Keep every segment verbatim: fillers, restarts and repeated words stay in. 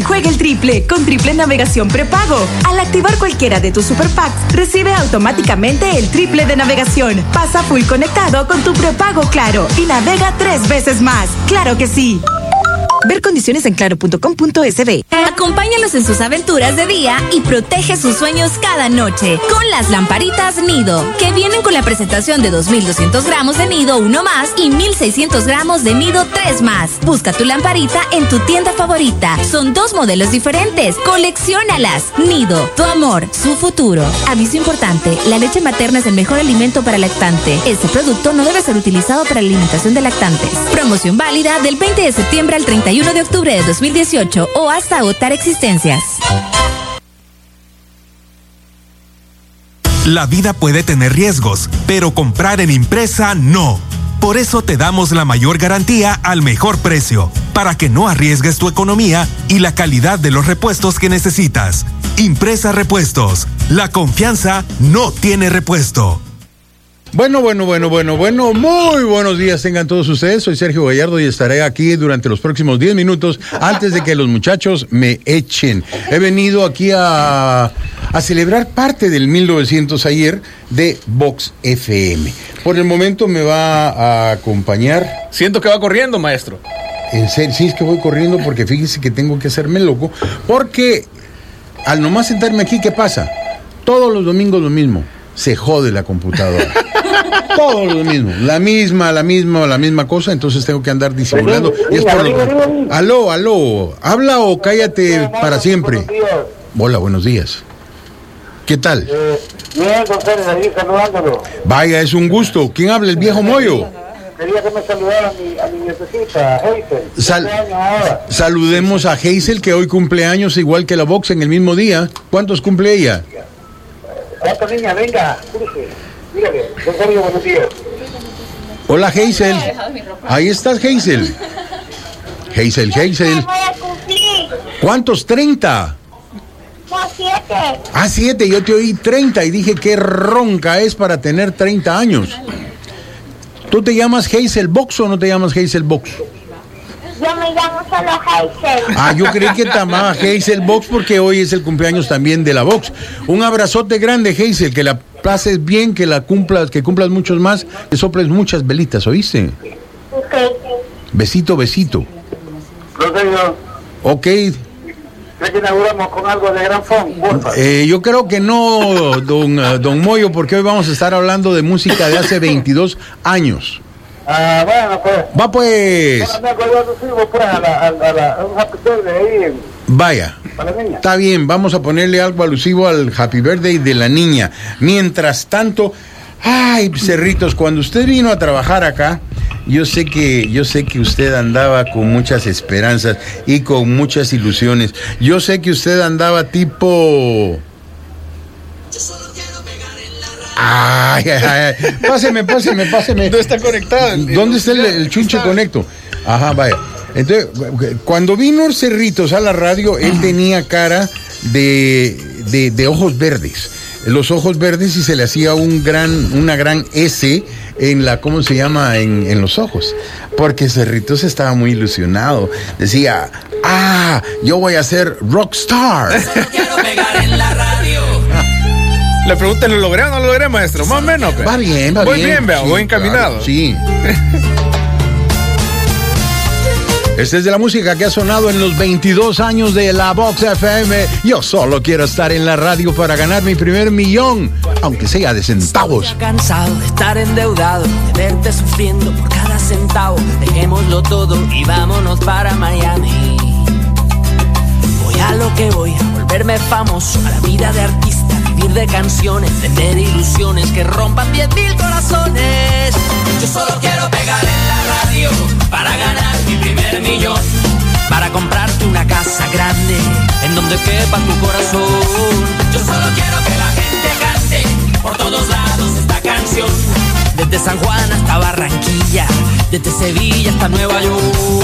juega el triple con Triple Navegación Prepago. Al activar cualquiera de tus Super Packs, recibe automáticamente el triple de navegación. Pasa full conectado con tu prepago Claro y navega tres veces más. ¡Claro que sí! Ver condiciones en claro punto com punto es be. Acompáñalos en sus aventuras de día y protege sus sueños cada noche con las lamparitas Nido, que vienen con la presentación de dos mil doscientos gramos de Nido uno más y mil seiscientos gramos de Nido tres más. Busca tu lamparita en tu tienda favorita. Son dos modelos diferentes. Colecciónalas. Nido, tu amor, su futuro. Aviso importante: la leche materna es el mejor alimento para lactante. Este producto no debe ser utilizado para alimentación de lactantes. Promoción válida del veinte de septiembre al treinta y uno de octubre de dos mil dieciocho o hasta agotar existencias. La vida puede tener riesgos, pero comprar en Impresa no. Por eso te damos la mayor garantía al mejor precio, para que no arriesgues tu economía y la calidad de los repuestos que necesitas. Impresa Repuestos. La confianza no tiene repuesto. Bueno, bueno, bueno, bueno, bueno, muy buenos días tengan todos ustedes. Soy Sergio Gallardo y estaré aquí durante los próximos diez minutos antes de que los muchachos me echen. He venido aquí a, a celebrar parte del mil novecientos ayer de Vox F M. Por el momento me va a acompañar... Siento que va corriendo, maestro. En serio, sí, es que voy corriendo porque fíjese que tengo que hacerme loco. Porque al nomás sentarme aquí, ¿qué pasa? Todos los domingos lo mismo. Se jode la computadora. Todo lo mismo, la misma, la misma, la misma cosa, entonces tengo que andar disimulando. Y es por lo... Aló, aló, habla o cállate para siempre. Hola, buenos días. ¿Qué tal? Eh, bien, don Pérez, ahí saludándolo. Vaya, es un gusto. ¿Quién habla? El viejo Moyo. Quería que me saludara a mi, a mi nietecita, Hazel. Sal... Saludemos a Hazel, que hoy cumple años igual que la Vox en el mismo día. ¿Cuántos cumple ella? Esta niña, venga, cruce. Mírale, don Sergio, buenos días. Hola, Hazel. Ahí estás, Hazel. Hazel, Hazel. ¿Cuántos? ¿treinta? No, siete. Ah, siete. Yo te oí treinta y dije qué ronca es para tener treinta años. ¿Tú te llamas Hazel Box o no te llamas Hazel Box? Yo me llamo solo Hazel. Ah, yo creí que te llamaba Hazel Box porque hoy es el cumpleaños también de la Vox. Un abrazote grande, Hazel, que la pases bien, que la cumplas, que cumplas muchos más, que soples muchas velitas, ¿oíste? Ok. Besito, besito. Don Sergio. Ok. ¿Cree que inauguramos con algo de gran funk? Eh, yo creo que no, don, uh, don Moyo, porque hoy vamos a estar hablando de música de hace veintidós años. Ah, bueno, pues. Va pues. Vaya. Está bien, vamos a ponerle algo alusivo al Happy Birthday de la niña. Mientras tanto, ay, Cerritos, cuando usted vino a trabajar acá, yo sé que, yo sé que usted andaba con muchas esperanzas y con muchas ilusiones. Yo sé que usted andaba tipo... Ay, ay, ay, páseme, páseme, páseme. ¿Dónde está conectado? ¿Dónde está el, el chunche conecto? Ajá, vaya. Entonces, cuando vino Cerritos a la radio, él tenía cara de, de, de ojos verdes. Los ojos verdes y se le hacía un gran, una gran S en la, ¿cómo se llama? En, en los ojos. Porque Cerritos estaba muy ilusionado. Decía, ah, yo voy a ser rockstar. Quiero pegar en la radio. La pregunta es, ¿lo logré o no lo logré, maestro? Más o menos. Pe. Va bien, va voy bien. bien, vea, sí, voy encaminado. Claro, sí. Esta es de la música que ha sonado en los veintidós años de la Vox F M. Yo solo quiero estar en la radio para ganar mi primer millón, aunque sea de centavos. Estoy cansado de estar endeudado, de verte sufriendo por cada centavo. Dejémoslo todo y vámonos para Miami. Voy a lo que voy, a volverme famoso, a la vida de artista. Vivir de canciones, vender ilusiones que rompan diez mil corazones. Yo solo quiero pegar en la radio para ganar mi primer millón, para comprarte una casa grande en donde quepa tu corazón. Yo solo quiero que la gente cante por todos lados esta canción, desde San Juan hasta Barranquilla, desde Sevilla hasta Nueva York.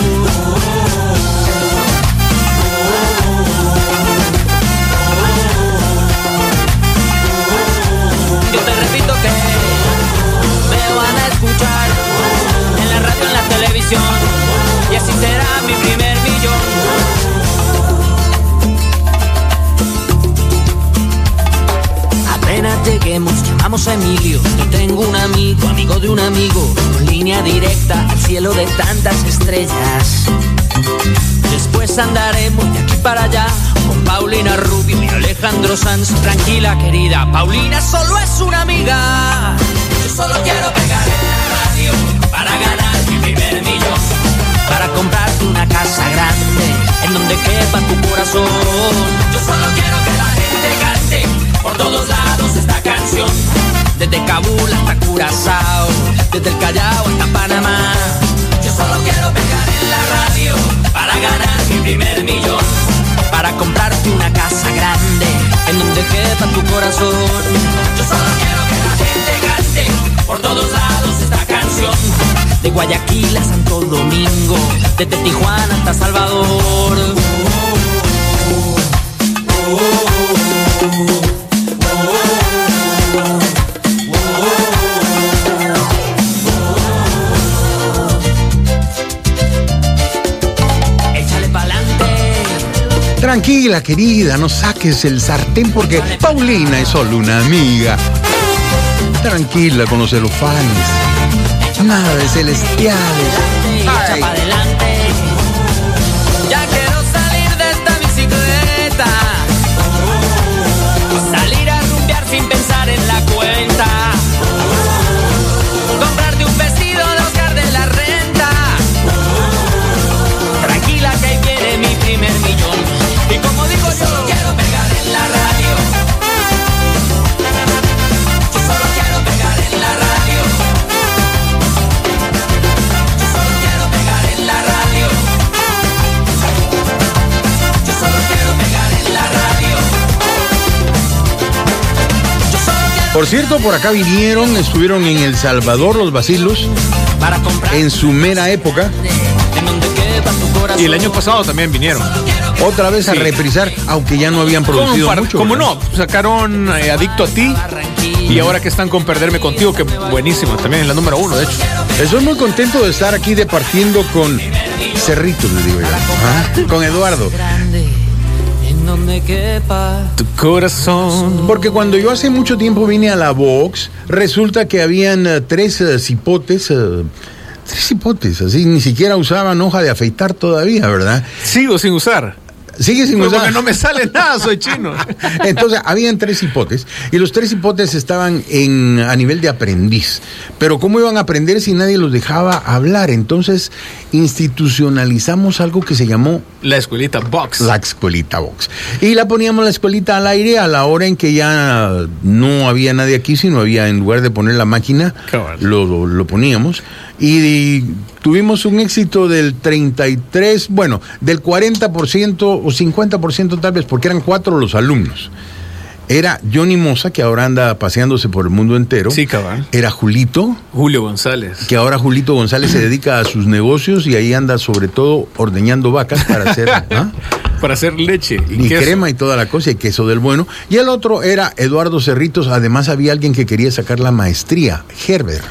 Yo te repito que me van a escuchar en la radio, en la televisión, y así será mi primer millón. llamamos Emilio. Yo tengo un amigo, amigo de un amigo, con línea directa al cielo de tantas estrellas. Después andaremos de aquí para allá con Paulina Rubio y Alejandro Sanz. Tranquila, querida, Paulina solo es una amiga. Yo solo quiero pegar en la radio para ganar mi primer millón, para comprarte una casa grande en donde quepa tu corazón. Yo solo quiero que la gente cante por todos lados esta canción, desde Kabul hasta Curazao, desde el Callao hasta Panamá. Yo solo quiero pegar en la radio para ganar mi primer millón, para comprarte una casa grande en donde quepa tu corazón. Yo solo quiero que la gente cante por todos lados esta canción, de Guayaquil a Santo Domingo, desde Tijuana hasta Salvador. Oh, oh, oh, oh, oh. Tranquila, querida, no saques el sartén porque Paulina es solo una amiga. Tranquila con los celofanes. Nada de celestiales. Echa pa' adelante. Ya quiero salir de esta bicicleta, salir a rumbear sin pensar en la cuenta, comprarte un vestido de Oscar de la Renta. Tranquila que ahí viene mi primer millón. Y como digo yo, solo quiero pegar en la radio. Yo solo quiero pegar en la radio. Yo solo quiero pegar en la radio. Yo solo quiero pegar en la radio. Yo solo quiero. Por cierto, por acá vinieron, estuvieron en El Salvador los Bacilos Para comprar en su mera época. en donde quepa tu corazón. Y el año pasado también vinieron. Otra vez a Sí. reprisar, aunque ya no habían Como, producido par- mucho. como ¿verdad? no, sacaron eh, Adicto a ti. Y ahora que están con Perderme Contigo, que buenísimo, también es la número uno, de hecho. Estoy muy contento de estar aquí departiendo con Cerritos, le digo yo. Ah, con Eduardo. Grande, en donde quepa. Tu corazón. Porque cuando yo hace mucho tiempo vine a la Vox, resulta que habían eh, tres eh, cipotes, eh, tres cipotes, así, ni siquiera usaban hoja de afeitar todavía, ¿verdad? Sigo sin usar. Sigue sin Pues usar. porque no me sale nada, soy chino. Entonces, habían tres hipotes y los tres hipotes estaban en, a nivel de aprendiz. Pero ¿cómo iban a aprender si nadie los dejaba hablar? Entonces, institucionalizamos algo que se llamó La escuelita Box. la escuelita Vox. Y la poníamos la escuelita al aire a la hora en que ya no había nadie aquí, sino había, en lugar de poner la máquina, Cabal. lo, lo poníamos. Y, y tuvimos un éxito del treinta y tres, bueno, del cuarenta por ciento o cincuenta por ciento tal vez, porque eran cuatro los alumnos. Era Johnny Moza, que ahora anda paseándose por el mundo entero. Sí, cabal. Era Julito, Julio González. que ahora Julito González se dedica a sus negocios y ahí anda sobre todo ordeñando vacas para hacer... ¿ah? Para hacer leche y, y queso. crema y toda la cosa, y queso del bueno. Y el otro era Eduardo Cerritos. Además había alguien que quería sacar la maestría, Herbert.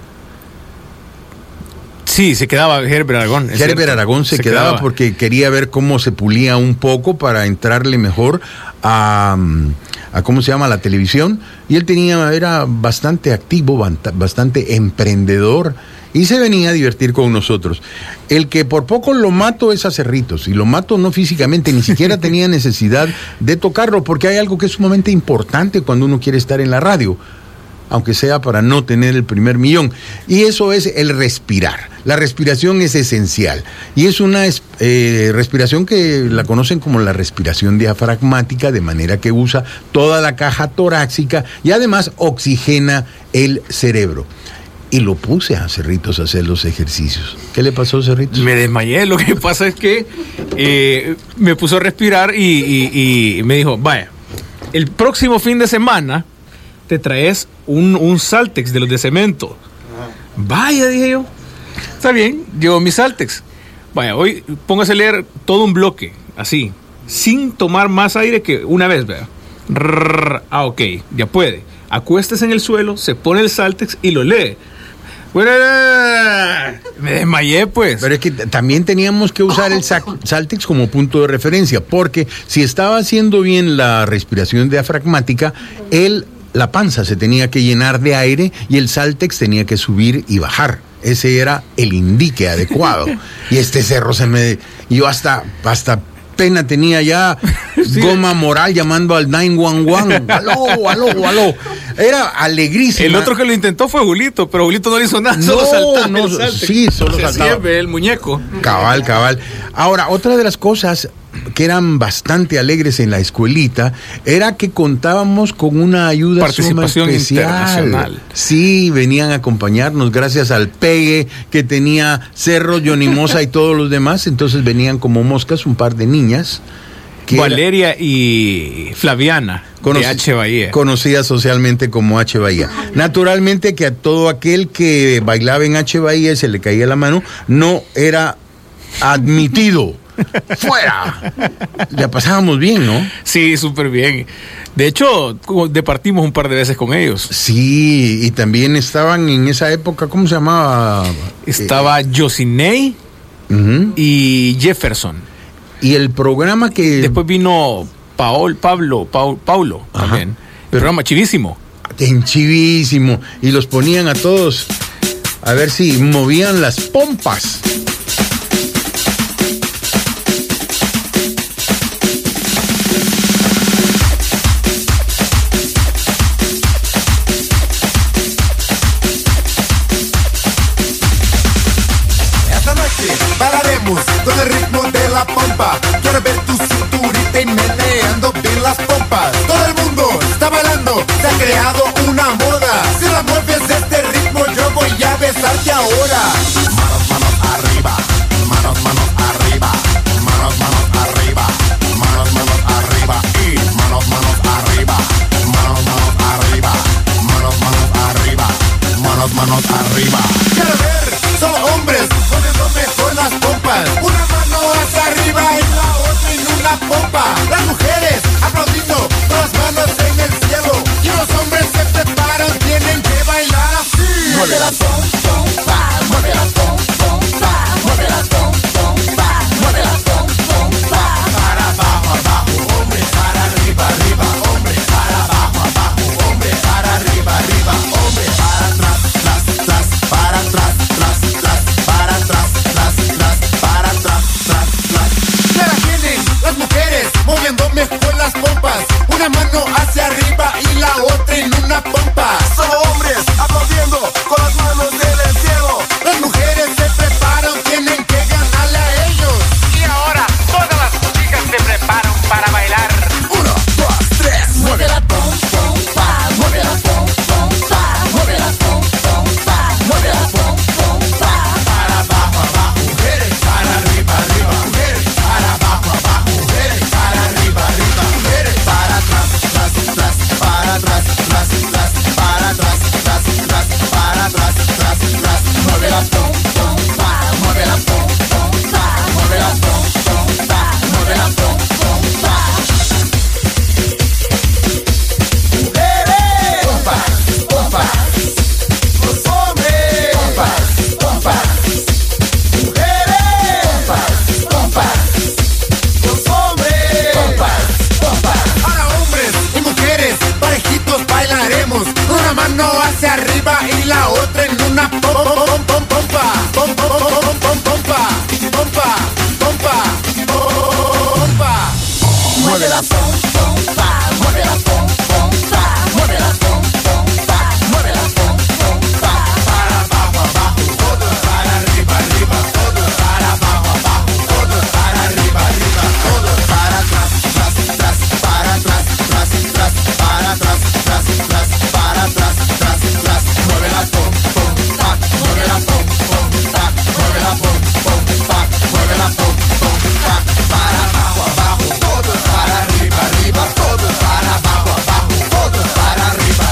Sí, se quedaba Herbert Aragón. es Herbert cierto. Aragón se, quedaba, porque quería ver cómo se pulía un poco para entrarle mejor a, a cómo se llama, la televisión. Y él tenía, era bastante activo, banta- bastante emprendedor, y se venía a divertir con nosotros. El que por poco lo mato es a Cerritos, y lo mato no físicamente, ni siquiera tenía necesidad de tocarlo, porque hay algo que es sumamente importante cuando uno quiere estar en la radio, aunque sea para no tener el primer millón, y eso es el respirar. La respiración es esencial, y es una es- eh, respiración que la conocen como la respiración diafragmática, de manera que usa toda la caja torácica y además oxigena el cerebro. Y lo puse a Cerritos a hacer los ejercicios. ¿Qué le pasó, Cerritos? Me desmayé. Lo que pasa es que eh, me puso a respirar y, y- y me dijo, vaya, el próximo fin de semana te traes un, un Saltex de los de cemento. Vaya, dije yo. Está bien, llevo mi Saltex. Vaya, hoy póngase a leer todo un bloque, así, sin tomar más aire que una vez, vea. Rrr, ah, ok, ya puede. Acuéstese en el suelo, se pone el Saltex y lo lee. Bueno, me desmayé, pues. Pero es que t- también teníamos que usar el sac- Saltex como punto de referencia, porque si estaba haciendo bien la respiración diafragmática, él la panza se tenía que llenar de aire y el Saltex tenía que subir y bajar. Ese era el indique adecuado. Y este cerro se me... Yo hasta, hasta pena tenía ya, sí. Goma moral llamando al nueve uno uno. Aló, aló, aló. Era alegrísimo. El otro que lo intentó fue Julito, pero Julito no le hizo nada, no, solo saltaba no, el Saltex. Sí, solo se saltaba. Siempre, el muñeco. Cabal, cabal. Ahora, otra de las cosas que eran bastante alegres en la escuelita era que contábamos con una ayuda participación especial. Internacional. Sí, venían a acompañarnos gracias al pegue que tenía Cerro, Johnny Mosa y todos los demás. Entonces venían como moscas un par de niñas. Valeria era, y Flaviana, conoc- de H. Bahía. Conocida socialmente como H. Bahía. Naturalmente que a todo aquel que bailaba en H. Bahía y se le caía la mano, no era admitido. ¡Fuera! Ya pasábamos bien, ¿no? Sí, súper bien. De hecho, departimos un par de veces con ellos. Sí, y también estaban en esa época, ¿cómo se llamaba? Estaba eh, Yosinei uh-huh. y Jefferson. Y el programa que... Después vino Paol, Pablo, Paul, Paulo Ajá. también. El Pero, programa chivísimo. En chivísimo. Y los ponían a todos a ver si movían las pompas. Con el ritmo de la pompa, quiero ver tu cinturita y meneando bien las pompas. Todo el mundo está bailando, se ha creado una moda. Si la mueves este ritmo, yo voy a besarte ahora. Manos, manos arriba, manos, manos arriba, manos, manos arriba, manos, manos arriba y manos, manos arriba, manos, manos arriba, manos, manos arriba, manos, manos arriba. Quiero ver, solo hombres, moviendo mejor las pompas. Una mano hacia arriba y la otra en una pompa. Las mujeres aplaudiendo con las manos en el cielo. Y los hombres se preparan, tienen que bailar así. Mueve la pom, pompa, mueve la pom, pompa, mueve la pom, pompa, mueve la pom, pompa. Para abajo, abajo, hombre, para arriba, arriba, hombre, para abajo, abajo, hombre, para arriba, arriba, hombre, para atrás, atrás, atrás, para atrás, atrás, atrás, para atrás, atrás, atrás, para atrás, atrás, atrás. Ya la tienen las mujeres moviendo mejor las pompas. Una mano hacia arriba y la otra en una pompa. Solo hombres aplaudiendo con las manos en el cielo. Las mujeres se preparan, tienen que ganarle a ellos. Y ahora todas las chicas se preparan para bailar. Uno, dos, tres. Mueve la pom, pompa, mueve la pom, pompa, mueve la pom, pompa, mueve la pom, pompa. Para abajo, abajo, mujeres, para arriba, arriba, mujeres, para abajo, abajo, mujeres, para arriba, arriba, mujeres, para atrás, atrás, atrás, para atrás, atrás, atrás, para atrás, atrás, atrás, para atrás, atrás, atrás. Mueve la pom, pompa, mueve la pom, pompa, mueve la pom, pompa, mueve la pom, pompa. Mujeres, pompa, pompa. Los hombres, pompa, pompa. Mujeres, pompa, pompa. Los hombres, pompa, pompa. Ahora hombres y mujeres, parejitos bailaremos. Una mano hacia arriba y la otra en una pom, pom, pom, pompa. Pom, pom, pom, pom, pompa. Pompa, pompa, pompa. Mueve la pom, pompa. Mueve la pom, pompa. Mueve la pom, pompa. Mueve la pom, pompa. Para abajo, abajo, todo para arriba, arriba, todo para abajo, abajo, todo para arriba, arriba, todo para atrás, atrás, atrás, para atrás, atrás, atrás, para atrás, atrás, atrás, para atrás, atrás, atrás. Mueve la pom, pompa, mueve la pom, pompa, mueve la pom, pompa, mueve la pom, pompa. Para abajo, abajo, todo para arriba, arriba, todo para abajo, abajo, todo para arriba,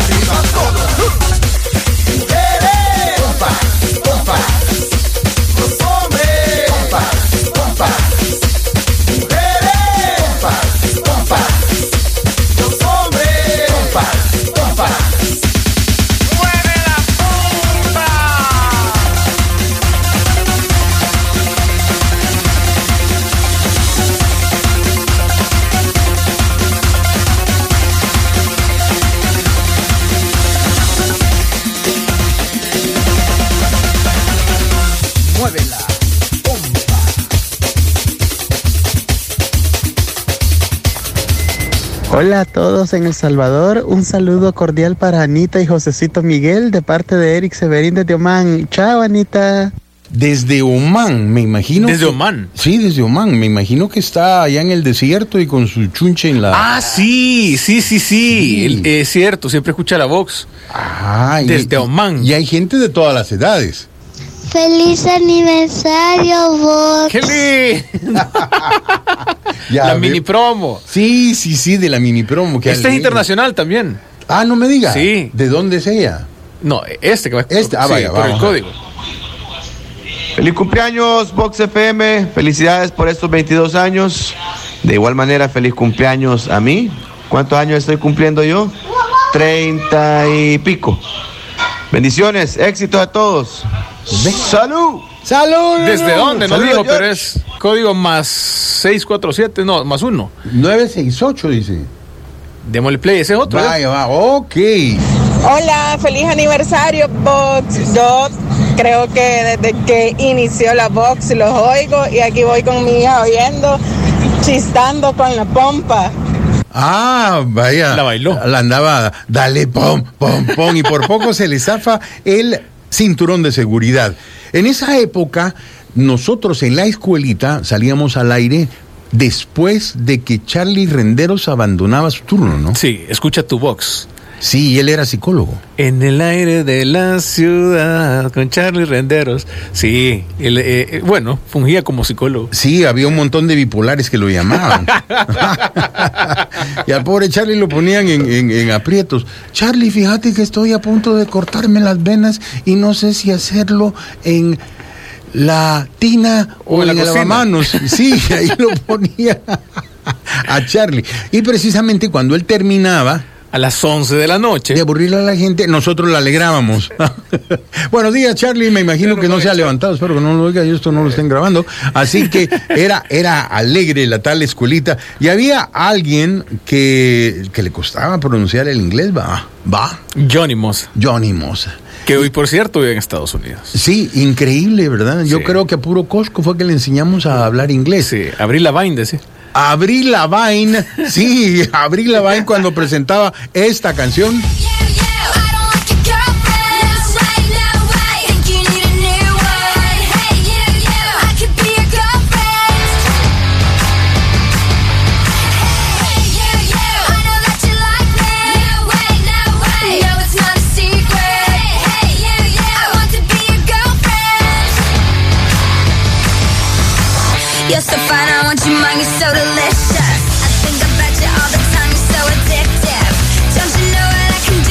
Hola a todos en El Salvador, un saludo cordial para Anita y Josecito Miguel de parte de Eric Severín desde Oman. Chao, Anita. Desde Oman, me imagino. ¿Desde que, Oman? Sí, desde Oman. Me imagino que está allá en el desierto y con su chunche en la... Ah, sí, sí, sí, sí. sí. El, es cierto, siempre escucha la Vox. Ah, desde y, Oman. Y hay gente de todas las edades. ¡Feliz aniversario, Vox! ¡Qué lindo! Ya, la ve- mini promo. Sí, sí, sí, de la mini promo. Que Este es internacional también. Ah, no me diga. Sí. ¿De dónde es ella? No, este que va Este, ah, sí, vaya, por el vamos. código. Feliz cumpleaños, Vox F M. Felicidades por estos veintidós años. De igual manera, feliz cumpleaños a mí. ¿Cuántos años estoy cumpliendo yo? Treinta y pico. Bendiciones, éxitos a todos. ¡Salud! ¡Salud! ¿Desde dónde? No Saludos, digo, George. pero es código más seis cuatro siete, no, más uno. nueve seis ocho dice. Démosle play, ese es otro. ¿eh? Vaya, va, ok. Hola, feliz aniversario, Vox. Yo creo que desde que inició la Vox los oigo y aquí voy con mi hija oyendo, chistando con la pompa. Ah, vaya. La bailó. La andaba, dale, pom, pom, pom. Y por poco se le zafa el cinturón de seguridad. En esa época, nosotros en la escuelita salíamos al aire después de que Charlie Renderos abandonaba su turno, ¿no? Sí, escucha tu Vox. Sí, él era psicólogo. En el aire de la ciudad con Charlie Renderos. Sí, él, eh, eh, bueno, fungía como psicólogo. Sí, había un montón de bipolares que lo llamaban. Y al pobre Charlie lo ponían en, en, en aprietos. Charlie, fíjate que estoy a punto de cortarme las venas y no sé si hacerlo en la tina o, O en en, la el cocina. lavamanos. Sí, ahí lo ponía a Charlie. Y precisamente cuando él terminaba A las once de la noche. de aburrirle a la gente, nosotros la alegrábamos. Buenos días, Charlie. Me imagino que no se ha levantado, espero que no lo oiga y esto no lo estén grabando. Así que era, era alegre la tal escuelita. Y había alguien que, que le costaba pronunciar el inglés, va, va, Johnny Moss, Johnny Moss. que hoy, por cierto, vive en Estados Unidos. Sí, increíble, ¿verdad? Yo Sí. creo que a puro Costco fue que le enseñamos a hablar inglés. Sí, Abril Lavigne, decía. Abril Lavigne, sí, Abril Lavigne cuando presentaba esta canción. You're so fine, I want you mine, you're so delicious. I think about you all the time, you're so addictive. Don't you know what I can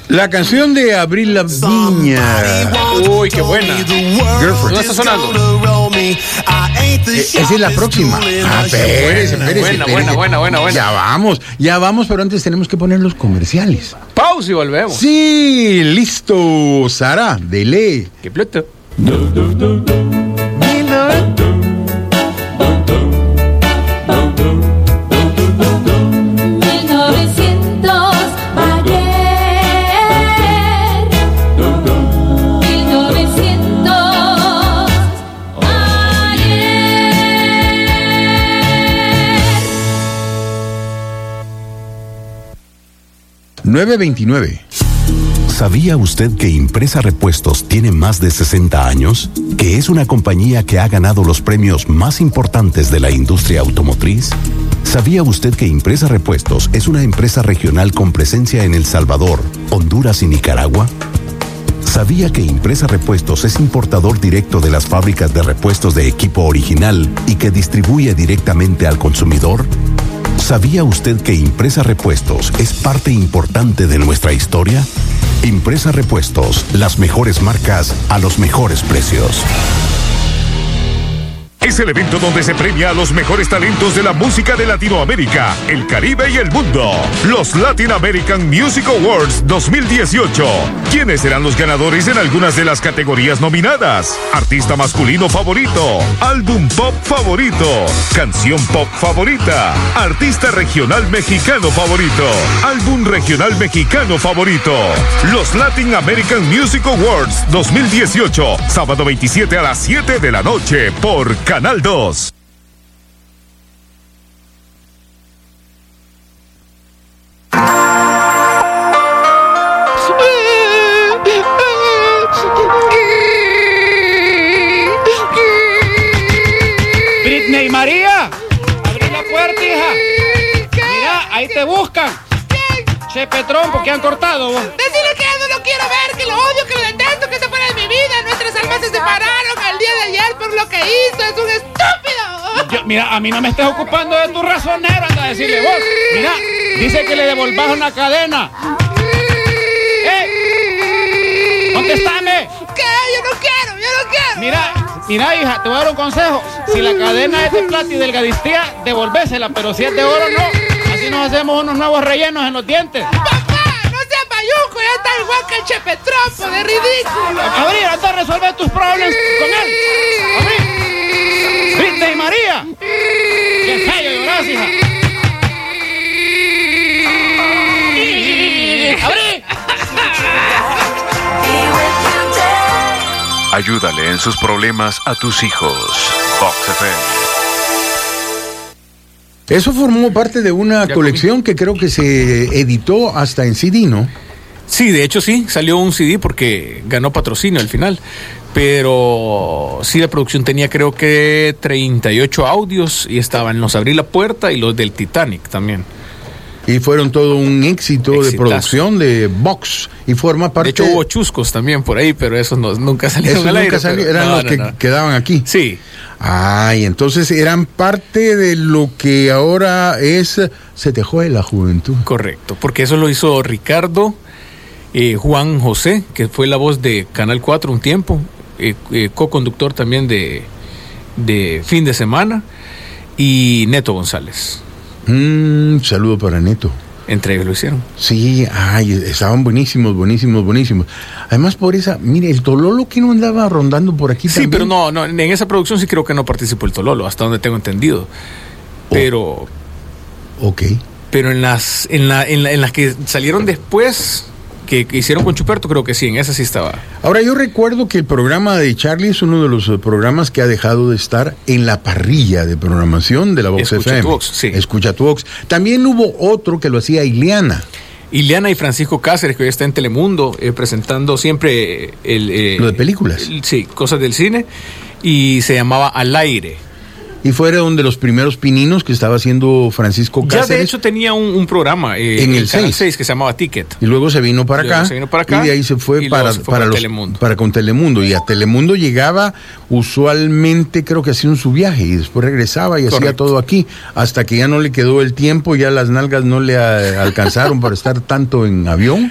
La canción de Abril Lavigne. Uy, qué buena. Girlfriend. ¿No está sonando? Eh, esa es la próxima. Ah, espérese, espérese, buena, espérese. buena, buena, buena, buena. Ya vamos, ya vamos, pero antes tenemos que poner los comerciales. Pausa y volvemos. Sí, listo. Sara, dele. Qué plata. nueve veintinueve. ¿Sabía usted que Impresa Repuestos tiene más de sesenta años? ¿Que es una compañía que ha ganado los premios más importantes de la industria automotriz? ¿Sabía usted que Impresa Repuestos es una empresa regional con presencia en El Salvador, Honduras y Nicaragua? ¿Sabía que Impresa Repuestos es importador directo de las fábricas de repuestos de equipo original y que distribuye directamente al consumidor? ¿Sabía usted que Impresa Repuestos es parte importante de nuestra historia? Impresa Repuestos, las mejores marcas a los mejores precios. Es el evento donde se premia a los mejores talentos de la música de Latinoamérica, el Caribe y el mundo. Los Latin American Music Awards dos mil dieciocho. ¿Quiénes serán los ganadores en algunas de las categorías nominadas? Artista masculino favorito, álbum pop favorito, canción pop favorita, artista regional mexicano favorito, álbum regional mexicano favorito. Los Latin American Music Awards dos mil dieciocho, sábado veintisiete a las siete de la noche por Canal dos. Britney María, abrí la puerta, hija. Mira, ahí te buscan. Chepe Trompo, que han cortado vos. Decirle que ya no lo quiero ver, que lo odio, que lo detesto, que está fuera de mi vida. Nuestras almas se separaron el día de ayer por lo que hizo. Es un estúpido. Yo, mira, a mí no me estés ocupando de tu razonero, anda a decirle vos. Mira, dice que le devolvás una cadena. ¡Eh! ¡Contestame! ¿Qué? Yo no quiero, yo no quiero. Mira, mira, hija, te voy a dar un consejo. Si la cadena es de plata y delgadistía, devolvésela, pero si es de oro, no. Así nos hacemos unos nuevos rellenos en los dientes. ¡Papá! ¡No seas payuco! Ya está igual que el Chepe Trompo, de ridículo. Abrir, anda a resolver tus problemas con él. Abrir. Britney María. ¡Qué feo llorás, hija! ¡Abrí! Ayúdale en sus problemas a tus hijos. Vox F M. Eso formó parte de una colección que creo que se editó hasta en C D, ¿no? Sí, de hecho sí, salió un C D porque ganó patrocinio al final. Pero sí, la producción tenía creo que treinta y ocho audios y estaban los Abrí la Puerta y los del Titanic también. Y fueron todo un éxito Exitazo. de producción de Vox. Y forma parte... De hecho hubo chuscos también por ahí, pero esos no, nunca salieron esos al nunca aire. Sali- pero, eran no, los no, que no. quedaban aquí. Sí. Ay, entonces eran parte de lo que ahora es Se te jode la juventud. Correcto, porque eso lo hizo Ricardo, eh, Juan José, que fue la voz de Canal cuatro un tiempo, eh, eh, co-conductor también de, de Fin de Semana, y Neto González. Un mm, saludo para Neto. Entre ellos lo hicieron. Sí, ay, estaban buenísimos, buenísimos, buenísimos. Además, por esa, mire, el Tololo que no andaba rondando por aquí sí, también. pero no, no, en esa producción sí creo que no participó el Tololo, hasta donde tengo entendido. Pero... Oh. Ok. Pero en las, en la, en la, en las que salieron después, que, que hicieron con Chuperto, creo que sí, en esa sí estaba. Ahora, yo recuerdo que el programa de Charlie es uno de los programas que ha dejado de estar en la parrilla de programación de la Vox Escucha F M. tu Vox, sí. Escucha tu Vox. También hubo otro que lo hacía Ileana. Ileana y Francisco Cáceres, que hoy está en Telemundo, eh, presentando siempre el... Eh, lo de películas. El, sí, cosas del cine, y se llamaba Al Aire. Y fueron de los primeros pininos que estaba haciendo Francisco Cáceres. Ya de hecho tenía un, un programa eh, en el Canal seis que se llamaba Ticket. Y luego se vino para acá. Se vino para acá y de ahí se fue para, se fue para, para los, Telemundo. para con Telemundo. Y a Telemundo llegaba usualmente, creo que hacía un su viaje y después regresaba y Correcto. hacía todo aquí. Hasta que ya no le quedó el tiempo, ya las nalgas no le a, alcanzaron para estar tanto en avión.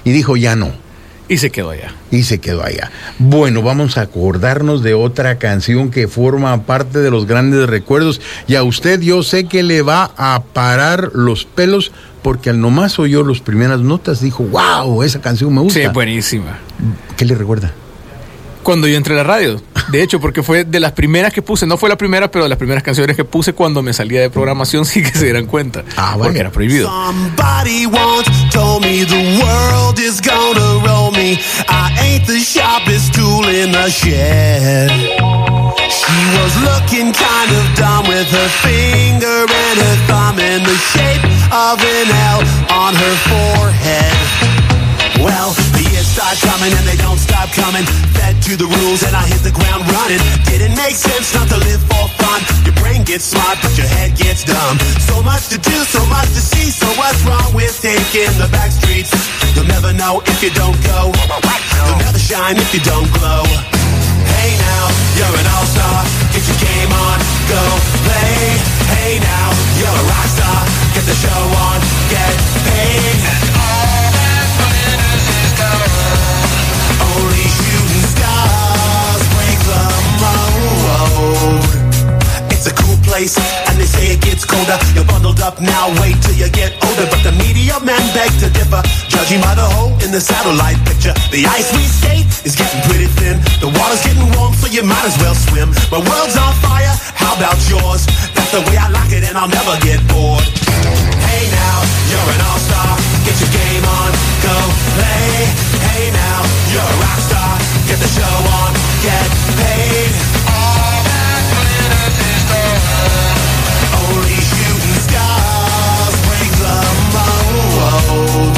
y dijo ya no. Y se quedó allá. Y se quedó allá. Bueno, vamos a acordarnos de otra canción que forma parte de los grandes recuerdos. Y a usted yo sé que le va a parar los pelos porque al nomás oyó las primeras notas dijo, wow, esa canción me gusta. Sí, buenísima. ¿Qué le recuerda? Cuando yo entré a la radio. De hecho, porque fue de las primeras que puse, no fue la primera, pero de las primeras canciones que puse cuando me salía de programación, sí que se dieran cuenta. Ah, bueno. Porque era prohibido. Somebody once told me the world is gonna roll me. I ain't the sharpest tool in the shed. She was looking kind of dumb with her finger and her thumb in the shape of an L on her forehead. Well, the years start coming and they don't stop coming. Fed to the rules and I hit the ground running. Didn't make sense not to live for fun. Your brain gets smart but your head gets dumb. So much to do, so much to see. So what's wrong with taking the back streets? You'll never know if you don't go. You'll never shine if you don't glow. Hey now, you're an all-star. Get your game on, go play. Hey now, you're a rock star. Get the show on, get paid. And all that glitters is gold. Only shooting stars break the mold. It's a cool place, and they say it gets colder. You're bundled up now, wait till you get older. But the media men beg to differ, judging by the hole in the satellite picture. The ice we skate is getting pretty thin. The water's getting warm, so you might as well swim. My world's on fire, how about yours? That's the way I like it, and I'll never get bored. Hey now, you're an all-star. Get your game on, go play. Hey now, you're a rock star. Get the show on, get paid. All that glitters is gold. Only shooting stars break the mold.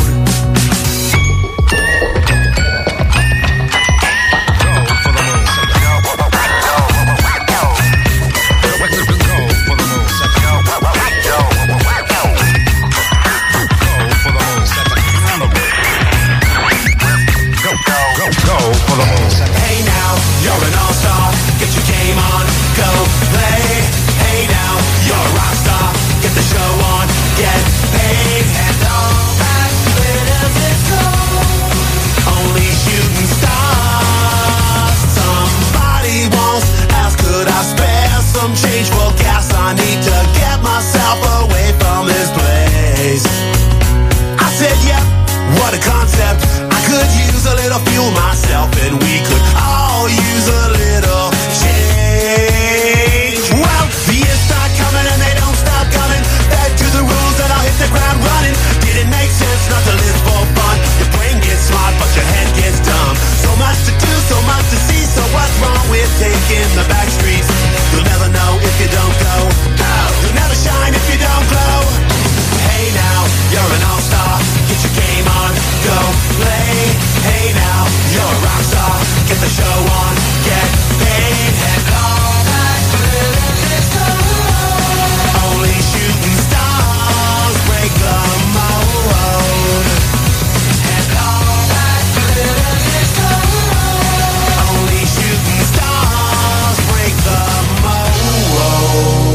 Hey now, you're an all-star. Get your game on, go play. Hey now, you're a rock star. Get the show on, get paid. And all that glitters is gold. Only shooting stars. Somebody once asked, could I spare some change for gas? I need to get myself away from this place. I said, yep, what a concept. I could use a little fuel myself, and we could all use a little change. Well, the years start coming and they don't stop coming. Back to the rules and I'll hit the ground running. Didn't make sense not to live for fun. Your brain gets smart but your head gets dumb. So much to do, so much to see. So what's wrong with taking the back streets? You'll never know if you don't go. You'll never shine if you don't glow. Hey now, you're an all-star. Get your game on, go play. Hey now, you're a rock star. Get the show on, get paid. And all that glitters is gold. Only shooting stars break the mold. And all that glitters is gold. Only shooting stars break the mold.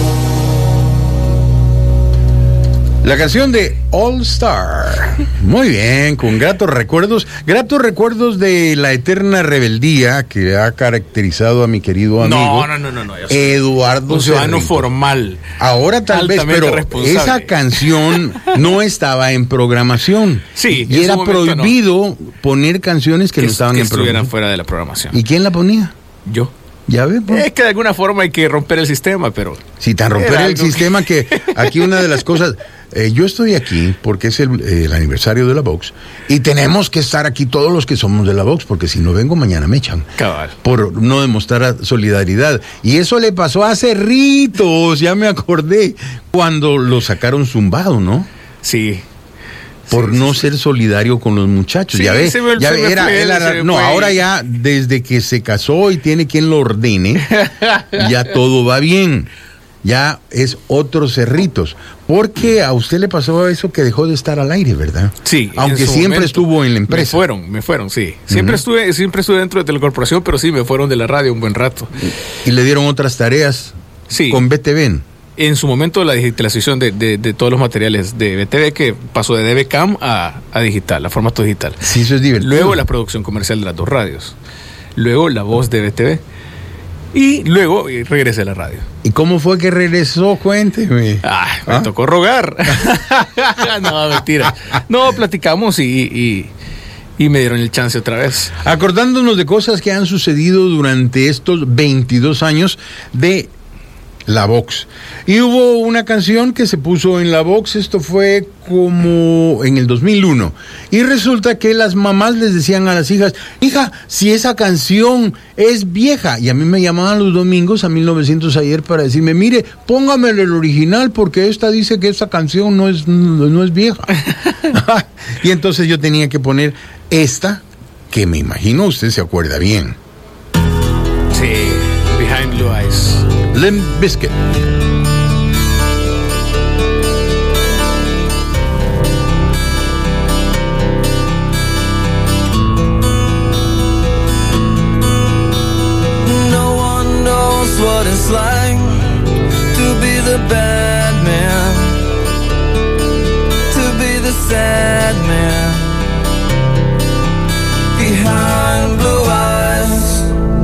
La canción de All Star. Muy bien, con gratos recuerdos, gratos recuerdos de la eterna rebeldía que ha caracterizado a mi querido amigo. No, no, no, no, no. Eduardo un ciudadano Cerrito. Formal. Ahora tal vez, pero esa canción no estaba en programación. Sí. Y era prohibido no. poner canciones que, que no estaban que en programación. estuvieran fuera de la programación. ¿Y quién la ponía? Yo. Ya ves, pues. Es que de alguna forma hay que romper el sistema, pero... Si tan romper el sistema que... que aquí una de las cosas... Eh, yo estoy aquí porque es el, eh, el aniversario de la Vox y tenemos que estar aquí todos los que somos de la Vox, porque si no vengo mañana me echan. Cabal. Por no demostrar solidaridad. Y eso le pasó a Cerritos, ya me acordé, cuando lo sacaron zumbado, ¿no? Sí. Por sí, no sí, ser sí. solidario con los muchachos. Sí, ya ves, me, ya me era, fue, era no, fue. ahora ya desde que se casó y tiene quien lo ordene, ya todo va bien. Ya es otros Cerritos. Porque a usted le pasó eso que dejó de estar al aire, ¿verdad? Sí. Aunque siempre momento. estuvo en la empresa. Me fueron, me fueron, sí. Siempre uh-huh. estuve, siempre estuve dentro de la corporación, pero sí me fueron de la radio un buen rato. Y le dieron otras tareas. Sí. Con B T V. en su momento la digitalización de, de, de todos los materiales de B T V, que pasó de D V Cam a, a digital, a formato digital. Sí, eso es divertido. Luego la producción comercial de las dos radios. Luego la voz de B T V. Y luego eh, regresé a la radio. ¿Y cómo fue que regresó? Cuénteme. Ah, me ¿Ah? tocó rogar. No, mentira. No, platicamos y, y, y me dieron el chance otra vez. Acordándonos de cosas que han sucedido durante estos veintidós años de La Vox. Y hubo una canción que se puso en La Vox, esto fue como en el dos mil uno. Y resulta que las mamás les decían a las hijas, hija, si esa canción es vieja. Y a mí me llamaban los domingos a mil novecientos ayer para decirme, mire, póngame el original porque esta dice que esta canción no es, no, no es vieja. Y entonces yo tenía que poner esta, que me imagino usted se acuerda bien. Sí, Behind Blue Eyes. Limp Bizkit. No one knows what it's like to be the bad man, to be the sad man behind blue eyes.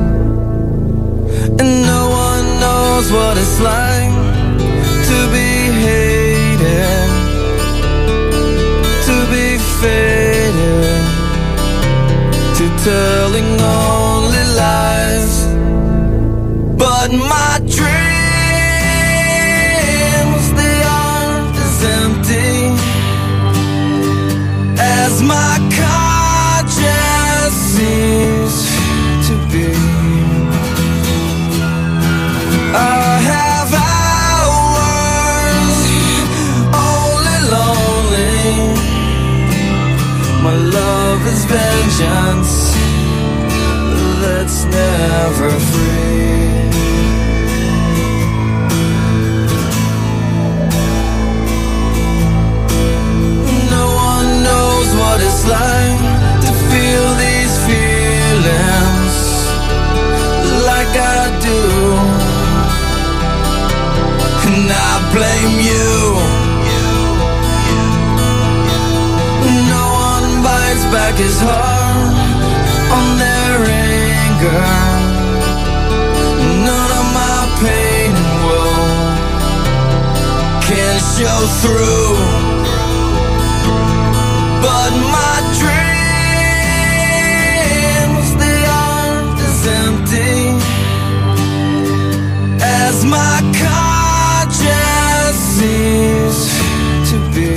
And no one knows what it's like to be hated, to be faded, to telling only lies. But my dreams, they aren't as empty as my conscience seems to be. I have hours only lonely. My love is vengeance that's never free. No one knows what it's like to feel these feelings like I do. And I blame you. No one bites back his heart on their anger. None of my pain and woe can show through. But my dreams, they aren't as empty as my conscience seems to be.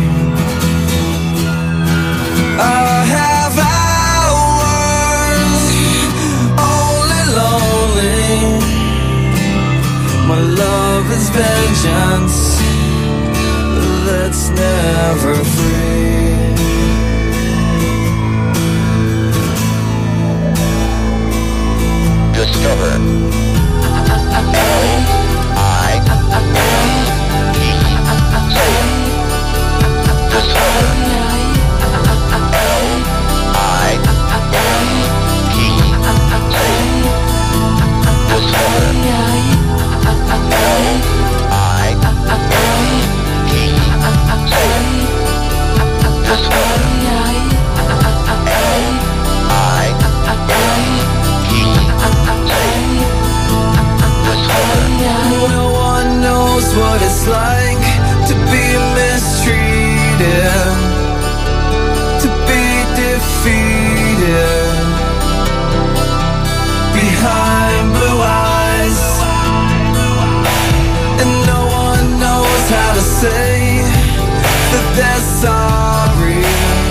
I have hours only lonely. My love is vengeance that's never free. Discover. No one knows what it's like to be mistreated, to be defeated behind blue eyes. And no one knows how to say that they're sorry.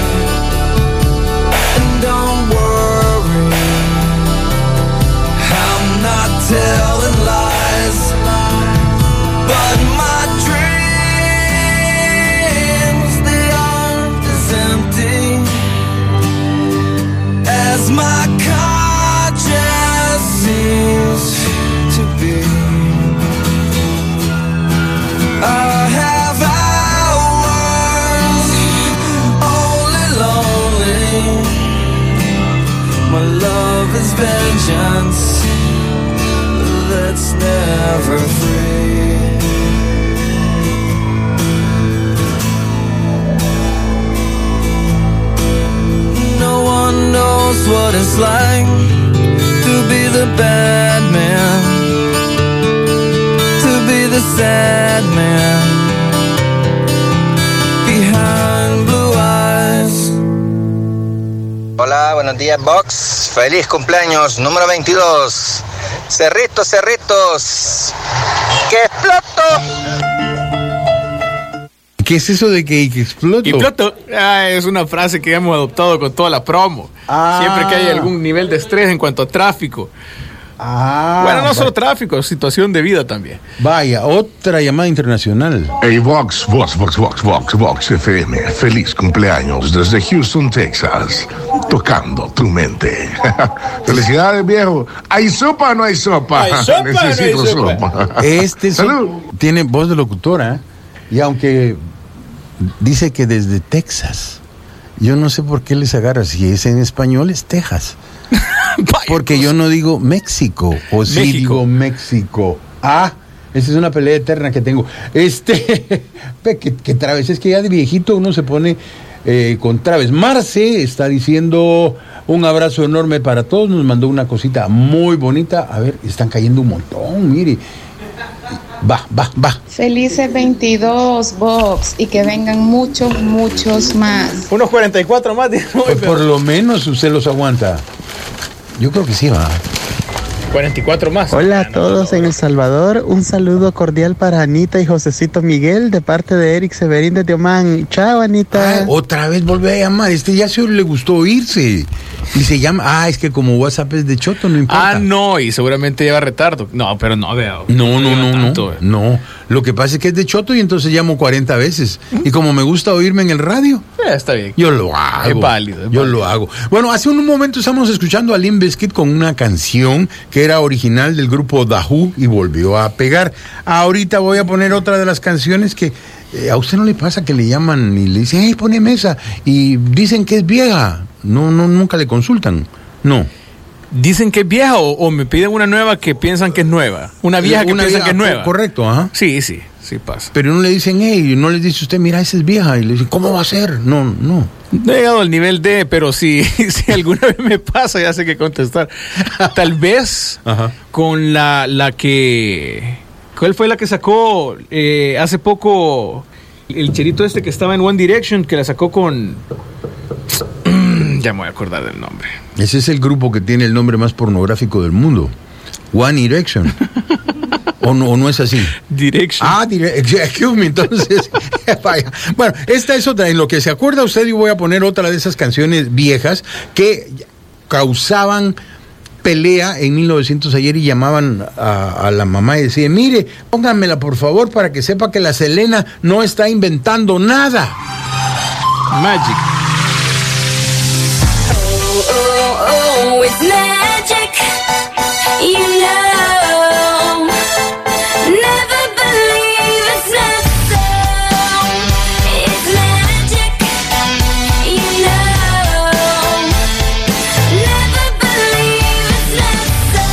And don't worry, I'm not telling lies. But my dreams, they aren't as empty as my conscience seems to be. I have hours only lonely. My love is vengeance that's never free. it's like to be the bad man, to be the sad man behind blue eyes. Hola, buenos días, Box. Feliz cumpleaños número veintidós. Cerritos, cerritos. ¡Que exploto! ¿Qué es eso de que, que exploto? Exploto ah, es una frase que hemos adoptado con toda la promo. Ah. Siempre que hay algún nivel de estrés en cuanto a tráfico. Ah, bueno, no vaya. solo tráfico, situación de vida también. Vaya, otra llamada internacional. Hey, Vox, Vox, Vox, Vox, Vox, Vox F M. Feliz cumpleaños desde Houston, Texas. Tocando tu mente. Felicidades, viejo. ¿Hay sopa o no hay sopa? ¿Hay sopa Necesito o no hay sopa? sopa. Este so- tiene voz de locutora, ¿eh? Y aunque dice que desde Texas, yo no sé por qué les agarra. Si es en español, es Texas. Porque yo no digo México, o sí México. digo México. Ah, esa es una pelea eterna que tengo. Este, pe, que, que Traves, es que ya de viejito uno se pone eh, con Traves. Marce está diciendo un abrazo enorme para todos, nos mandó una cosita muy bonita. A ver, están cayendo un montón, mire. Va, va, va. Felices veintidós, Box, y que vengan muchos, muchos más. Unos cuarenta y cuatro más. Pues por lo menos usted los aguanta. Yo creo que sí va. cuarenta y cuatro más. Hola a todos en El Salvador. Un saludo cordial para Anita y Josecito Miguel de parte de Eric Severín de Teomán. Chao, Anita. Ah, otra vez volví a llamar. Este ya se le gustó oírse. Y se llama. Ah, es que como WhatsApp es de Choto, no importa. Ah, no, y seguramente lleva retardo. No, pero no, veo. No, no, no, tanto, no. eh. No. Lo que pasa es que es de Choto y entonces llamo cuarenta veces. Y como me gusta oírme en el radio, Eh, está bien. yo lo hago. Es válido, es Yo válido. lo hago. Bueno, hace un momento estamos escuchando a Limp Bizkit con una canción que era original del grupo The Who y volvió a pegar. Ahorita voy a poner otra de las canciones que eh, a usted no le pasa que le llaman y le dicen, hey, pone mesa. Y dicen que es vieja. No, no, nunca le consultan. No. Dicen que es vieja o, o me piden una nueva que piensan que es nueva. Una vieja que Una piensan vieja, que es nueva. correcto, ajá. Sí, sí, sí pasa. Pero no le dicen, hey, no le dice usted, mira, esa es vieja. Y le dicen, ¿cómo va a ser? No, no. No he llegado al nivel de, pero si, si alguna vez me pasa, ya sé qué contestar. Tal vez Ajá. con la, la que... ¿Cuál fue la que sacó eh, hace poco el cherito este que estaba en One Direction, que la sacó con... Ya me voy a acordar del nombre. Ese es el grupo que tiene el nombre más pornográfico del mundo. One Direction. ¿O no, o no es así? Direction. Ah, Direction. Entonces, vaya. Bueno, esta es otra. En lo que se acuerda usted, yo voy a poner otra de esas canciones viejas que causaban pelea en mil novecientos ayer y llamaban a, a la mamá y decían, mire, pónganmela por favor para que sepa que la Selena no está inventando nada. Magic. Oh, it's magic, you know. Never believe it's not so. It's magic, you know. Never believe it's not so.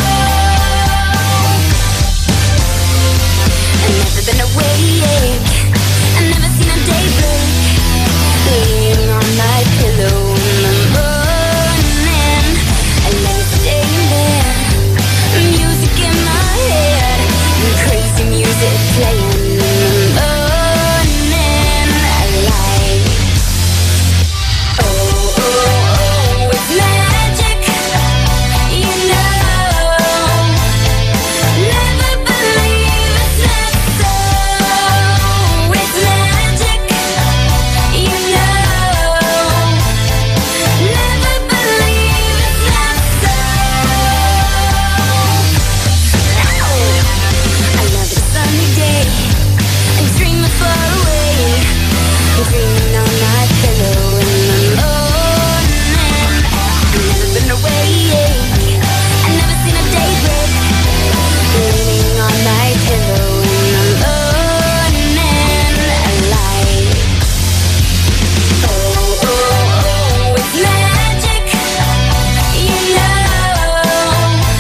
I've never been awake. I've never seen a day break. Laying on my pillow in the morning, I lay staying there, music in my head, and crazy music playing in the morning. I like, oh, oh, oh, it's magic, you know. Never believe it's not so. It's magic, you know. Never believe it's not so. Another sunny day, and dreaming far away, dreaming on my pillow in the morning. I've never been awake, I've never seen a day break, leaning on my pillow in the morning. I like, oh, oh, oh, it's magic, you know.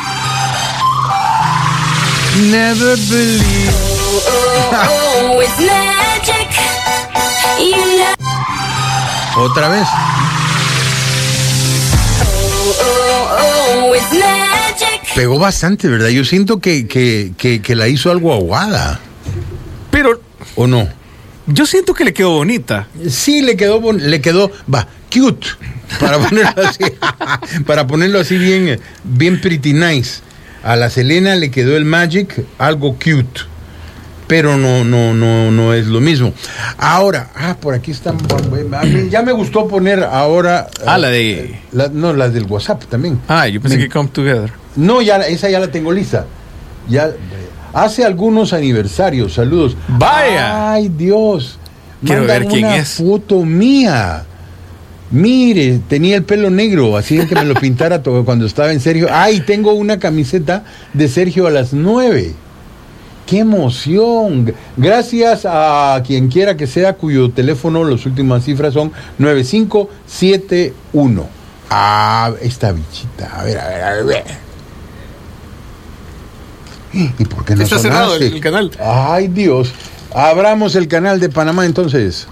Never believe. Oh, oh, oh, it's magic, you know. Otra vez. Oh, it's magic. Pegó bastante, ¿verdad? Yo siento que, que, que, que la hizo algo aguada. Pero... ¿O no? Yo siento que le quedó bonita. Sí, le quedó, bon- le quedó, va, cute. Para ponerlo así, para ponerlo así bien, bien pretty nice. A la Selena le quedó el Magic algo cute. Pero no, no, no, no es lo mismo. Ahora, ah, por aquí están. Ya me gustó poner ahora. Ah, la de. La, no, la del WhatsApp también. Ah, yo pensé Me- que Come Together. No, ya, esa ya la tengo lista. Ya, hace algunos aniversarios, saludos. ¡Vaya! Ay, Dios. Quiero Mandan ver quién una es. foto mía. Mire, tenía el pelo negro, así que me lo pintara todo cuando estaba en Sergio. Ay, tengo una camiseta de Sergio a las nueve. ¡Qué emoción! Gracias a quien quiera que sea, cuyo teléfono, las últimas cifras son nueve cinco siete uno. Ah, esta bichita. A ver, a ver, a ver. ¿Y por qué no Está cerrado sonaste? el, el canal. Ay, Dios. Abramos el canal de Panamá entonces.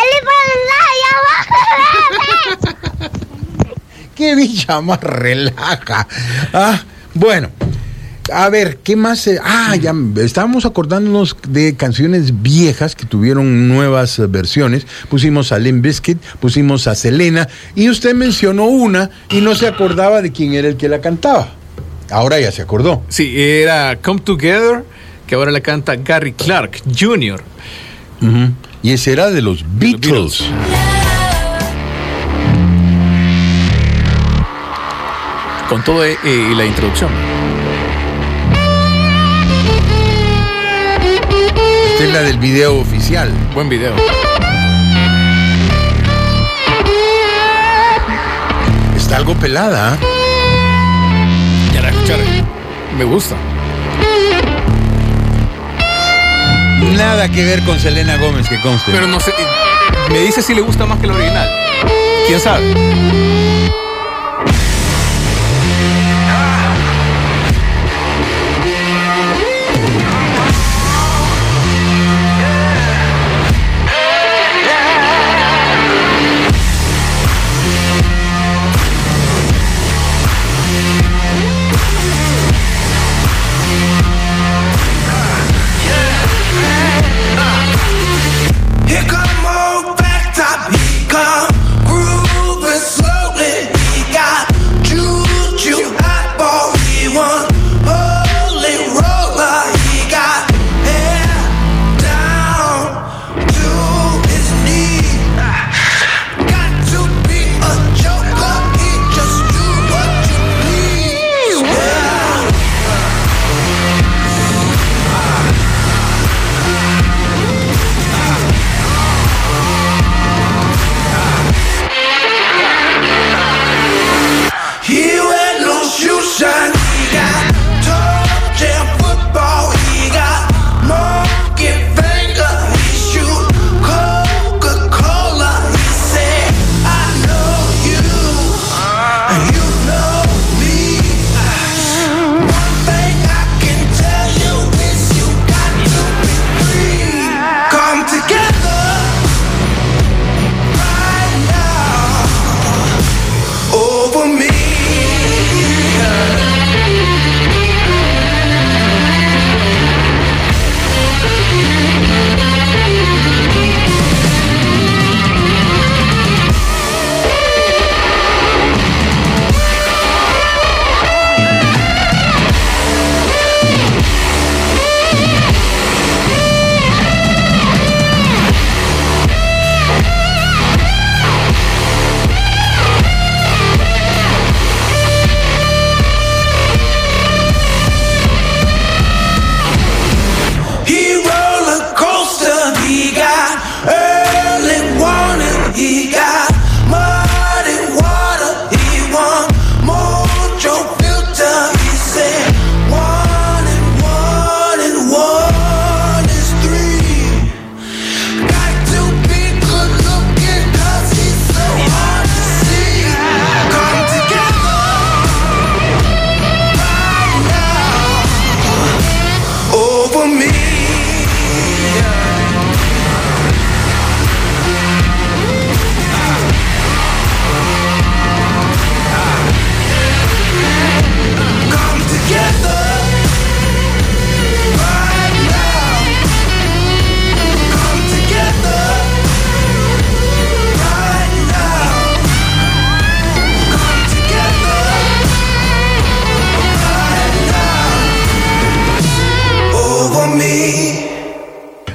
¡Qué bicha más relaja! Ah, bueno. A ver, ¿qué más? se- Ah, ya estábamos acordándonos de canciones viejas que tuvieron nuevas eh, versiones. Pusimos a Limp Bizkit, pusimos a Selena, y usted mencionó una y no se acordaba de quién era el que la cantaba. Ahora ya se acordó. Sí, era Come Together, que ahora la canta Gary Clark junior Ujú. Y ese era de los Beatles. Con todo eh, y la introducción. Esta es la del video oficial. Buen video. Está algo pelada. ¿eh? Ya la escucharé. Me gusta. Nada que ver con Selena Gómez, que conste. Pero no sé. Me dice si le gusta más que el original. ¿Quién sabe? Here come old back top, come grooving slow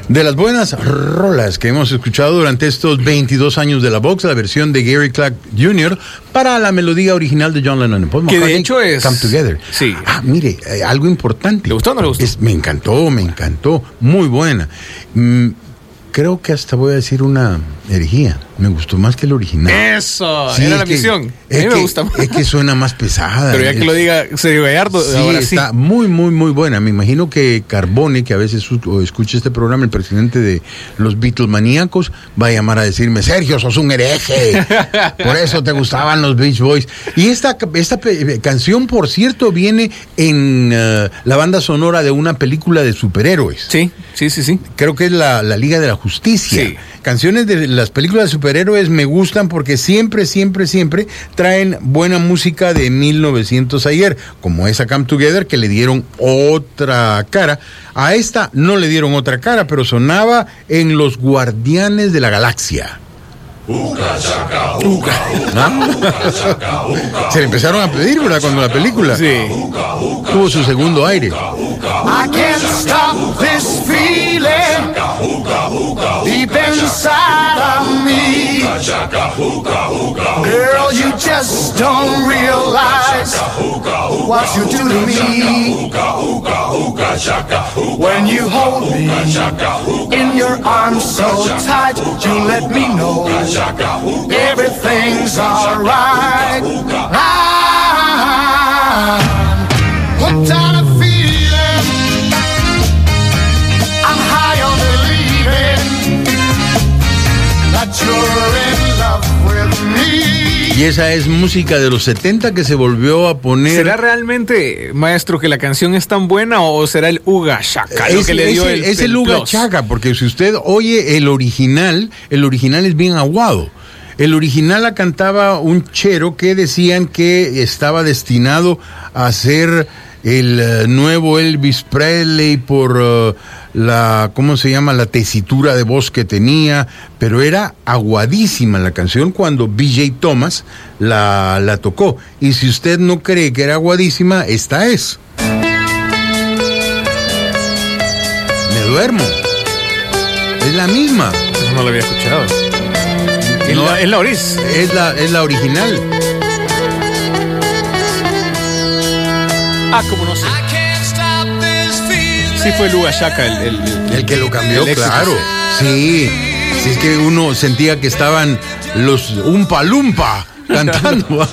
De las buenas rolas que hemos escuchado durante estos veintidós años de la Vox, la versión de Gary Clark junior para la melodía original de John Lennon. Paul que McCartney, de hecho es... Come Together. Sí. Ah, mire, eh, algo importante. ¿Le gustó o no le gustó? Es, me encantó, me encantó. Muy buena. Mm, creo que hasta voy a decir una herejía. Me gustó más que el original. Eso, Sí, era es la que- misión. A mí Es me que, gusta más. es que suena más pesada. Pero ya que Es- lo diga Sergio Gallardo, Sí, ahora sí. está muy, muy, muy buena. Me imagino que Carbone, que a veces su- o escucha este programa, el presidente de los Beatlemaníacos, va a llamar a decirme, Sergio, sos un hereje. Por eso te gustaban los Beach Boys. Y esta, esta pe- canción, por cierto, viene en uh, la banda sonora de una película de superhéroes. Sí, sí, sí, sí. Creo que es la, la Liga de la Justicia. Sí. Canciones de las películas de superhéroes me gustan porque siempre, siempre, siempre traen buena música de mil novecientos ayer, como esa Come Together que le dieron otra cara. A esta no le dieron otra cara, pero sonaba en Los Guardianes de la Galaxia. ¿Ah? Se le empezaron a pedir, ¿verdad? Cuando la película tuvo su segundo aire. I can't stop this feeling deep inside of me. Girl, you just don't realize what you do to me. When you hold me in your arms so tight, you let me know everything's alright. I'm hooked on a feeling. I'm high on believing that you're in love with me. Y esa es música de los setenta que se volvió a poner. ¿Será realmente, maestro, que la canción es tan buena o será el Uga Shaka lo Es, que le dio es el, es el el Uga plus? Chaka, porque si usted oye el original, el original es bien aguado. El original la cantaba un chero que decían que estaba destinado a ser el eh, nuevo Elvis Presley por eh, la, ¿cómo se llama? La tesitura de voz que tenía, pero era aguadísima la canción cuando B J Thomas la, la tocó. Y si usted no cree que era aguadísima, esta es. Me duermo. Es la misma. No la había escuchado. Es No, la, es la oris. Es la, es la original. Ah, como no sé. Sí fue el Uga Shaka el, el, el- El que lo cambió, el éxito. claro. Sí. Sí, es que uno sentía que estaban los Umpa Lumpa cantando.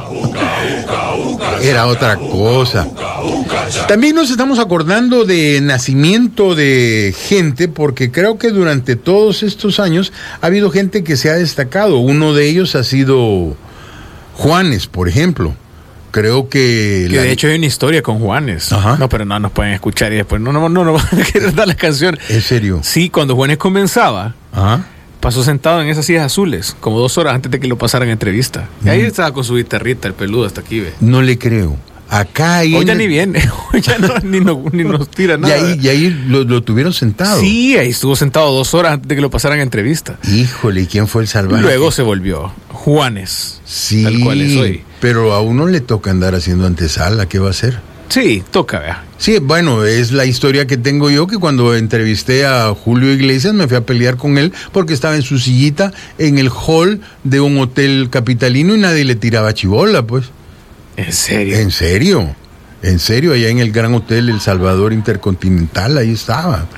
Era otra cosa. También nos estamos acordando de nacimiento de gente, porque creo que durante todos estos años ha habido gente que se ha destacado. Uno de ellos ha sido Juanes, por ejemplo. Creo que... Que la- de hecho hay una historia con Juanes. Ajá. No, pero no nos pueden escuchar y después no, no, no, no van a querer dar la canción. ¿En serio? Sí, cuando Juanes comenzaba, Ajá. pasó sentado en esas sillas azules, como dos horas antes de que lo pasaran a entrevista. Y ahí estaba con su guitarrita, el peludo hasta aquí, ve. No le creo. Acá ahí... Hoy ya en- ni viene, hoy ya no, ni, no- ni nos tira Y nada. ahí, y ahí lo, lo tuvieron sentado. Sí, ahí estuvo sentado dos horas antes de que lo pasaran a entrevista. Híjole, ¿y quién fue el salvaje? Luego se volvió Juanes. Sí, Tal cual es hoy. pero a uno le toca andar haciendo antesala, ¿qué va a hacer? Sí, toca, vea. Sí, bueno, es la historia que tengo yo, que cuando entrevisté a Julio Iglesias me fui a pelear con él porque estaba en su sillita en el hall de un hotel capitalino y nadie le tiraba chibola, pues. ¿En serio? ¿En serio? En serio, allá en el gran hotel El Salvador Intercontinental, ahí estaba.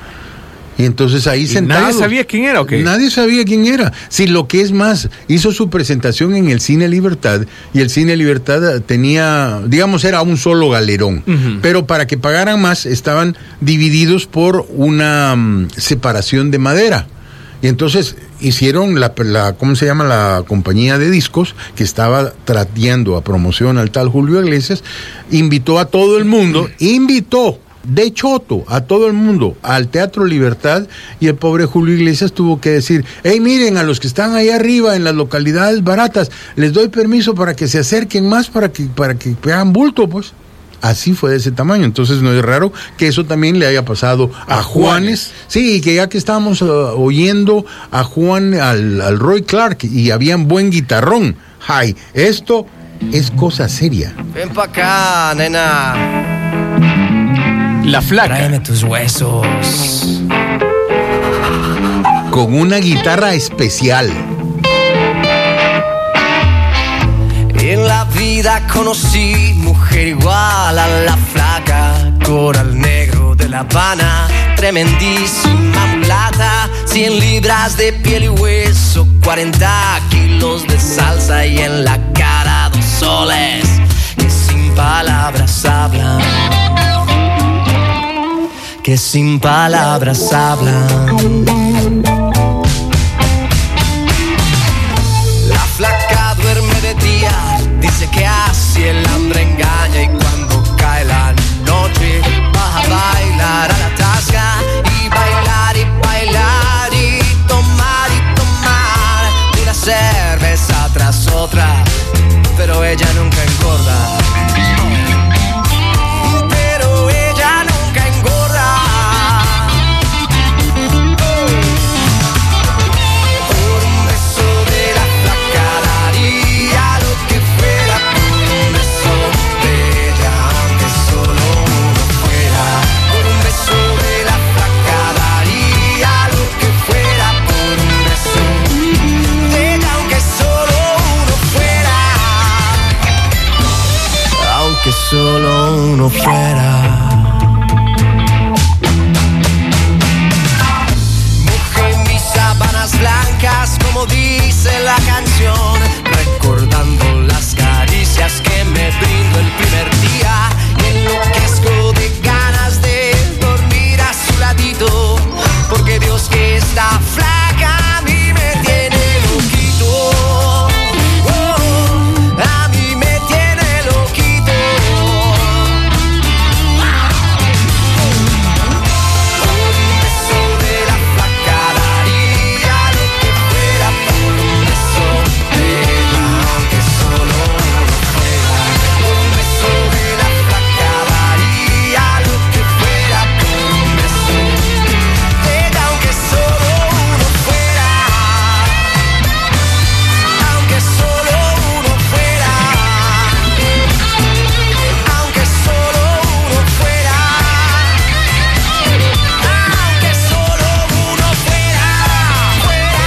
Y entonces ahí ¿Y sentado. nadie sabía quién era o qué? Nadie sabía quién era. Sí, lo que es más, hizo su presentación en el Cine Libertad y el Cine Libertad tenía, digamos, era un solo galerón. Ujú. Pero para que pagaran más estaban divididos por una mm, separación de madera. Y entonces hicieron la, la, ¿cómo se llama? La compañía de discos que estaba trateando a promoción al tal Julio Iglesias, invitó a todo el mundo, invitó de choto a todo el mundo al Teatro Libertad, y el pobre Julio Iglesias tuvo que decir, hey, miren, a los que están ahí arriba en las localidades baratas, les doy permiso para que se acerquen más, para que, para que hagan bulto, pues. Así fue de ese tamaño. Entonces no es raro que eso también le haya pasado a, A Juanes. Juanes. Sí, que ya que estábamos uh, oyendo a Juan, al, al Roy Clark, y habían buen guitarrón. Ay, esto es cosa seria. Ven pa' acá, nena. La flaca. Tráeme tus huesos. con una guitarra especial. En la vida conocí mujer igual a la flaca, coral negro de La Habana, tremendísima mulata, cien libras de piel y hueso, cuarenta kilos de salsa y en la cara dos soles que sin palabras hablan, que sin palabras hablan. La flaca duerme de día, dice que así el hambre engaña, y cuando cae la noche va a bailar a la tasca, y bailar y bailar y tomar y tomar una cerveza tras otra, pero ella nunca engorda. Pero ella nunca engorda. Por un beso de la flaca daría lo que fuera, por un beso de ella, aunque solo uno fuera. Por un beso de la flaca daría lo que fuera, por un beso de ella, aunque solo uno fuera. Aunque solo uno fuera. Mojé mis sábanas blancas, como dice la canción, recordando las caricias que me brindó el primer día, y enloquezco de ganas de dormir a su ladito, porque Dios que está flaca a mí me tiene loquito. Oh, a mí me tiene loquito. Por un beso de la flaca daría lo que fuera, por un beso de ella, aunque solo uno fuera. Por un beso de la flaca daría lo que fuera, por un beso de ella, aunque solo uno fuera. Aunque solo uno fuera. Aunque solo uno fuera. Aunque solo uno fuera. Fuera,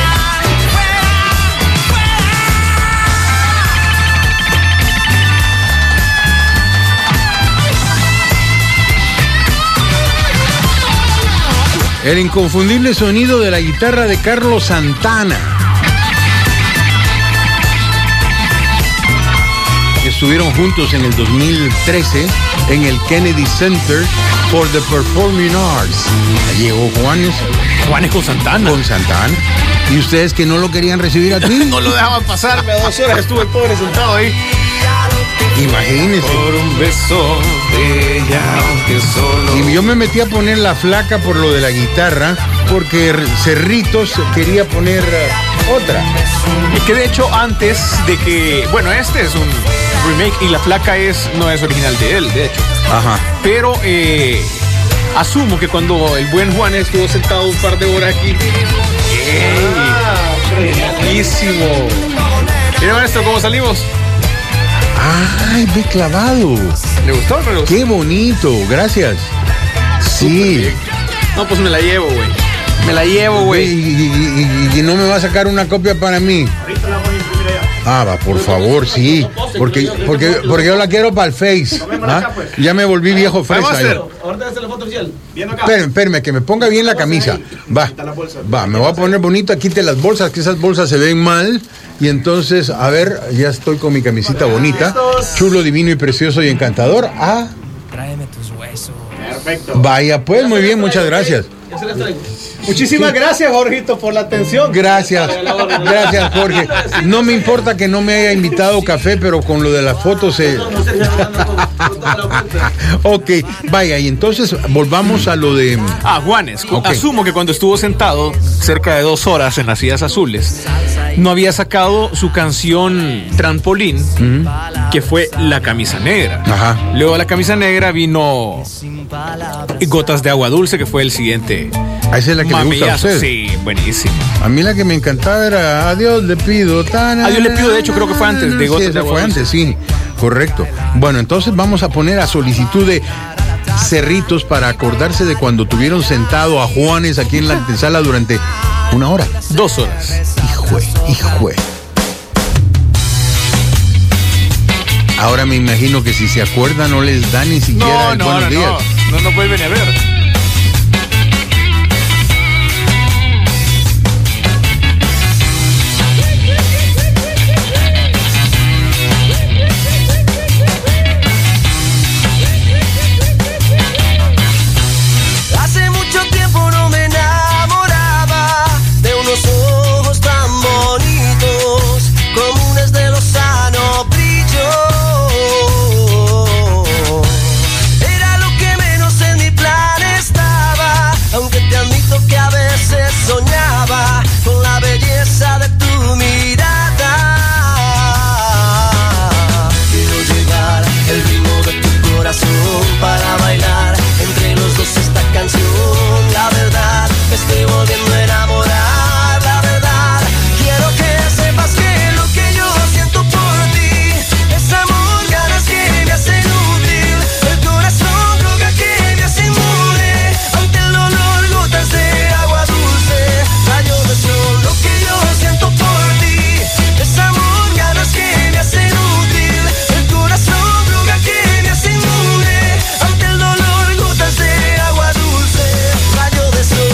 El inconfundible sonido de la guitarra de Carlos Santana. Estuvieron juntos en el dos mil trece en el Kennedy Center for the Performing Arts. Allí llegó Juanes. Juanes con Santana. Con Santana. ¿Y ustedes que no lo querían recibir aquí? No lo dejaban pasarme, dos horas estuve el pobre sentado ahí. Imagínense. Por un beso de ella, aunque solo. Y yo me metí a poner la flaca por lo de la guitarra, porque Cerritos quería poner uh, otra. Y que de hecho antes de que, bueno, este es un remake y la flaca es no es original de él, de hecho. Ajá. Pero eh, asumo que cuando el buen Juan estuvo sentado un par de horas aquí, ¡ey! ¡Buenísimo! Mira esto, ¿cómo salimos? ¡Ay, ve clavado! ¿Le gustó o no le gustó? ¡Qué bonito! Gracias. Sí. No, pues me la llevo, güey. Me la llevo, güey. Y, y, y, y no me va a sacar una copia para mí. Ahorita la voy a imprimir allá. Ah, va, por favor, sí. Porque, porque, porque yo la quiero para el Face. ¿Ah? Ya me volví viejo fresa. Ahorita hacer la foto oficial. Viendo acá. Espérame, espérame, que me ponga bien la camisa. Va, va, me voy a poner bonito. Quite las bolsas, que esas bolsas se ven mal. Y entonces, a ver, ya estoy con mi camisita bonita. Chulo, divino y precioso y encantador. Ah. Tráeme tus huesos. Perfecto. Vaya, pues, muy bien, muchas gracias. Muchísimas gracias, Jorgito, por la atención. Gracias, gracias, Jorge. No me importa que no me haya invitado café, pero con lo de las fotos se... Ok, vaya, y entonces volvamos a lo de... Ah, Juanes, okay. Asumo que cuando estuvo sentado cerca de dos horas en las sillas azules, no había sacado su canción Trampolín, uh-huh. que fue La Camisa Negra. Ajá. Luego de La Camisa Negra vino Gotas de Agua Dulce, que fue el siguiente. Ah, esa es la que me gusta a usted. Sí, buenísimo. A mí la que me encantaba era Adiós le pido. Adiós le pido, de hecho creo que fue antes de Gotas sí, de Agua fue Dulce. antes, sí, correcto. Bueno, entonces vamos a poner a solicitud de Cerritos para acordarse de cuando tuvieron sentado a Juanes aquí en la antesala durante ¿Una hora? Dos horas. Hijue, hijue. Ahora me imagino que si se acuerdan no les da ni siquiera No, el no, buenos no, días. no, no, no puede venir a ver. Hace mucho tiempo no me enamoraba de unos ojos tan bonitos, comunes de lozano brillo. Era lo que menos en mi plan estaba, aunque te admito que a veces soñaba con la belleza de tu mirada. Quiero llevar el ritmo de tu corazón para bailar entre los dos esta canción. La verdad, me estoy volviendo a enamorar. La verdad, quiero que sepas que lo que yo siento por ti es amor, ganas que me hacen útil, el corazón droga que me hace inmune ante el dolor, gotas de agua dulce, rayo de sol. Lo que yo siento por ti es amor, ganas que me hacen útil, el corazón droga que me hace inmune ante el dolor, gotas de agua dulce, rayo de sol.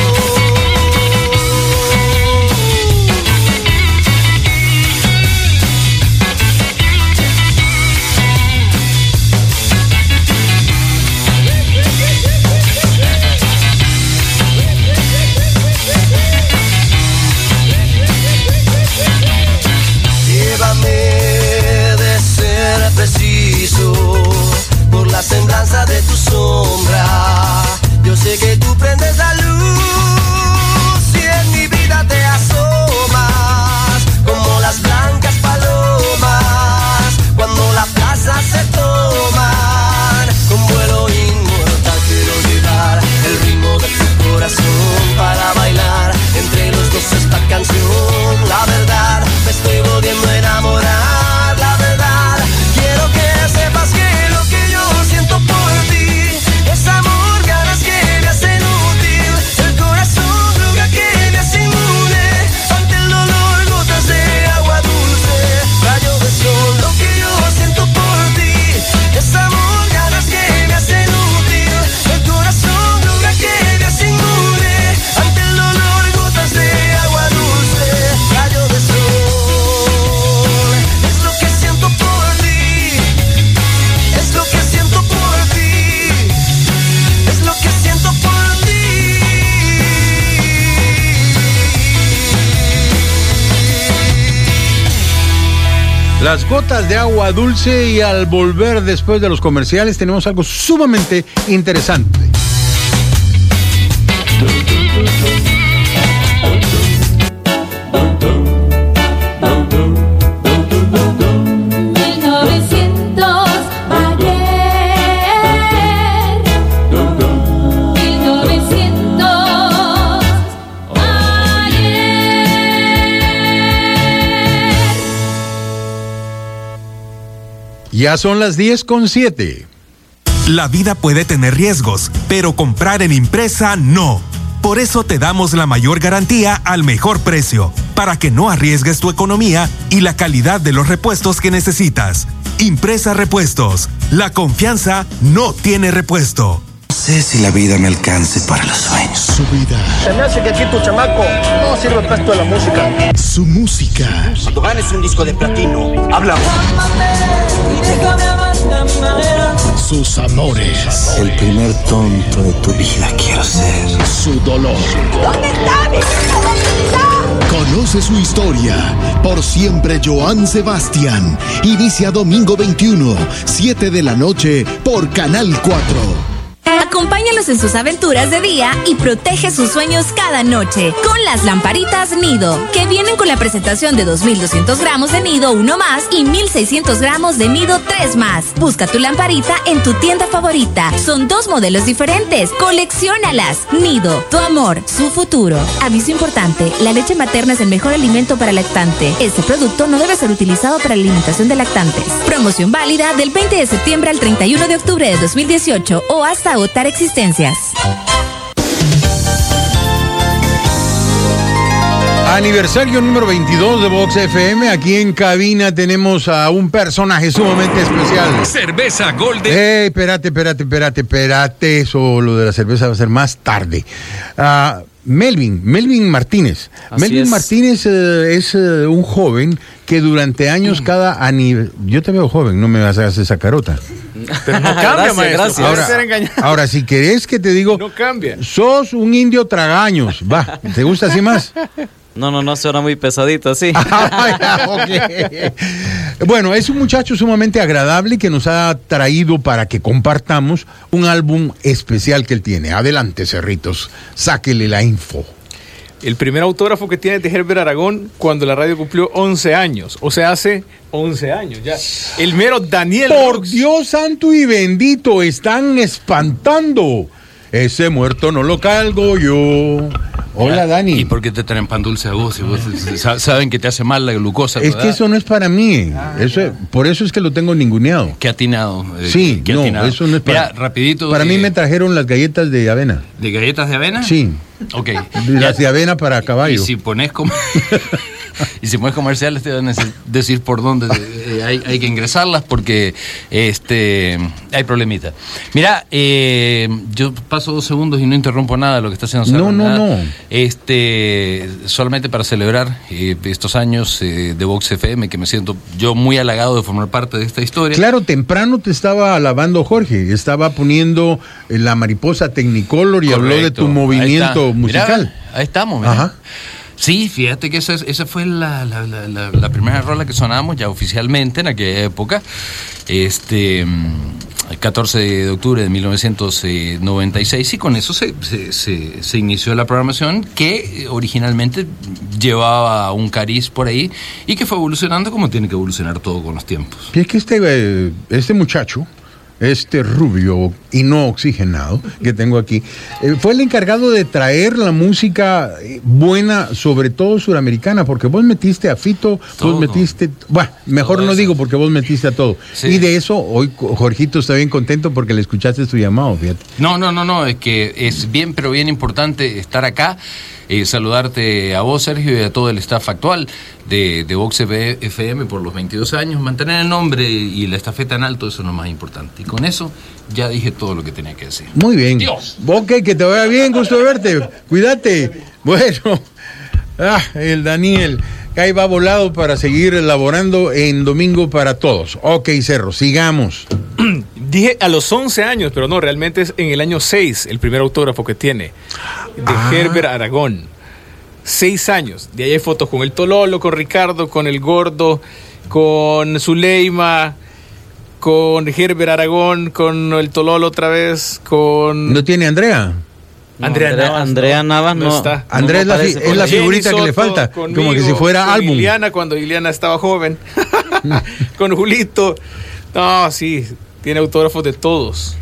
Llévame de ser preciso por la semblanza de tu sombra. Yo sé que tú prendes la luz y en mi vida te asomas como las blancas palomas cuando la plaza se toman con vuelo inmortal. Quiero llevar el ritmo de tu corazón para bailar entre los dos esta canción. La verdad, me estoy volviendo a enamorar. La verdad, quiero que sepas que lo que yo siento por ti es amor, ganas que me hacen útil, el corazón droga que me hace inmune ante el dolor, gotas de agua dulce, rayo de sol. Lo que yo siento por ti es amor, ganas que me hacen útil, el corazón droga que me hace inmune ante el dolor, gotas de agua dulce, rayo de sol. Es lo que siento por ti, es lo que siento por ti, es lo que siento por ti. Las gotas de agua dulce, y al volver después de los comerciales tenemos algo sumamente interesante. mil novecientos ayer, mil novecientos ayer. Ya son las diez con siete. La vida puede tener riesgos, pero comprar en Impresa no. Por eso te damos la mayor garantía al mejor precio, para que no arriesgues tu economía y la calidad de los repuestos que necesitas. Impresa Repuestos. La confianza no tiene repuesto. No sé si la vida me alcance para los sueños. Su vida. Se me hace que aquí tu chamaco no sirve para esto de la música. Su música. Cuando ganes un disco de platino, hablamos. Sus amores. El primer tonto de tu vida quiero ser. Su dolor. ¿Dónde está mi hijo? ¿Dónde está? Conoce su historia. Por siempre, Joan Sebastián. Inicia domingo veintiuno, siete de la noche, por Canal cuatro. Acompáñalos en sus aventuras de día y protege sus sueños cada noche con las lamparitas Nido, que vienen con la presentación de dos mil doscientos gramos de Nido uno más y mil seiscientos gramos de Nido tres más. Busca tu lamparita en tu tienda favorita. Son dos modelos diferentes. Colecciónalas. Nido, tu amor, su futuro. Aviso importante: la leche materna es el mejor alimento para lactante. Este producto no debe ser utilizado para la alimentación de lactantes. Promoción válida del veinte de septiembre al treinta y uno de octubre de dos mil dieciocho o hasta agotar existencias. Aniversario número veintidós de Vox F M. Aquí en cabina tenemos a un personaje sumamente especial. Cerveza Golden. Hey, espérate, espérate, espérate, espérate. Eso, lo de la cerveza va a ser más tarde. Uh, Melvin, Melvin Martínez. Así Melvin es. Martínez uh, es uh, un joven que durante años cada aniversario... Yo te veo joven, no me vas a hacer esa carota. Pero no cambia, Gracias, maestro. gracias. Puede Ahora, ser engañado. ahora, si querés que te digo... No cambia. Sos un indio tragaños. Va, ¿te gusta así más? No, no, no, suena muy pesadito así. Ah, ya, ok. Bueno, es un muchacho sumamente agradable que nos ha traído para que compartamos un álbum especial que él tiene. Adelante, Cerritos, sáquele la info. El primer autógrafo que tiene es de Herbert Aragón cuando la radio cumplió once años. O sea, hace once años ya. El mero Daniel Por Rux. Dios santo y bendito, están espantando. Ese muerto no lo cargo yo. Hola, Dani. ¿Y por qué te traen pan dulce a vos? Si vos sa- saben que te hace mal la glucosa. Es que eso no es para mí. Eso es- por eso es que lo tengo ninguneado. Qué atinado. eh, Sí, qué no, atinado. eso no es para... Mira, rapidito. Para eh, mí me trajeron las galletas de avena. ¿De galletas de avena? Sí. Ok. Las de avena para caballo. Y si pones como... y si pones comerciales te van a decir por dónde eh, hay, hay que ingresarlas porque este hay problemita. Mira, eh, yo paso dos segundos y no interrumpo nada de lo que está haciendo Sarah, No, no, nada. no. Este, solamente para celebrar eh, estos años eh, de Vox F M, que me siento yo muy halagado de formar parte de esta historia. Claro, temprano te estaba alabando Jorge, estaba poniendo eh, la mariposa Technicolor y habló de tu Correcto. movimiento Ahí está. musical. Mirá, ahí estamos, mirá. Ajá. Sí, fíjate que esa, es- esa fue la, la, la, la- la primera rola que sonamos ya oficialmente en aquella época. Este, mm, el catorce de octubre de mil novecientos noventa y seis, y con eso se, se, se, se inició la programación que eh, originalmente llevaba un cariz por ahí y que fue evolucionando como tiene que evolucionar todo con los tiempos. Y es que este, eh, este muchacho, este rubio y no oxigenado que tengo aquí, eh, fue el encargado de traer la música eh, buena, sobre todo suramericana, porque vos metiste a Fito, Todo. vos metiste, bueno, mejor Todo no eso. digo porque vos metiste a todo. Sí. Y de eso hoy Jorgito está bien contento porque le escuchaste su llamado, fíjate. No, no, no, no, es que es bien, pero bien importante estar acá, eh, saludarte a vos, Sergio, y a todo el staff actual de, de Vox F M por los veintidós años, mantener el nombre y la estafeta en alto, eso es lo más importante. Y con eso ya dije todo lo que tenía que decir. Muy bien. Dios. Ok, que te vaya bien, gusto de verte. Cuídate. Bueno, ah, el Daniel, que ahí va volado para seguir elaborando en Domingo para Todos. Ok, Cerro, sigamos. Dije a los once años, pero no, realmente es en el año seis el primer autógrafo que tiene, de Ah. Herbert Aragón. Seis años. De ahí hay fotos con el Tololo, con Ricardo, con el Gordo, con Zuleima, con Herbert Aragón, con el Tololo otra vez, con... ¿No tiene Andrea? Andrea Andrea- Navas. Andrea Navas no- está. Andrea es la fi- aparece es por la ahí. figurita Jenny que le Soto, falta, conmigo, como que si fuera con álbum. Liliana cuando Liliana estaba joven, con Julito. No, sí, tiene autógrafos de todos.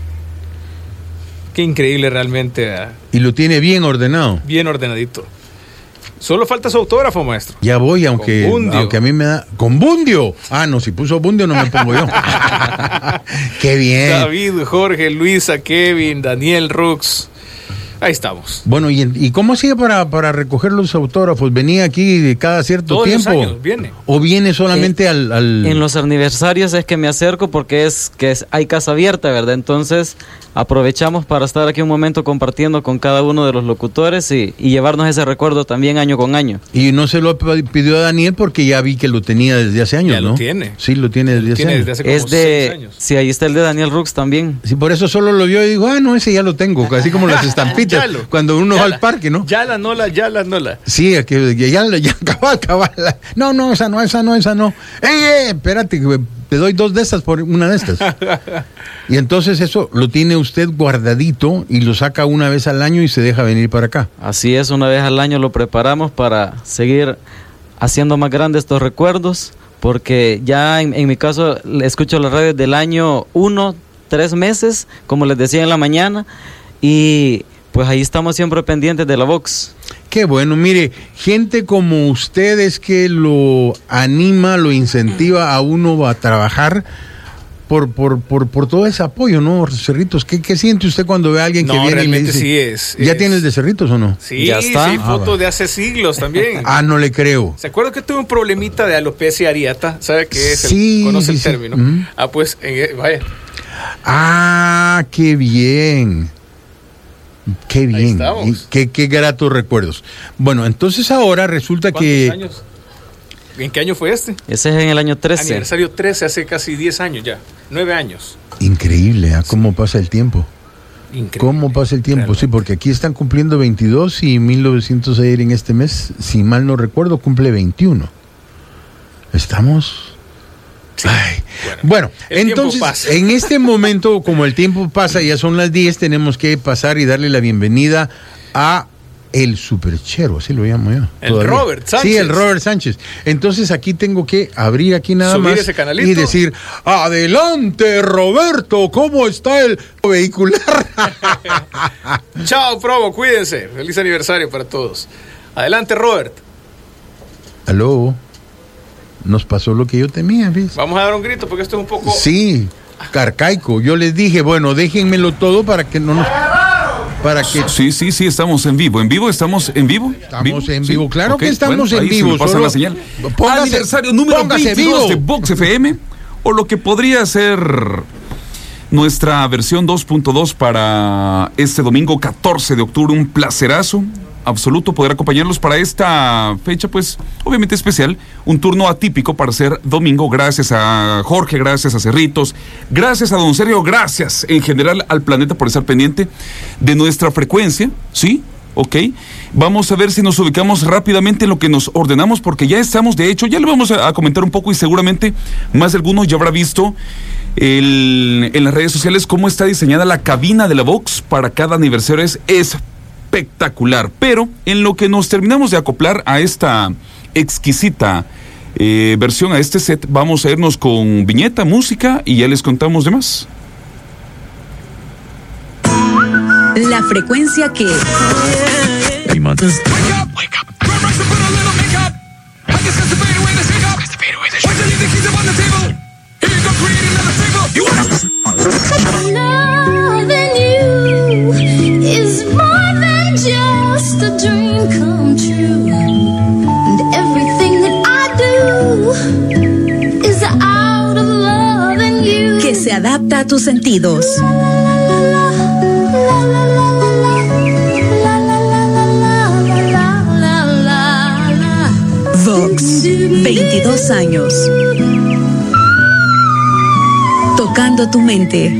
Qué increíble realmente, ah, Y lo tiene bien ordenado. bien ordenadito. Solo falta su autógrafo, maestro. Ya voy, aunque, Con Bundio. aunque a mí me da... ¡Con Bundio! Ah, no, si puso Bundio no me pongo yo. ¡Qué bien! David, Jorge, Luisa, Kevin, Daniel, Rux. Ahí estamos. Bueno, ¿y, y cómo hacía para, para recoger los autógrafos? ¿Venía aquí cada cierto Todos los tiempo? años viene. ¿O viene solamente Eh, al, al...? En los aniversarios es que me acerco porque es que es- hay casa abierta, ¿verdad? Entonces aprovechamos para estar aquí un momento compartiendo con cada uno de los locutores y, y llevarnos ese recuerdo también año con año. Y no se lo p- pidió a Daniel porque ya vi que lo tenía desde hace años, Ya ¿no? lo tiene. Sí, lo tiene desde hace tiene años. desde hace como Es de- seis años. Sí, ahí está el de Daniel Rux también. Sí, por eso solo lo vio y digo, ah, no, ese ya lo tengo, así como las estampitas, Yalo. cuando uno va al parque, ¿no? Ya la nola, ya la nola. Sí, que que ya, ya cabal, cabal. No, no, esa no, esa no, esa no. ¡Ey, ey! Espérate, que te doy dos de estas por una de estas. Y entonces eso lo tiene usted guardadito y lo saca una vez al año y se deja venir para acá. Así es, una vez al año lo preparamos para seguir haciendo más grandes estos recuerdos, porque ya en, en mi caso escucho la radio del año uno, tres meses, como les decía en la mañana, y pues ahí estamos siempre pendientes de la Vox. Qué bueno, mire, gente como ustedes que lo anima, lo incentiva a uno a trabajar, por, por, por, por todo ese apoyo, ¿no, Cerritos? ¿Qué, qué siente usted cuando ve a alguien que No, viene y le realmente dice? sí es, ¿Ya es. tiene el de Cerritos o no? Sí, ¿Ya está? sí, Ah, fotos va. de hace siglos también. Ah, no le creo. ¿Se acuerda que tuve un problemita de alopecia areata? ¿Sabe qué es? El- Sí, ¿Conoce sí, el sí. término? Ujú. Ah, pues, en- vaya. Ah, qué bien. Qué bien. estamos. Y qué, qué gratos recuerdos. Bueno, entonces ahora resulta que... años? ¿En qué año fue este? Ese es en el año trece. Aniversario trece, hace casi diez años ya. nueve años. Increíble, ¿ah? ¿Cómo pasa el tiempo? Increíble. ¿Cómo pasa el tiempo? Sí, porque aquí están cumpliendo veintidós y mil novecientos ayer en este mes, si mal no recuerdo, cumple veintiuno. Estamos... Ay. Bueno, el tiempo entonces, pasa. en este momento, como el tiempo pasa, ya son las diez, tenemos que pasar y darle la bienvenida a el superchero, así lo llamo yo. El todavía. Robert Sánchez. Sí, el Robert Sánchez. Entonces aquí tengo que abrir aquí nada Subir más ese canalito. y decir, adelante Roberto, ¿cómo está el vehicular? Chao, promo, cuídense. Feliz aniversario para todos. Adelante, Robert. Aló, nos pasó lo que yo temía, ¿ves? Vamos a dar un grito porque esto es un poco... Sí, carcaico. Yo les dije, bueno, déjenmelo todo para que no nos... Para que... Sí, sí, sí, estamos en vivo. ¿En vivo? ¿Estamos en vivo? Estamos en vivo, claro Ok, que estamos bueno, en ahí se vivo. me pasa solo- la señal. Póngase- Aniversario número póngase veintidós vivo. de Vox F M, o lo que podría ser nuestra versión dos punto dos para este domingo catorce de octubre. Un placerazo absoluto poder acompañarlos para esta fecha, pues obviamente especial, un turno atípico para ser domingo. Gracias a Jorge, gracias a Cerritos, gracias a don Sergio, gracias en general al planeta por estar pendiente de nuestra frecuencia, ¿sí? Ok, vamos a ver si nos ubicamos rápidamente en lo que nos ordenamos, porque ya estamos, de hecho, ya le vamos a, a comentar un poco y seguramente más de alguno ya habrá visto el- en las redes sociales cómo está diseñada la cabina de la Vox para cada aniversario. Es espectacular, pero en lo que nos terminamos de acoplar a esta exquisita eh, versión, a este set, vamos a irnos con viñeta, música y ya les contamos de más. La frecuencia que... Loving you is more than just a dream come true. And everything that I do is out of loving you. que se adapta a tus sentidos. Vox, veintidós años. Tocando tu mente.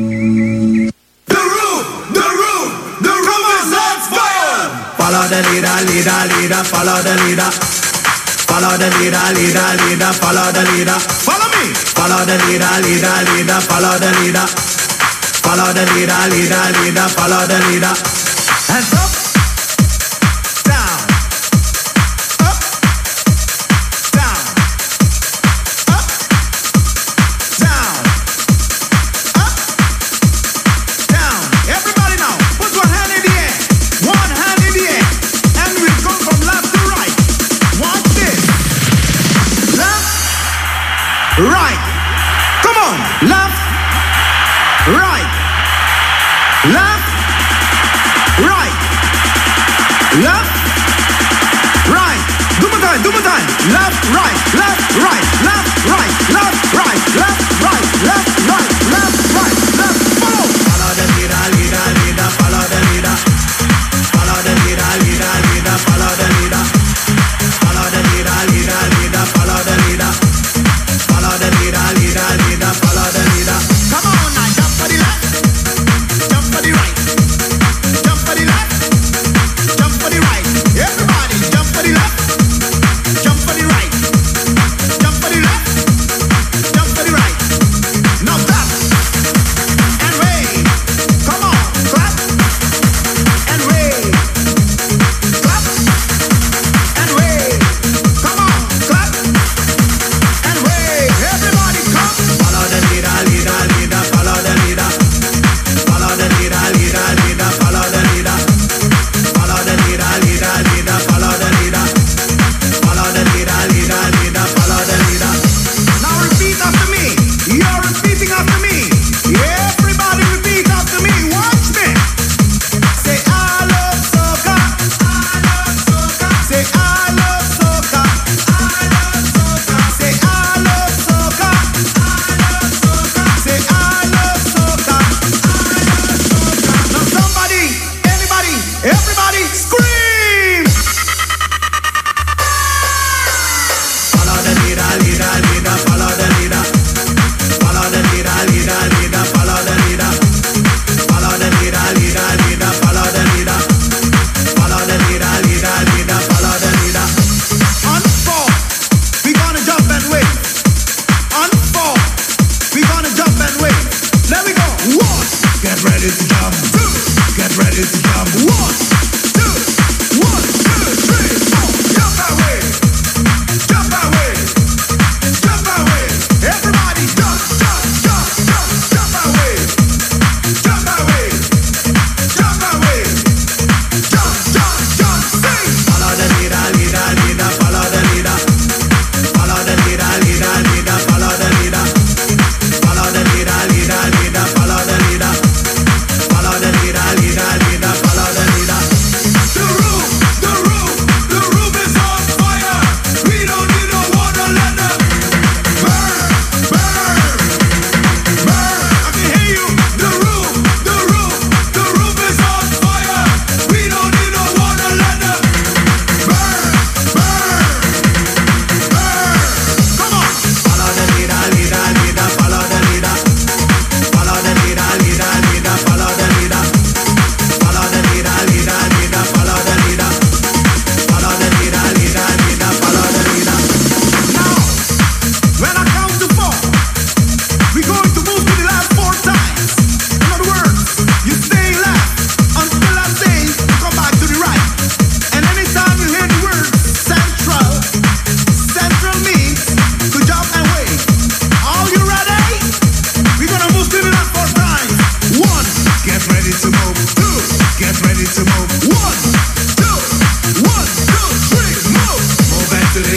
Follow the leader, leader, leader, follow the leader. Follow the leader, leader, leader, follow the leader. Follow me. Follow the leader, leader, leader, follow the leader. Follow the leader, leader, leader, follow the leader. Hands up, down, up, down, up, down, up, down. Everybody now, put one hand in the air, one hand in the air, and we go from left to right. Watch this. Left, right. Come on, left, right, left, right, left, right. Do my time, do my time. Left, right, left, right, left, right, left, right, left, right, left, right, left, right, left. Follow. Follow the leader, leader, leader. Follow the leader. Follow the leader, leader, leader. Follow the leader. Follow the leader, leader, leader. Follow the leader. Follow the leader, leader, leader. Follow the leader. Come on now, jump for the left, jump for the right, jump for the left, jump for the right. Everybody, jump for the left, jump for the right, jump for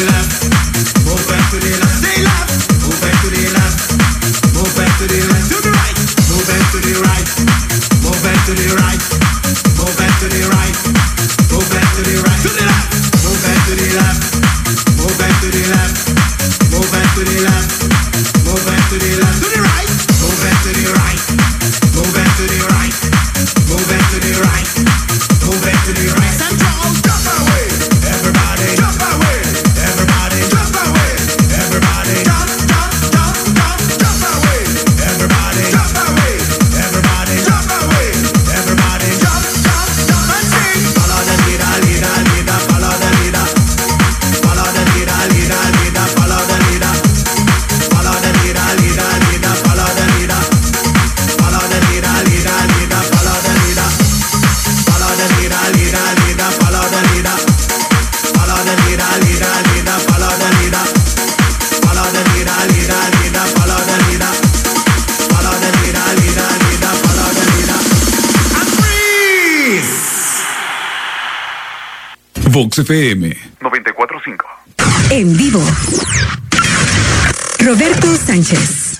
the left, move back to the left, stay left, move back to the left, move back to the left, to the right, move back to the right, move back to the right, move back to the right, move back to the right, to the left, move back to the left, move back to the left, move back to the left, move back to the left, to the right, move back to the right, move back to the right, move back to the right, move back to the right, Central, jump away, everybody, jump away, everybody, jump away, everybody, jump, jump, jump, jump, jump away, everybody, jump away, everybody, jump away, everybody, jump, jump, jump and sing. Follow the leader, leader, leader, follow the leader, follow the leader, leader, leader, follow the leader, follow the leader, leader, leader, follow the leader, follow the leader, leader, leader, follow the leader, follow the leader, leader, leader, follow the leader, follow the leader, leader, leader, follow the leader, follow the leader, leader, leader, follow the leader, follow the leader, leader, leader, follow the leader, and freeze. Vox F M noventa y cuatro punto cinco. En vivo. Roberto Sánchez.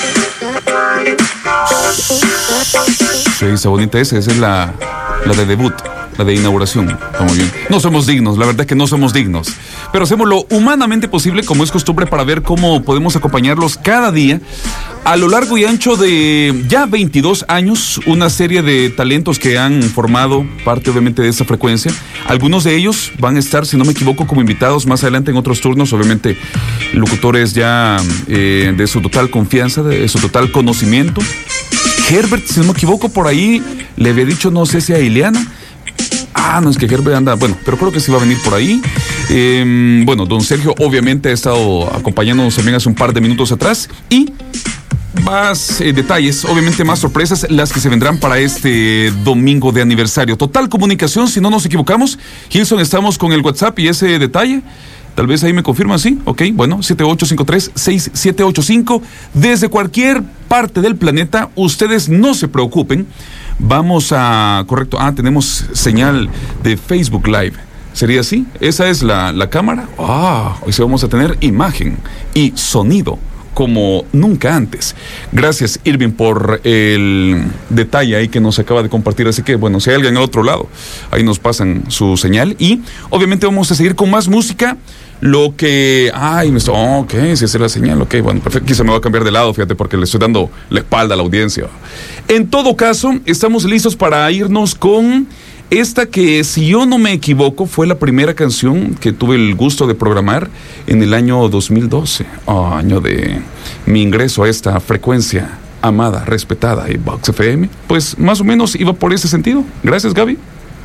Sí, está bonita esa, esa es la, la de debut, la de inauguración. Está muy bien. No somos dignos, la verdad es que no somos dignos. Pero hacemos lo humanamente posible, como es costumbre, para ver cómo podemos acompañarlos cada día a lo largo y ancho de ya veintidós años, una serie de talentos que han formado parte obviamente de esa frecuencia. Algunos de ellos van a estar, si no me equivoco, como invitados más adelante en otros turnos, obviamente locutores ya eh, de su total confianza, de su total conocimiento. Herbert, si no me equivoco, por ahí le había dicho, no sé si a Ileana. Ah, no, es que Herbert anda, bueno, pero creo que sí va a venir por ahí. Eh, bueno, don Sergio obviamente ha estado acompañándonos también hace un par de minutos atrás. Y más eh, detalles, obviamente más sorpresas, las que se vendrán para este domingo de aniversario. Total comunicación, si no nos equivocamos. Gilson, estamos con el WhatsApp y ese detalle. Tal vez ahí me confirman, sí, ok, bueno, siete ocho cinco tres, seis siete ocho cinco. Desde cualquier parte del planeta, ustedes no se preocupen. Vamos a, correcto, ah, tenemos señal de Facebook Live. ¿Sería así? ¿Esa es la, la cámara? Ah, hoy sí vamos a tener imagen y sonido como nunca antes. Gracias, Irving, por el detalle ahí que nos acaba de compartir. Así que, bueno, si hay alguien al otro lado, ahí nos pasan su señal. Y obviamente vamos a seguir con más música. Lo que... Ay, me estoy... Oh, ok, si esa es la señal, ok, bueno, perfecto. Quizá me voy a cambiar de lado, fíjate, porque le estoy dando la espalda a la audiencia. En todo caso, estamos listos para irnos con esta que, si yo no me equivoco, fue la primera canción que tuve el gusto de programar en el año dos mil doce, oh, año de mi ingreso a esta frecuencia amada, respetada y Vox F M. Pues más o menos iba por ese sentido. Gracias, Gaby.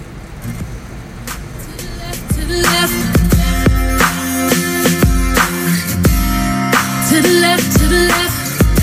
To the left, to the left.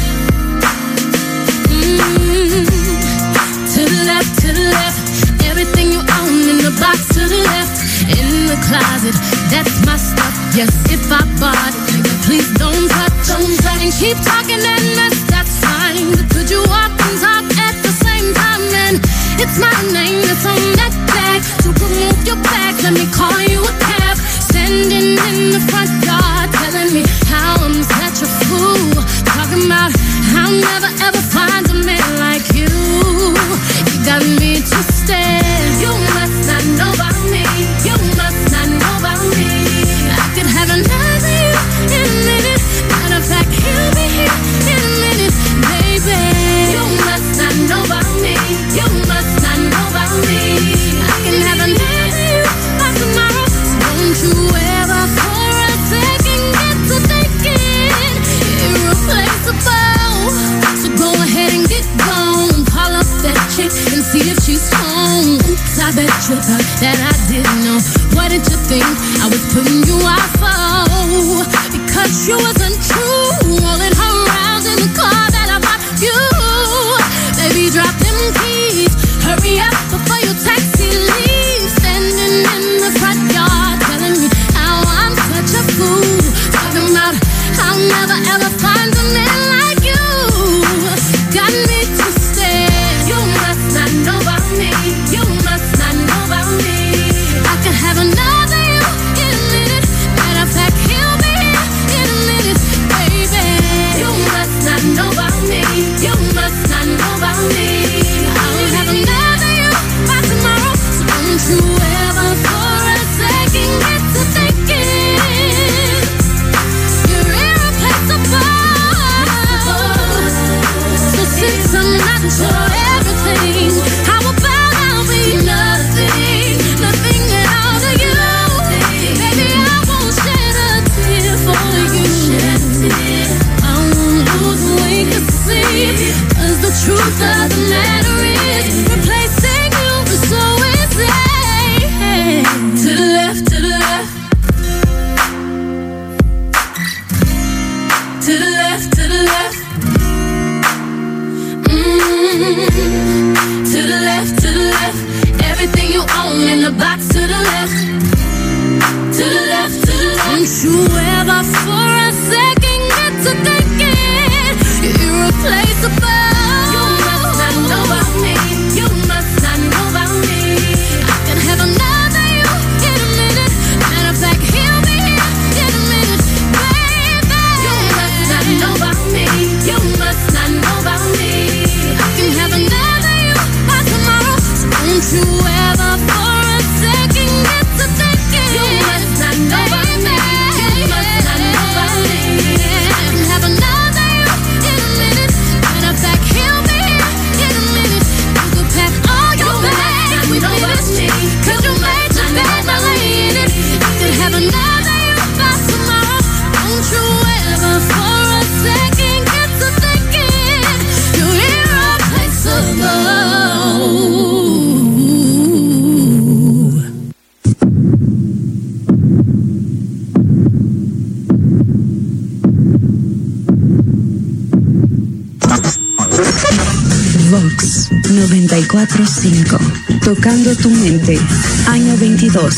Mm-hmm. To the left, to the left. Everything you own in the box to the left. In the closet, that's my stuff. Yes, if I bought it, nigga, please don't touch. Don't touch. And keep talking and mess, that's fine. But could you walk and talk at the same time? And it's my name that's on that bag. So remove your bag, let me call you a cab. Standing in the front yard, telling me how I'm such a fool. Talking about I'll never ever find a man like you. You got me twisted. You must not know about me. You must not know about me. I could have another you in a minute. Matter of fact, he'll be here in a minute, baby. You must not know about me. You must not know about me. I can have another you by tomorrow. Don't you ever for a second get to thinking irreplaceable. So go ahead and get gone. Call up that chick and see if she's home. Oops, I bet you thought that I didn't know. What did you think I was putting you off for? Because you wasn't true. Rolling her around in the car that I bought you. Baby, drop them keys. Hurry up before your taxi leaves. Standing in the front yard, telling me how I'm such a fool. Talking about I'll never ever find a man like you. Got me twisted. You must not know about me. You must not know about me. I could have another you in a minute. Matter of fact, box to the left, to the left, to the left. Don't you ever for a second get to thinking you're irreplaceable. You must not know about me. You must not know about me. I can have another you in a minute. Matter of fact, he'll be here in a minute, baby. You must not know about me. You must not know about me. I can have another you by tomorrow. So don't you ever for a second get to thinking you must not know about me. You must not know about me. I can have another you in a minute. Matter of fact, he'll be here in a minute. You could pack all your bags with me, 'cause you made your bed by laying it. I can have another you by tomorrow. Don't you ever for a second get to thinking you're irreplaceable. Vox noventa y cuatro punto cinco. Tocando tu mente. Año veintidós.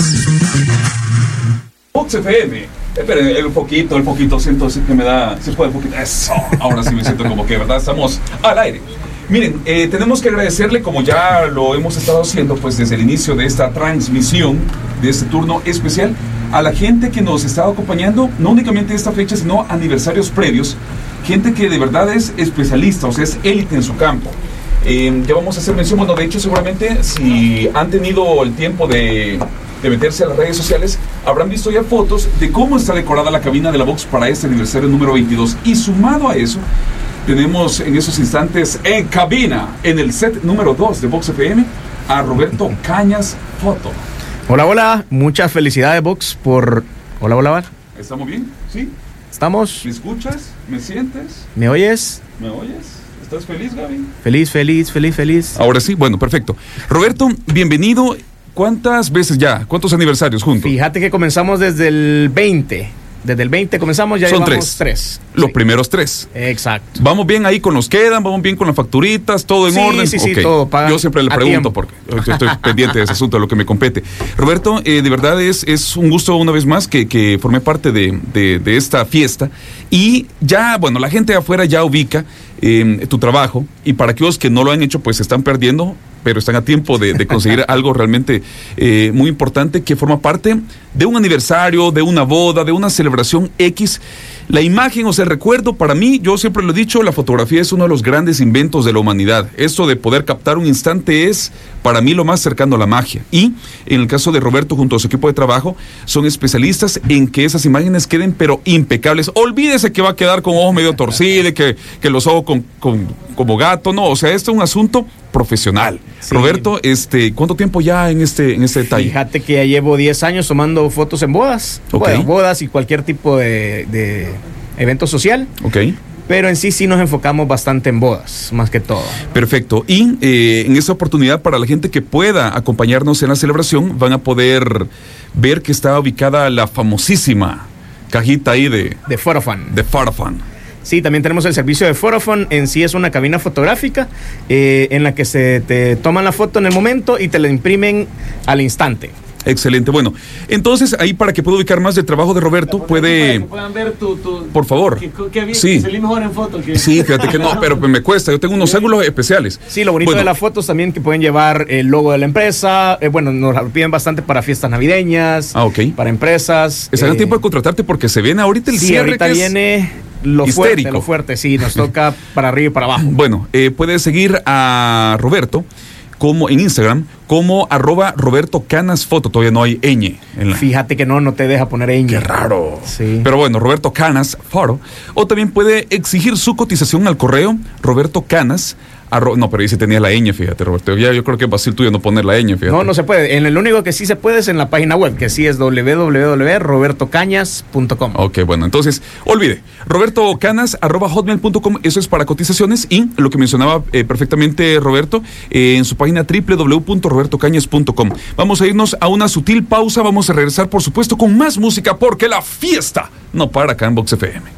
Vox F M. Esperen, el poquito, el poquito, siento que me da, se puede el poquito, eso, ahora sí me siento como que, ¿verdad? Estamos al aire. Miren, eh, tenemos que agradecerle, como ya lo hemos estado haciendo, pues desde el inicio de esta transmisión, de este turno especial, a la gente que nos está acompañando, no únicamente esta fecha, sino aniversarios previos, gente que de verdad es especialista, o sea, es élite en su campo. Eh, ya vamos a hacer mención, bueno, de hecho seguramente si han tenido el tiempo de, de meterse a las redes sociales, habrán visto ya fotos de cómo está decorada la cabina de la Vox para este aniversario número veintidós. Y sumado a eso, tenemos en esos instantes en cabina, en el set número dos de Vox F M, a Roberto Cañas Foto. Hola, hola, muchas felicidades Vox por... Hola, hola, hola. ¿Estamos bien? ¿Sí? ¿Estamos? ¿Me escuchas? ¿Me sientes? ¿Me oyes? ¿Me oyes? ¿Estás feliz, Gaby? Feliz, feliz, feliz, feliz. Ahora sí, bueno, perfecto. Roberto, bienvenido. ¿Cuántas veces ya? ¿Cuántos aniversarios juntos? Fíjate que comenzamos desde el veinte. Desde el veinte comenzamos, ya Son llevamos tres. tres. Los Sí. primeros tres. Exacto. ¿Vamos bien ahí con los quedan? ¿Vamos bien con las facturitas? ¿Todo en Sí, orden? sí, sí, Ok. todo pagan Yo siempre le a pregunto tiempo. porque yo estoy pendiente de ese asunto, de lo que me compete. Roberto, eh, de verdad es, es un gusto una vez más que, que formé parte de, de, de esta fiesta. Y ya, bueno, la gente de afuera ya ubica eh, tu trabajo. Y para aquellos que no lo han hecho, pues se están perdiendo, pero están a tiempo de, de conseguir algo realmente eh, muy importante que forma parte de un aniversario, de una boda, de una celebración X. La imagen, o sea, el recuerdo, para mí, yo siempre lo he dicho, la fotografía es uno de los grandes inventos de la humanidad. Esto de poder captar un instante es, para mí, lo más cercano a la magia. Y, en el caso de Roberto, junto a su equipo de trabajo, son especialistas en que esas imágenes queden, pero impecables. Olvídese que va a quedar con ojos medio torcidos, que, que los ojos con, con, como gato, no. O sea, esto es un asunto profesional. Sí. Roberto, este, ¿cuánto tiempo ya en este, en este detalle? Fíjate que ya llevo diez años tomando fotos en bodas. Okay. Bueno, bodas y cualquier tipo de, de evento social. Ok. Pero en sí sí nos enfocamos bastante en bodas, más que todo. Perfecto. Y eh, en esta oportunidad, para la gente que pueda acompañarnos en la celebración, van a poder ver que está ubicada la famosísima cajita ahí de... De Photofan. De Photofan. Sí, también tenemos el servicio de Photofan. En sí es una cabina fotográfica eh, en la que se te toman la foto en el momento y te la imprimen al instante. Excelente. Bueno, entonces ahí para que pueda ubicar más del trabajo de Roberto, puede... Para que puedan ver tu... tu por favor. Que, que bien, sí. que salí mejor en foto. Que... Sí, fíjate que no, pero me cuesta. Yo tengo unos ángulos especiales. Sí, lo bonito bueno. de las fotos también que pueden llevar el logo de la empresa. Eh, bueno, nos lo piden bastante para fiestas navideñas. Ah, ok. Para empresas. Está en eh, tiempo de contratarte porque se viene ahorita el sí, cierre. ahorita que viene... Lo histérico. fuerte, lo fuerte, sí, nos toca para arriba y para abajo. Bueno, eh, puedes seguir a Roberto como en Instagram como arroba Roberto Canas Foto. Todavía no hay ñ. En la... Fíjate que no, no te deja poner ñ. Qué raro. Sí. Pero bueno, Roberto Canas Foto. O también puede exigir su cotización al correo Roberto Canas. Arro... No, pero ahí sí tenía la ñ, fíjate, Roberto. Ya, yo creo que es fácil tuyo no poner la ñ, fíjate. No, no se puede. En el único que sí se puede es en la página web, que sí es doble u doble u doble u punto roberto cañas punto com. Ok, bueno, entonces, olvide, Roberto Canas, arroba hotmail punto com, eso es para cotizaciones. Y lo que mencionaba eh, perfectamente Roberto, eh, en su página doble u doble u doble u punto roberto cañas punto com. Vamos a irnos a una sutil pausa, vamos a regresar, por supuesto, con más música, porque la fiesta no para acá en Vox F M.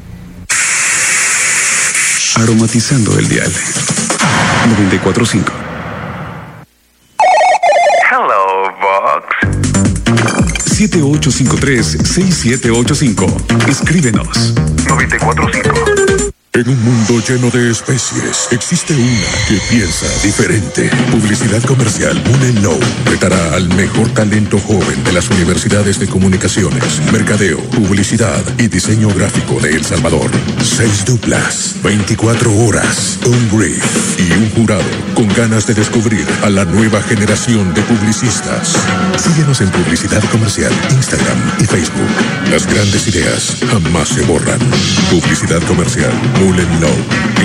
Aromatizando el dial. noventa y cuatro punto cinco. Hello, Vox. siete ocho cinco tres, seis siete ocho cinco. Escríbenos. noventa y cuatro punto cinco. En un mundo lleno de especies, existe una que piensa diferente. Publicidad Comercial Moon and Low retará al mejor talento joven de las universidades de comunicaciones, mercadeo, publicidad y diseño gráfico de El Salvador. Seis duplas, veinticuatro horas, un brief y un jurado con ganas de descubrir a la nueva generación de publicistas. Síguenos en Publicidad Comercial, Instagram y Facebook. Las grandes ideas jamás se borran. Publicidad Comercial Moon and Low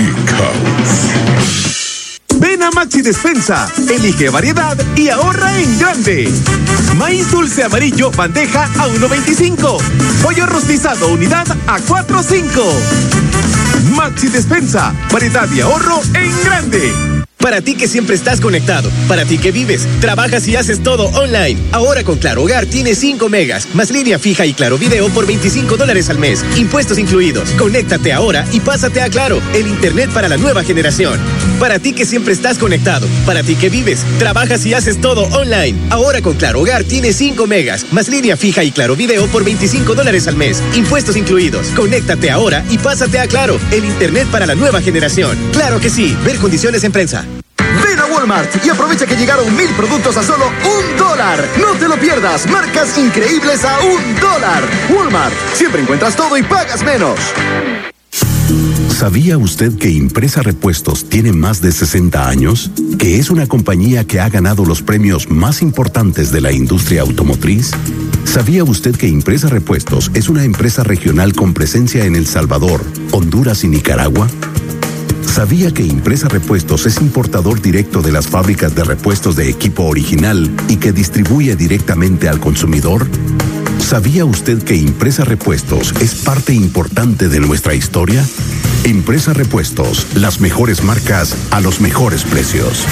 In-house. Ven a Maxi Despensa, elige variedad y ahorra en grande. Maíz dulce amarillo, bandeja a uno veinticinco. Pollo rostizado unidad a cuatro cinco. Maxi Despensa, variedad y ahorro en grande. Para ti que siempre estás conectado, para ti que vives, trabajas y haces todo online. Ahora con Claro Hogar tienes cinco megas, más línea fija y Claro Video por veinticinco dólares al mes, impuestos incluidos. Conéctate ahora y pásate a Claro, el internet para la nueva generación. Para ti que siempre estás conectado, para ti que vives, trabajas y haces todo online. Ahora con Claro Hogar tienes cinco megas, más línea fija y Claro Video por veinticinco dólares al mes, impuestos incluidos. Conéctate ahora y pásate a Claro, el internet para la nueva generación. Claro que sí, ver condiciones en prensa. Ven a Walmart y aprovecha que llegaron mil productos a solo un dólar. No te lo pierdas, marcas increíbles a un dólar. Walmart, siempre encuentras todo y pagas menos. ¿Sabía usted que Impresa Repuestos tiene más de sesenta años? ¿Que es una compañía que ha ganado los premios más importantes de la industria automotriz? ¿Sabía usted que Impresa Repuestos es una empresa regional con presencia en El Salvador, Honduras y Nicaragua? ¿Sabía que Impresa Repuestos es importador directo de las fábricas de repuestos de equipo original y que distribuye directamente al consumidor? ¿Sabía usted que Impresa Repuestos es parte importante de nuestra historia? Impresa Repuestos, las mejores marcas a los mejores precios.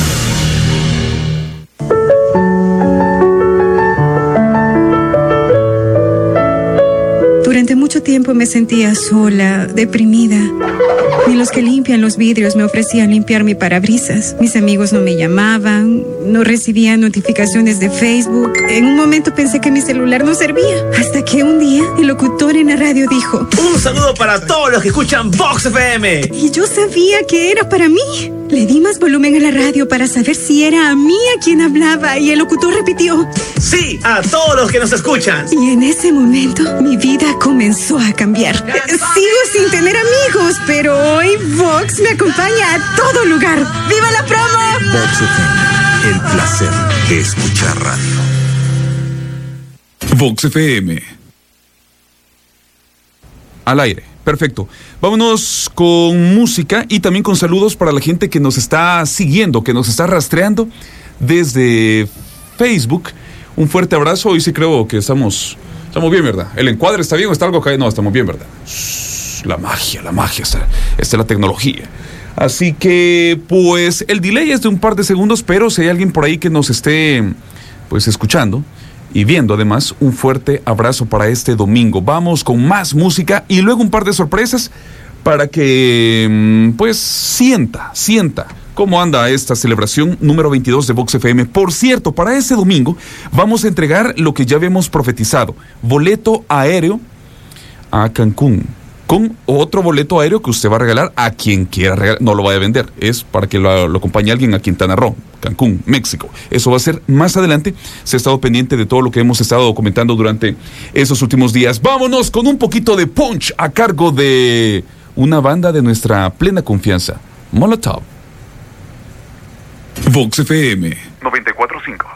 Durante mucho tiempo me sentía sola, deprimida. Ni los que limpian los vidrios me ofrecían limpiar mi parabrisas. Mis amigos no me llamaban, no recibía notificaciones de Facebook. En un momento pensé que mi celular no servía. Hasta que un día el locutor en la radio dijo: un saludo para todos los que escuchan Vox F M. Y yo sabía que era para mí. Le di más volumen a la radio para saber si era a mí a quien hablaba y el locutor repitió: sí, a todos los que nos escuchan. Y en ese momento mi vida comenzó a cambiar. Sigo sin tener amigos, pero hoy Vox me acompaña a todo lugar. ¡Viva la promo! Vox F M, el placer de escuchar radio. Vox F M. Al aire. Perfecto. Vámonos con música y también con saludos para la gente que nos está siguiendo, que nos está rastreando desde Facebook. Un fuerte abrazo. Hoy sí creo que estamos, estamos bien, ¿verdad? ¿El encuadre está bien o está algo caído? No, estamos bien, ¿verdad? La magia, la magia, esta, esta es la tecnología. Así que, pues, el delay es de un par de segundos, pero si hay alguien por ahí que nos esté, pues, escuchando y viendo, además, un fuerte abrazo para este domingo. Vamos con más música y luego un par de sorpresas para que, pues, sienta, sienta cómo anda esta celebración número veintidós de Vox F M. Por cierto, para este domingo vamos a entregar lo que ya habíamos profetizado: boleto aéreo a Cancún, con otro boleto aéreo que usted va a regalar a quien quiera regalar. No lo vaya a vender, es para que lo, lo acompañe alguien a Quintana Roo, Cancún, México. Eso va a ser más adelante. Se ha estado pendiente de todo lo que hemos estado documentando durante esos últimos días. Vámonos con un poquito de punch a cargo de una banda de nuestra plena confianza, Molotov. Vox F M noventa y cuatro punto cinco.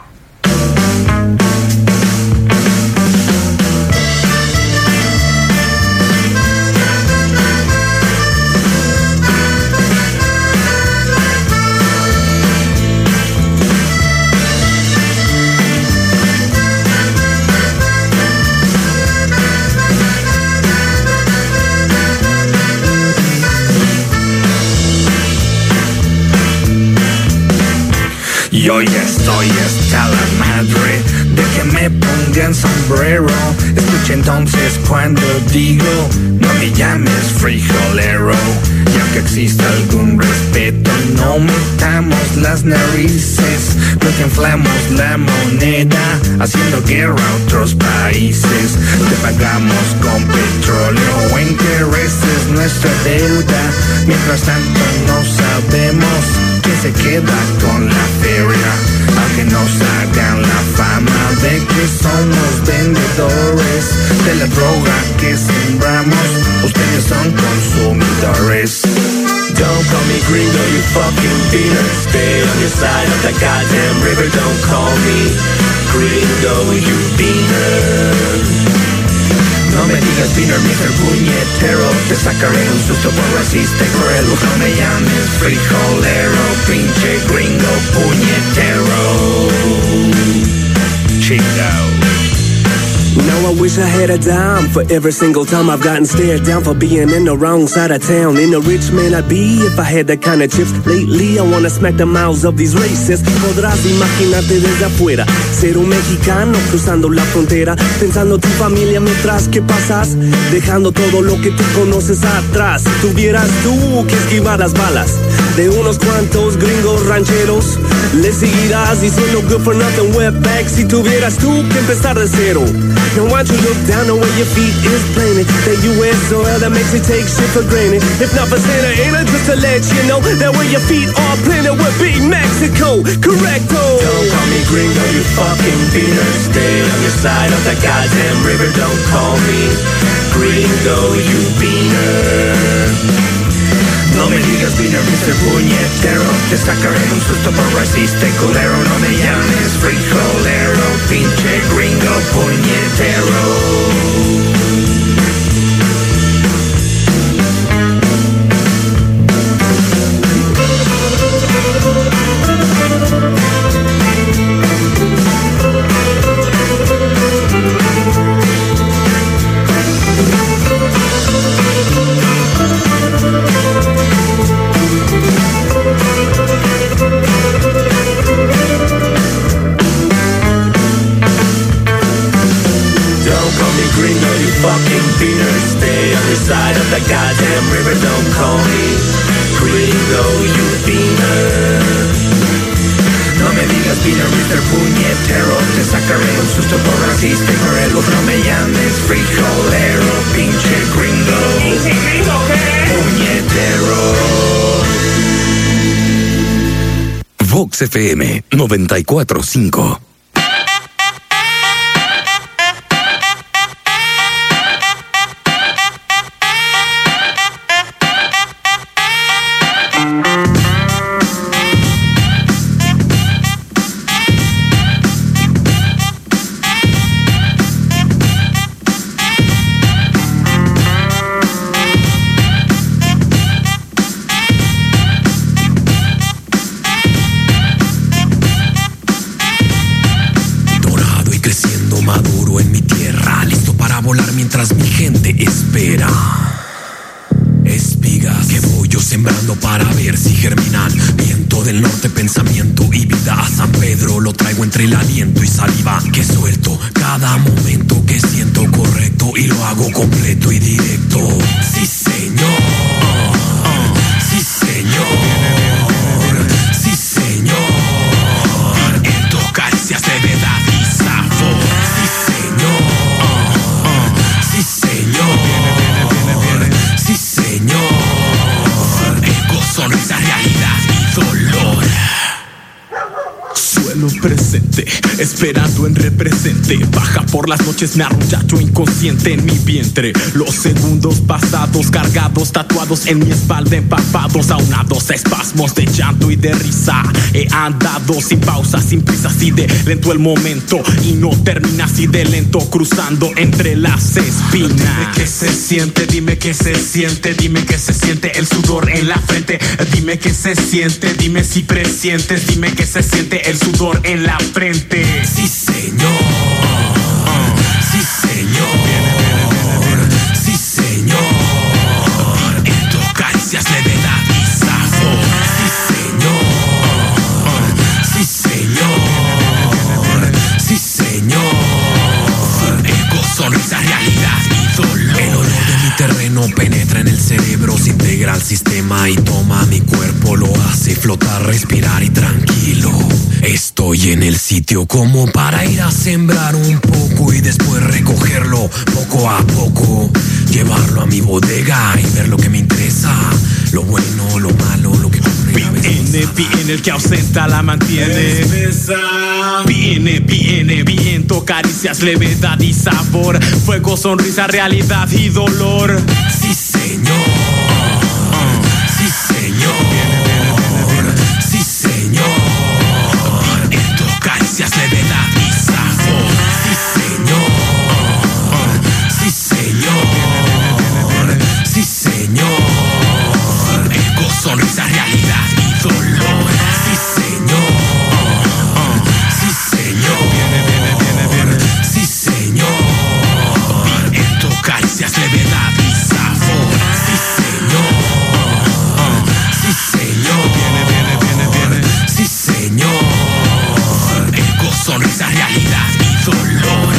Y hoy estoy hasta la madre de que me pongan sombrero Escucha entonces cuando digo, no me llames frijolero. Y aunque exista algún respeto, no metamos las narices. Nunca inflamos la moneda, haciendo guerra a otros países. Te pagamos con petróleo o intereses nuestra deuda. Mientras tanto no sabemos quién se queda con la feria. Aunque nos hagan la fama de que somos vendedores de la droga que sembramos, ustedes son consumidores. Don't call me gringo, you fucking beaner. Stay on your side of the goddamn river. Don't call me gringo, you beaner. No me digas beaner, mister Puñetero. Te sacaré un susto por racista y cruel. No me llames frijolero, pinche gringo puñetero. Chingao. Now I wish I had a dime for every single time I've gotten stared down for being in the wrong side of town. In a rich man I'd be if I had that kind of chips. Lately I wanna smack the mouths of these racists. Podrás imaginarte desde afuera ser un mexicano cruzando la frontera, pensando tu familia mientras que pasas, dejando todo lo que tú conoces atrás. Si tuvieras tú que esquivar las balas de unos cuantos gringos rancheros, le seguirás diciendo good for nothing wetback. Si tuvieras tú que empezar de cero, now why don't you look down on where your feet is planted? That U S soil that makes you take shit for granted. If not for Santa Ana, just to let you know that where your feet are planted would be Mexico. Correcto. Don't call me gringo, you fucking beaner. Stay on your side of the goddamn river. Don't call me gringo, you beaner. No me digas beaner, mister Puñetero. Te sacaré un susto por racista y culero. No me llames frijolero, pinche gringo puñetero. Fucking beaner, stay on your side of the goddamn river. Don't call me gringo, you beaner. No me digas beaner, mister Puñetero. Te sacaré un susto por racista y cruel. No me llames frijolero, pinche gringo. ¿Pinche gringo qué? Puñetero. Vox F M noventa y cuatro punto cinco. Mientras mi gente espera espigas que voy yo sembrando para ver si germinan. Viento del norte, pensamiento y vida a San Pedro lo traigo entre el aliento y saliva que suelto cada momento que siento correcto y lo hago completo y directo. Sí señor, sí señor, sí señor. En tu caricias de verdad y sabor. Sí señor. Sí, señor. Sí, señor. Ego, sonrisa, realidad y dolor. Suelo presente, esperando en represente. Baja por las noches, me arrullacho inconsciente en mi vientre. Los segundos pasados, cargados, tatuados en mi espalda, empapados, aunados a espasmos de llanto y de risa. He andado sin pausa, sin prisa, así de lento el momento. Y no termina así de lento, cruzando entre las espinas. Dime qué se siente, dime qué se siente, dime qué se siente el sudor en la frente. Dime qué se siente, dime si presientes, dime qué se siente el sudor en la frente. Sí, señor. Sí, señor. Sí, señor. En tu caricias levedad y sabor. Sí, señor. Sí, señor. Sí, señor. Ego, sonrisa. terreno penetra en el cerebro, se integra al sistema y toma mi cuerpo, lo hace flotar, respirar y tranquilo. Estoy en el sitio como para ir a sembrar un poco y después recogerlo poco a poco, llevarlo a mi bodega y ver lo que me interesa, lo bueno, lo malo, lo que viene, viene, el que ausenta la mantiene. Viene, viene, viento, caricias, levedad y sabor, fuego, sonrisa, realidad y dolor. Sí, señor. Sí, señor. Sí, señor. Viento, caricias, levedad y sabor. Sí, señor. Sí, señor. Sí, señor. Ego, sonrisa, realidad y dolor. Sí, señor. Sí, señor. Sí, señor. Viento, caricias, levedad y sabor. Sí, señor. Sí, señor. Sí, señor. Ego, sonrisa, realidad y dolor.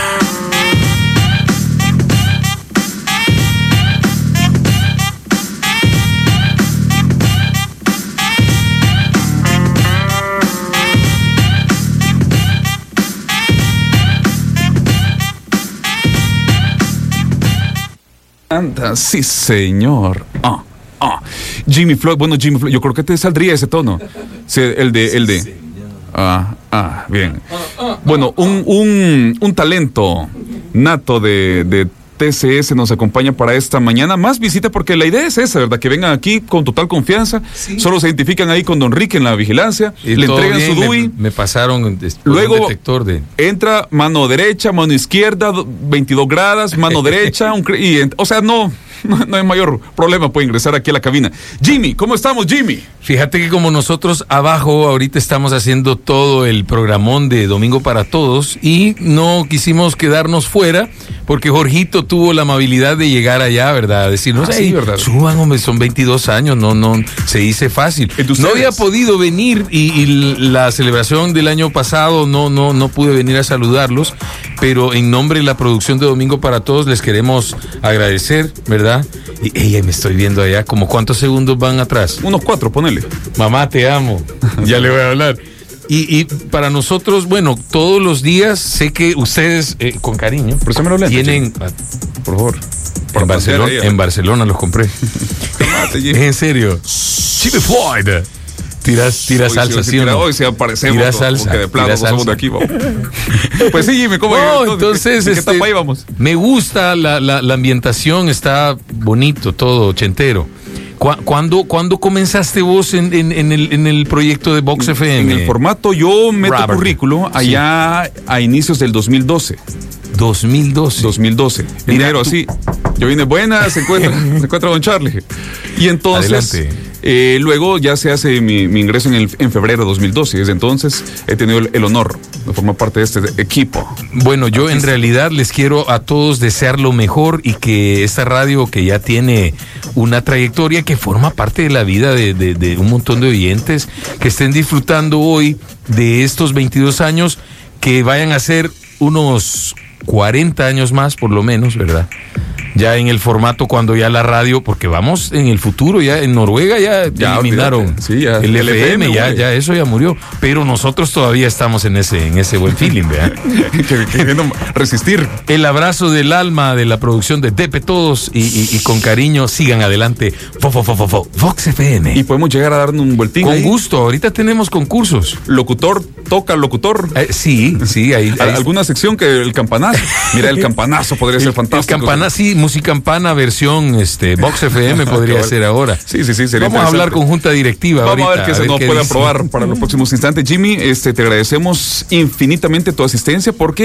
Anda, sí, señor. Ah, ah. Jimmy Floyd, bueno, Jimmy Floyd, yo creo que te saldría ese tono. Sí, el de, el de. Ah, ah, bien. Bueno, un, un, un talento nato de, de T C S nos acompaña para esta mañana. Más visita porque la idea es esa, ¿verdad? Que vengan aquí con total confianza. Sí. Solo se identifican ahí con Don Rick en la vigilancia. Y le entregan bien, su D U I. Me, me pasaron luego un detector de... entra mano derecha, mano izquierda, veintidós gradas, mano derecha. Un, y, o sea, no... No, no hay mayor problema, puede ingresar aquí a la cabina. Jimmy, ¿cómo estamos, Jimmy? Fíjate que como nosotros abajo ahorita estamos haciendo todo el programón de Domingo para Todos y no quisimos quedarnos fuera porque Jorgito tuvo la amabilidad de llegar allá, ¿verdad? A decirnos, ah, sí, ¿verdad? Suban, hombre, son veintidós años, no, no, se dice fácil. No había podido venir y, y la celebración del año pasado no, no, no pude venir a saludarlos, pero en nombre de la producción de Domingo para Todos les queremos agradecer, ¿verdad? Y ella me estoy viendo allá, como cuántos segundos van atrás. Unos cuatro, ponele. Mamá, te amo. Ya le voy a hablar. Y, y para nosotros, bueno, todos los días sé que ustedes, eh, con cariño, tienen, por favor, en Barcelona, en Barcelona los compré. En serio. Jimmy Floyd. Tiras, tiras salsa, sí, sí o no. Hoy se aparecemos. Tiras salsa. Porque de plano somos de aquí, vamos. Pues sí, Jimmy, ¿cómo no, entonces, ¿qué, este, qué etapa íbamos? Me gusta la, la, la ambientación, está bonito, todo ochentero. ¿Cuándo, ¿Cuándo comenzaste vos en, en, en, el, en el proyecto de Vox F M? En el formato, yo meto Robert. currículo allá sí. a inicios del dos mil doce. dos mil doce. dos mil doce. Mira, enero, tú... así. Yo vine buena, se encuentra, se encuentra Don Charlie. Y entonces, eh, luego ya se hace mi, mi ingreso en, el, en febrero de dos mil doce. Y desde entonces he tenido el, el honor de formar parte de este equipo. Bueno, yo en realidad les quiero a todos desear lo mejor y que esta radio que ya tiene una trayectoria que forma parte de la vida de, de, de un montón de oyentes que estén disfrutando hoy de estos veintidós años, que vayan a ser unos cuarenta años más por lo menos, ¿verdad? Ya en el formato cuando ya la radio, porque vamos en el futuro, ya en Noruega ya, ya eliminaron sí, ya, el, el F M, ya, ya eso ya murió, pero nosotros todavía estamos en ese, en ese buen feeling, ¿verdad? Queriendo resistir. El abrazo del alma de la producción de Depe Todos y, y, y con cariño sigan adelante. Fo, fo, fo, fo, fo, Vox F M. Y podemos llegar a darnos un vueltín. Con ahí. gusto, ahorita tenemos concursos. Locutor, toca locutor. Eh, sí, sí, ahí, ahí. Alguna sección que el campanazo. Mira, el campanazo podría ser fantástico. El campanazo, sí, Musicampana versión este, Vox F M podría ser ahora. Sí, sí, sí. Sería Vamos a hablar con junta directiva. Vamos ahorita, a ver qué se nos puede dice. aprobar para los próximos instantes. Jimmy, este, te agradecemos infinitamente tu asistencia porque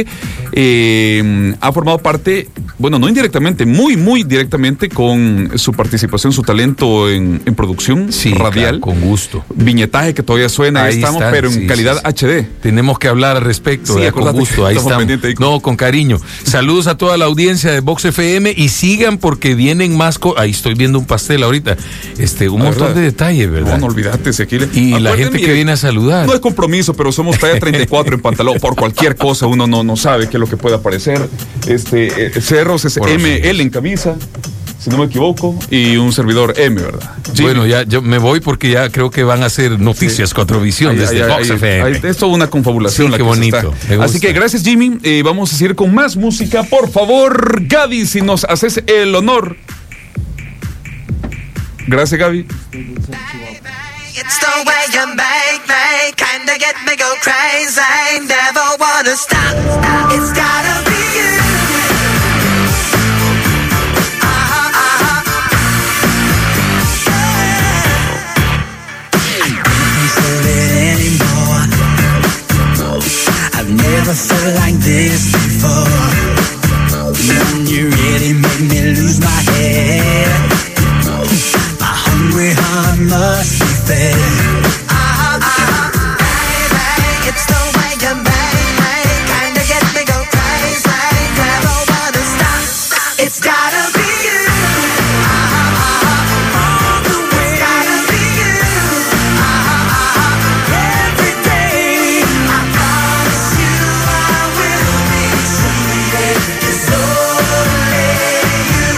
eh, ha formado parte, bueno, no indirectamente, muy, muy directamente con su participación, su talento en, en producción sí, radial. Claro, con gusto. Viñetaje que todavía suena, ahí, ahí estamos, está, pero en sí, calidad sí, sí. H D. Tenemos que hablar al respecto, sí, con gusto, ahí estamos. Ahí. No, con cariño. Saludos a toda la audiencia de Vox F M y sigan porque vienen más co ahí estoy viendo un pastel ahorita, este, un la montón verdad. de detalles, ¿verdad? No, no olvídate, Sequile. Y Acuérdenme, la gente que viene a saludar. No es compromiso, pero somos talla treinta y cuatro en pantalón, por cualquier cosa uno no, no sabe qué es lo que puede aparecer. Este, eh, Cerros es M L en camisa. si no me equivoco, y un servidor M, ¿verdad? Jimmy. Bueno, ya yo me voy porque ya creo que van a hacer Noticias Sí. Cuatro Visión Ahí- desde ahí- Vox ahí- F M. ahí- es toda una confabulación Sí, la qué que se bonito, está. me gusta. Así que gracias, Jimmy. Eh, vamos a seguir con más música. Por favor, Gaby, si nos haces el honor. Gracias, Gaby. It's the way you make me kinda get me go crazy. Never wanna stop. It's gotta be you. Uh-huh, uh-huh. I can't feel it anymore. I've never felt like this before. When you really make me lose my head. My hungry heart must be fed. Uh-huh, uh-huh. Baby, it's the way you make me kinda get me go crazy. Never wanna stop. It's gotta be you. Uh-huh, uh-huh. All the way. It's gotta be you. Uh-huh, uh-huh. Every day. I promise you I will be treated. It's only you.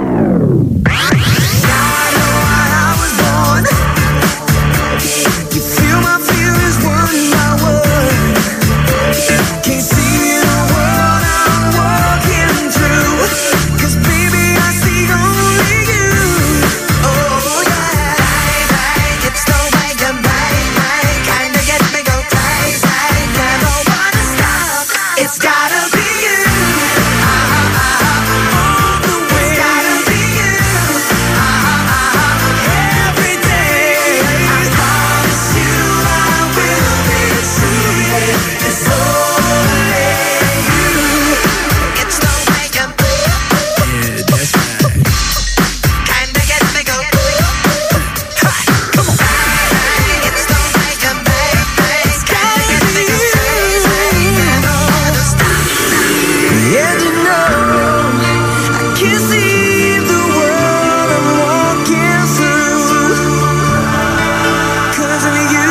Now I know why I was born. You feel my feelings one by one. Can't see the world I'm walking through. 'Cause baby I see only you. Oh yeah. Baby, it's the way you make me kinda get me go crazy. Never wanna stop. It's gotta be you. Uh-huh, uh-huh. All the way. It's gotta be you. Uh-huh, uh-huh. Every day. I promise you I will be treated. It's only you. It's the way you yeah, that's right. Kinda get me go. Ha, come on. It's the way you make me kinda get me go crazy. Never wanna stop. Yeah, you know I can't see the world I'm walking through 'cause of you,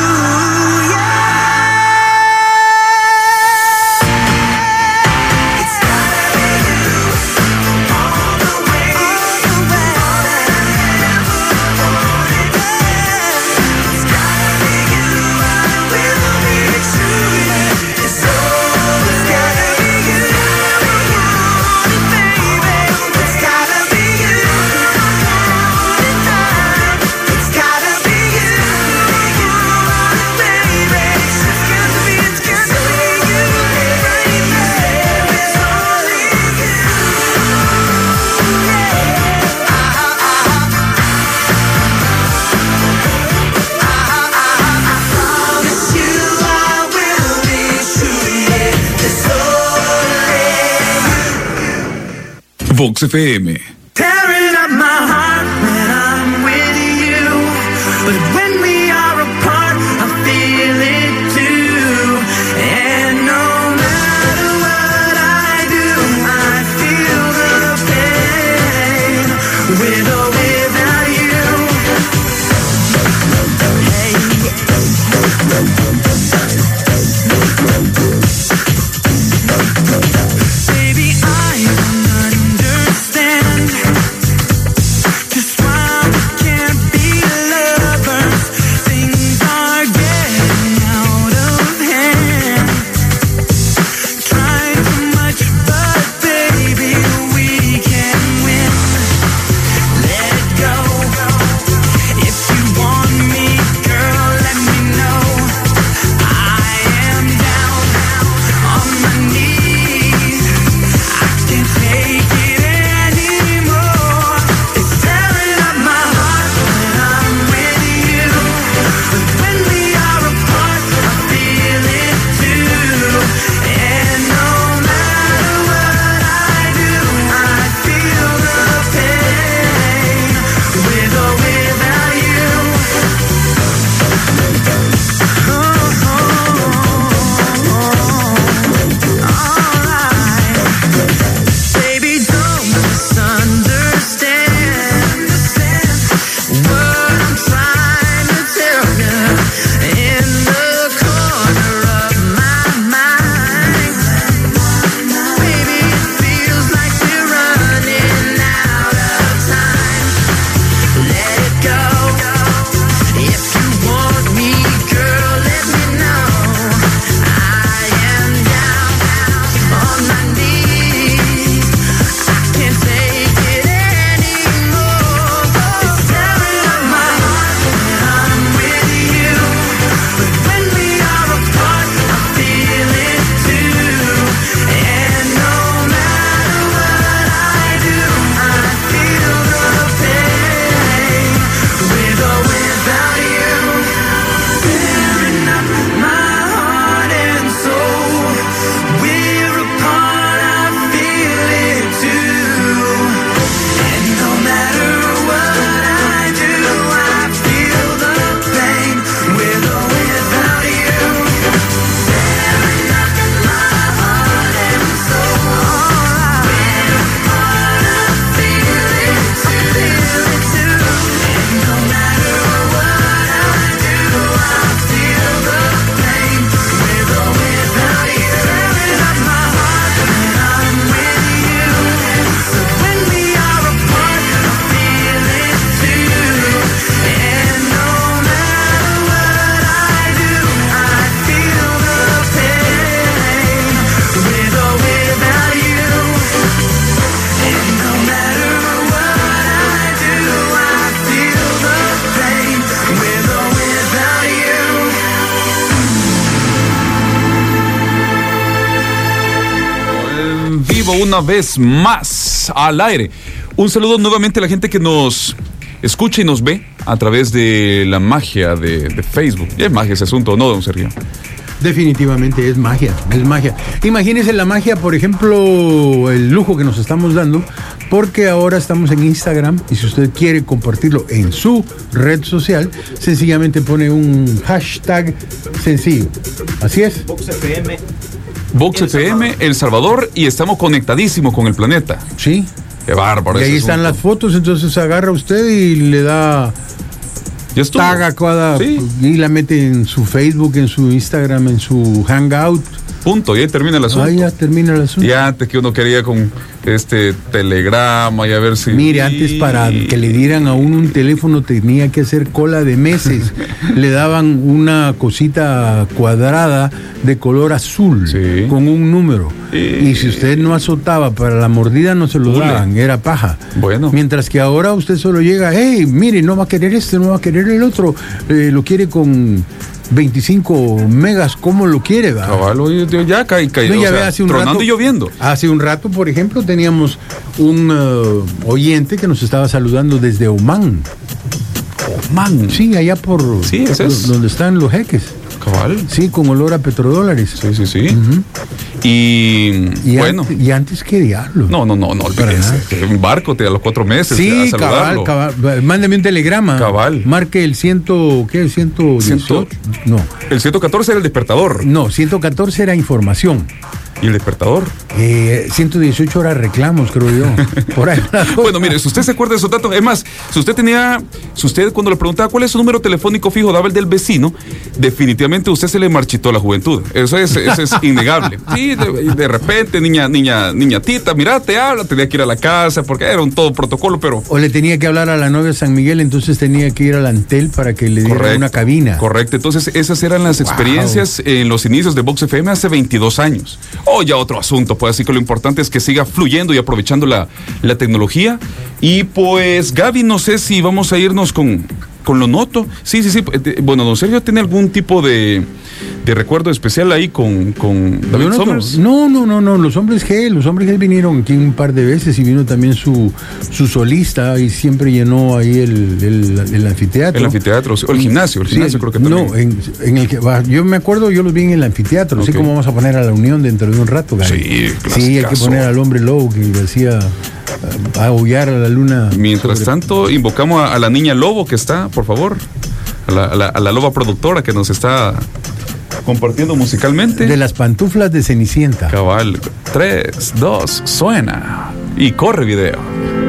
yeah. It's gotta be you all the way, all the way. All that I ever wanted, yeah. It's gotta be you. I will be treated. It's all. It's gotta be you. Never wanted, baby. It's gotta be you. Wanted time. It's gotta be you. Wanted, baby. It's gotta be. It's gotta be you. Every day is only you. Yeah. Uh-huh, uh-huh. Uh-huh, uh-huh. I promise you I will be true. Yeah. It's only you. Vox F M. Tearing up my heart when I'm with you, but when we are apart, I feel it too. And no matter what I do, I feel the pain with or without you. Hey. Baby, I don't understand just why we can't be lovers una vez más al aire. Un saludo nuevamente a la gente que nos escucha y nos ve a través de la magia de, de Facebook. Y es magia ese asunto, ¿no, don Sergio? Definitivamente es magia, es magia. Imagínense la magia, por ejemplo, el lujo que nos estamos dando, porque ahora estamos en Instagram y si usted quiere compartirlo en su red social, sencillamente pone un hashtag sencillo. Así es. VoxFM. VoxFM, El Salvador, y estamos conectadísimos con el planeta. Sí. Qué bárbaro. Y ahí están las fotos, entonces agarra usted y le da... Taga cada, sí. Y la mete en su Facebook, en su Instagram, en su Hangout. Punto, y ahí termina el asunto. Ahí ya termina el asunto. Y antes que uno quería con este telegrama y a ver si... Mire, antes para que le dieran a uno un teléfono tenía que hacer cola de meses. Le daban una cosita cuadrada de color azul, sí, con un número. Y... y si usted no azotaba para la mordida no se lo Ule. daban, era paja. Bueno. Mientras que ahora usted solo llega, hey, mire, no va a querer este, no va a querer el otro, eh, lo quiere con... veinticinco megas, ¿cómo lo quiere? ¿Va? Cabal, ya cae, cae, no, ya o ve, sea, hace un tronando rato, y lloviendo. Hace un rato, por ejemplo, teníamos un uh, oyente que nos estaba saludando desde Oman. Oman. Sí, allá por sí, ese es. donde están los jeques. Cabal. Sí, con olor a petrodólares. Sí, sí, sí. Uh-huh. Y, y bueno. Antes, ¿Y antes qué diablo? No, no, no, no olvídese. Un barco te a los cuatro meses. Sí, a cabal, cabal. Mándeme un telegrama. Cabal. Marque el ciento, ¿qué? ciento dieciocho. No. El ciento catorce era el despertador. No, ciento catorce era información. ¿Y el despertador? Eh, ciento dieciocho horas reclamos, creo yo. Por ahí. Bueno, mire, si usted se acuerda de esos datos, es más, si usted tenía, si usted cuando le preguntaba cuál es su número telefónico fijo, daba el del vecino, definitivamente a usted se le marchitó la juventud. Eso es, eso es innegable. Sí, de, de repente, niña, niña, niña Tita, mira, te habla, tenía que ir a la casa, porque era un todo protocolo, pero... O le tenía que hablar a la novia San Miguel, entonces tenía que ir al Antel para que le diera correcto, una cabina. Correcto, entonces esas eran las experiencias wow. en los inicios de VoxFM hace veintidós años. O ya otro asunto, pues así que lo importante es que siga fluyendo y aprovechando la, la tecnología. Y pues, Gaby, no sé si vamos a irnos con, con lo noto. Sí, sí, sí. Bueno, don Sergio, ¿tiene algún tipo de, de recuerdo especial ahí con, con David Summers? No, no, no, no. Los hombres G, los hombres G vinieron aquí un par de veces y vino también su, su solista y siempre llenó ahí el, el, el anfiteatro. El anfiteatro, o el gimnasio, el gimnasio sí, creo que también. No, en, en el que, yo me acuerdo, yo los vi en el anfiteatro. Okay. Así como vamos a poner a la Unión dentro de un rato, Gaby. Sí, claro. Sí, hay que poner al hombre lobo que decía a aullar a la luna. Mientras sobre... tanto, invocamos a, a la niña lobo que está, por favor, a la, a la, a la loba productora que nos está compartiendo musicalmente. De las pantuflas de Cenicienta. Cabal, tres, dos, suena y corre video.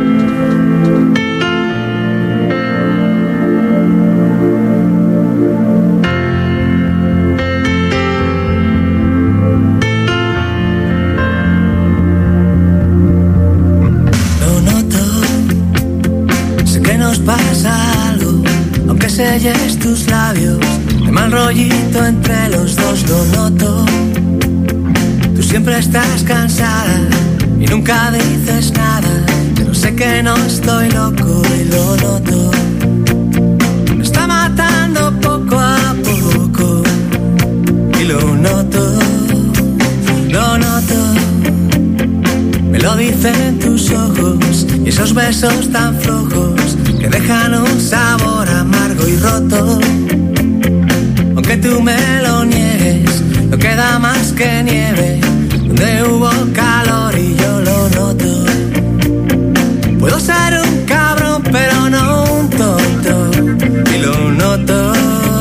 Selles tus labios, de mal rollito entre los dos, lo noto. Tú siempre estás cansada y nunca dices nada, pero sé que no estoy loco y lo noto. Me está matando poco a poco y lo noto, lo noto. Me lo dicen tus ojos y esos besos tan flojos que dejan un sabor amargo y roto. Aunque tú me lo niegues, no queda más que nieve donde hubo calor y yo lo noto. Puedo ser un cabrón pero no un tonto y lo noto.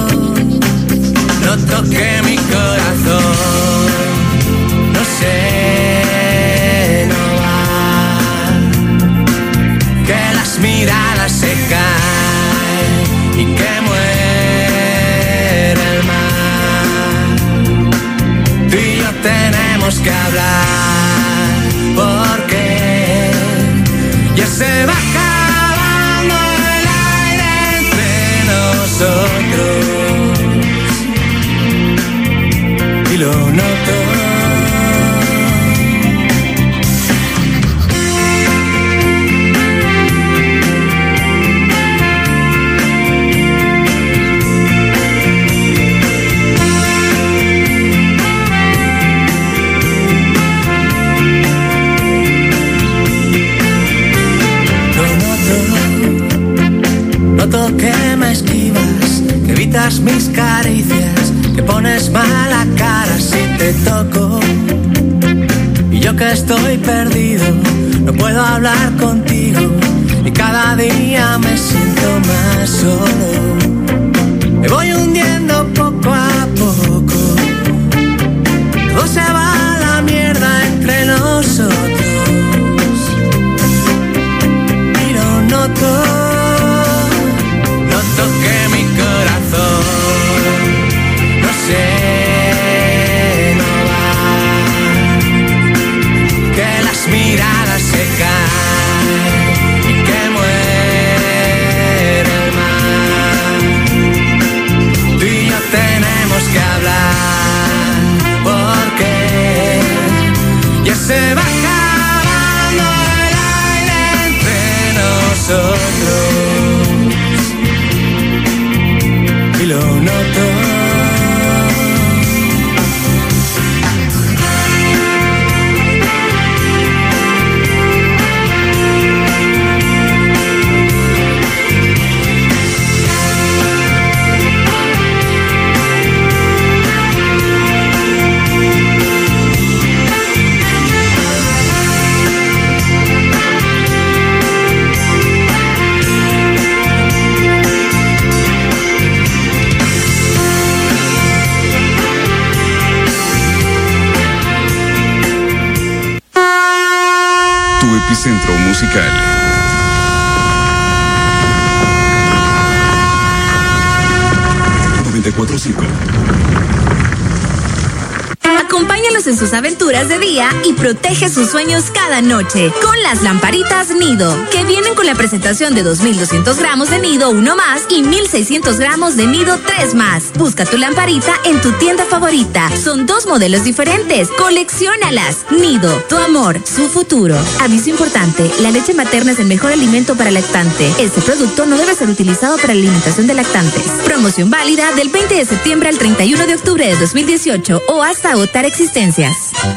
Noto que mi corazón no sé, no va, que las miradas se caen y que muere el mar. Tú y yo tenemos que hablar porque ya se va acabando el aire entre nosotros y lo noto. que me esquivas, que evitas mis caricias, que pones mala cara si te toco. Y yo que estoy perdido, no puedo hablar contigo, y cada día me siento más solo. Me voy hundiendo poco a poco, todo se va a la mierda entre nosotros. Y lo noto, noto que mi corazón, no sé, no va, que las miradas se caen y que muere el mar. Tú y yo tenemos que hablar, porque ya se va acabando el aire entre nosotros. Y lo noto. Epicentro musical. noventa y cuatro punto cinco. Acompáñalos en sus aventuras de día y protege sus sueños cada noche con las lamparitas Nido, que vienen con la presentación de dos mil doscientos gramos de Nido uno más y mil seiscientos gramos de Nido tres más. Busca tu lamparita en tu tienda favorita. Son dos modelos diferentes. Colecciónalas. Nido, tu amor, su futuro. Aviso importante: la leche materna es el mejor alimento para lactante. Este producto no debe ser utilizado para la alimentación de lactantes. Promoción válida del veinte de septiembre al treinta y uno de octubre de dos mil dieciocho o hasta agotar existencias.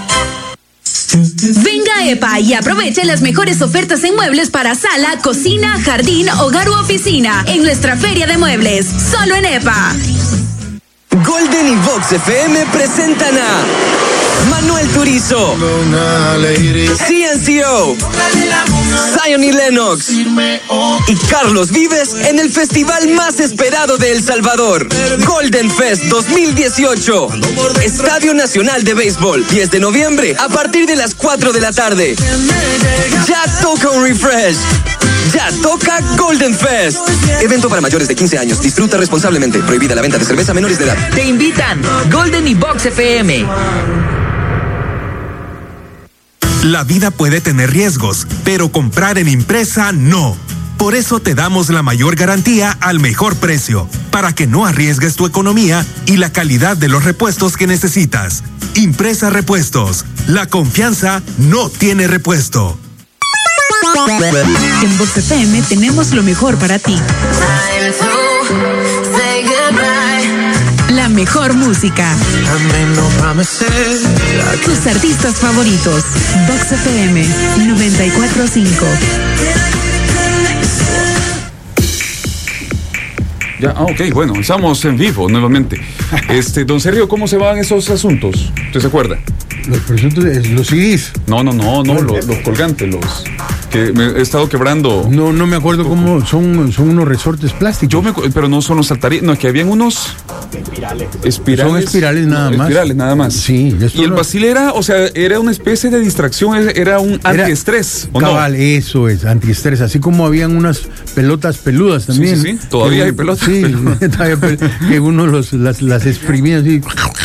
Venga a EPA y aproveche las mejores ofertas en muebles para sala, cocina, jardín, hogar u oficina en nuestra feria de muebles, solo en EPA. Golden y Vox F M presentan a Manuel Turizo, C N C O, Zion y Lennox y Carlos Vives en el festival más esperado de El Salvador, Golden Fest dos mil dieciocho, Estadio Nacional de Béisbol, diez de noviembre a partir de las cuatro de la tarde. Ya toca un refresh. Ya toca Golden Fest. Evento para mayores de quince años. Disfruta responsablemente. Prohibida la venta de cerveza a menores de edad. Te invitan Golden y Vox F M. La vida puede tener riesgos, pero comprar en Impresa no. Por eso te damos la mayor garantía al mejor precio, para que no arriesgues tu economía y la calidad de los repuestos que necesitas. Impresa Repuestos. La confianza no tiene repuesto. En Vox F M tenemos lo mejor para ti. La mejor música. Tus artistas favoritos. Vox F M noventa y cuatro punto cinco. Ya, ah, ok, bueno, estamos en vivo nuevamente. Este, don Sergio, ¿cómo se van esos asuntos? ¿Usted se acuerda? Los presuntos, los C Ds. No, no, no, no, los, los colgantes, los que me he estado quebrando. No, no me acuerdo cómo son, son unos resortes plásticos. Yo me, pero no son los saltarines, no, que habían unos espirales. espirales son espirales nada no, más. Espirales nada más. Sí. Y el no... Basil era, o sea, era una especie de distracción, era un antiestrés. ¿O cabal, no? Eso es, antiestrés. Así como habían unas pelotas peludas también. Sí, sí, sí. Todavía que, hay pelotas. Sí, todavía que uno los, las, las exprimía así.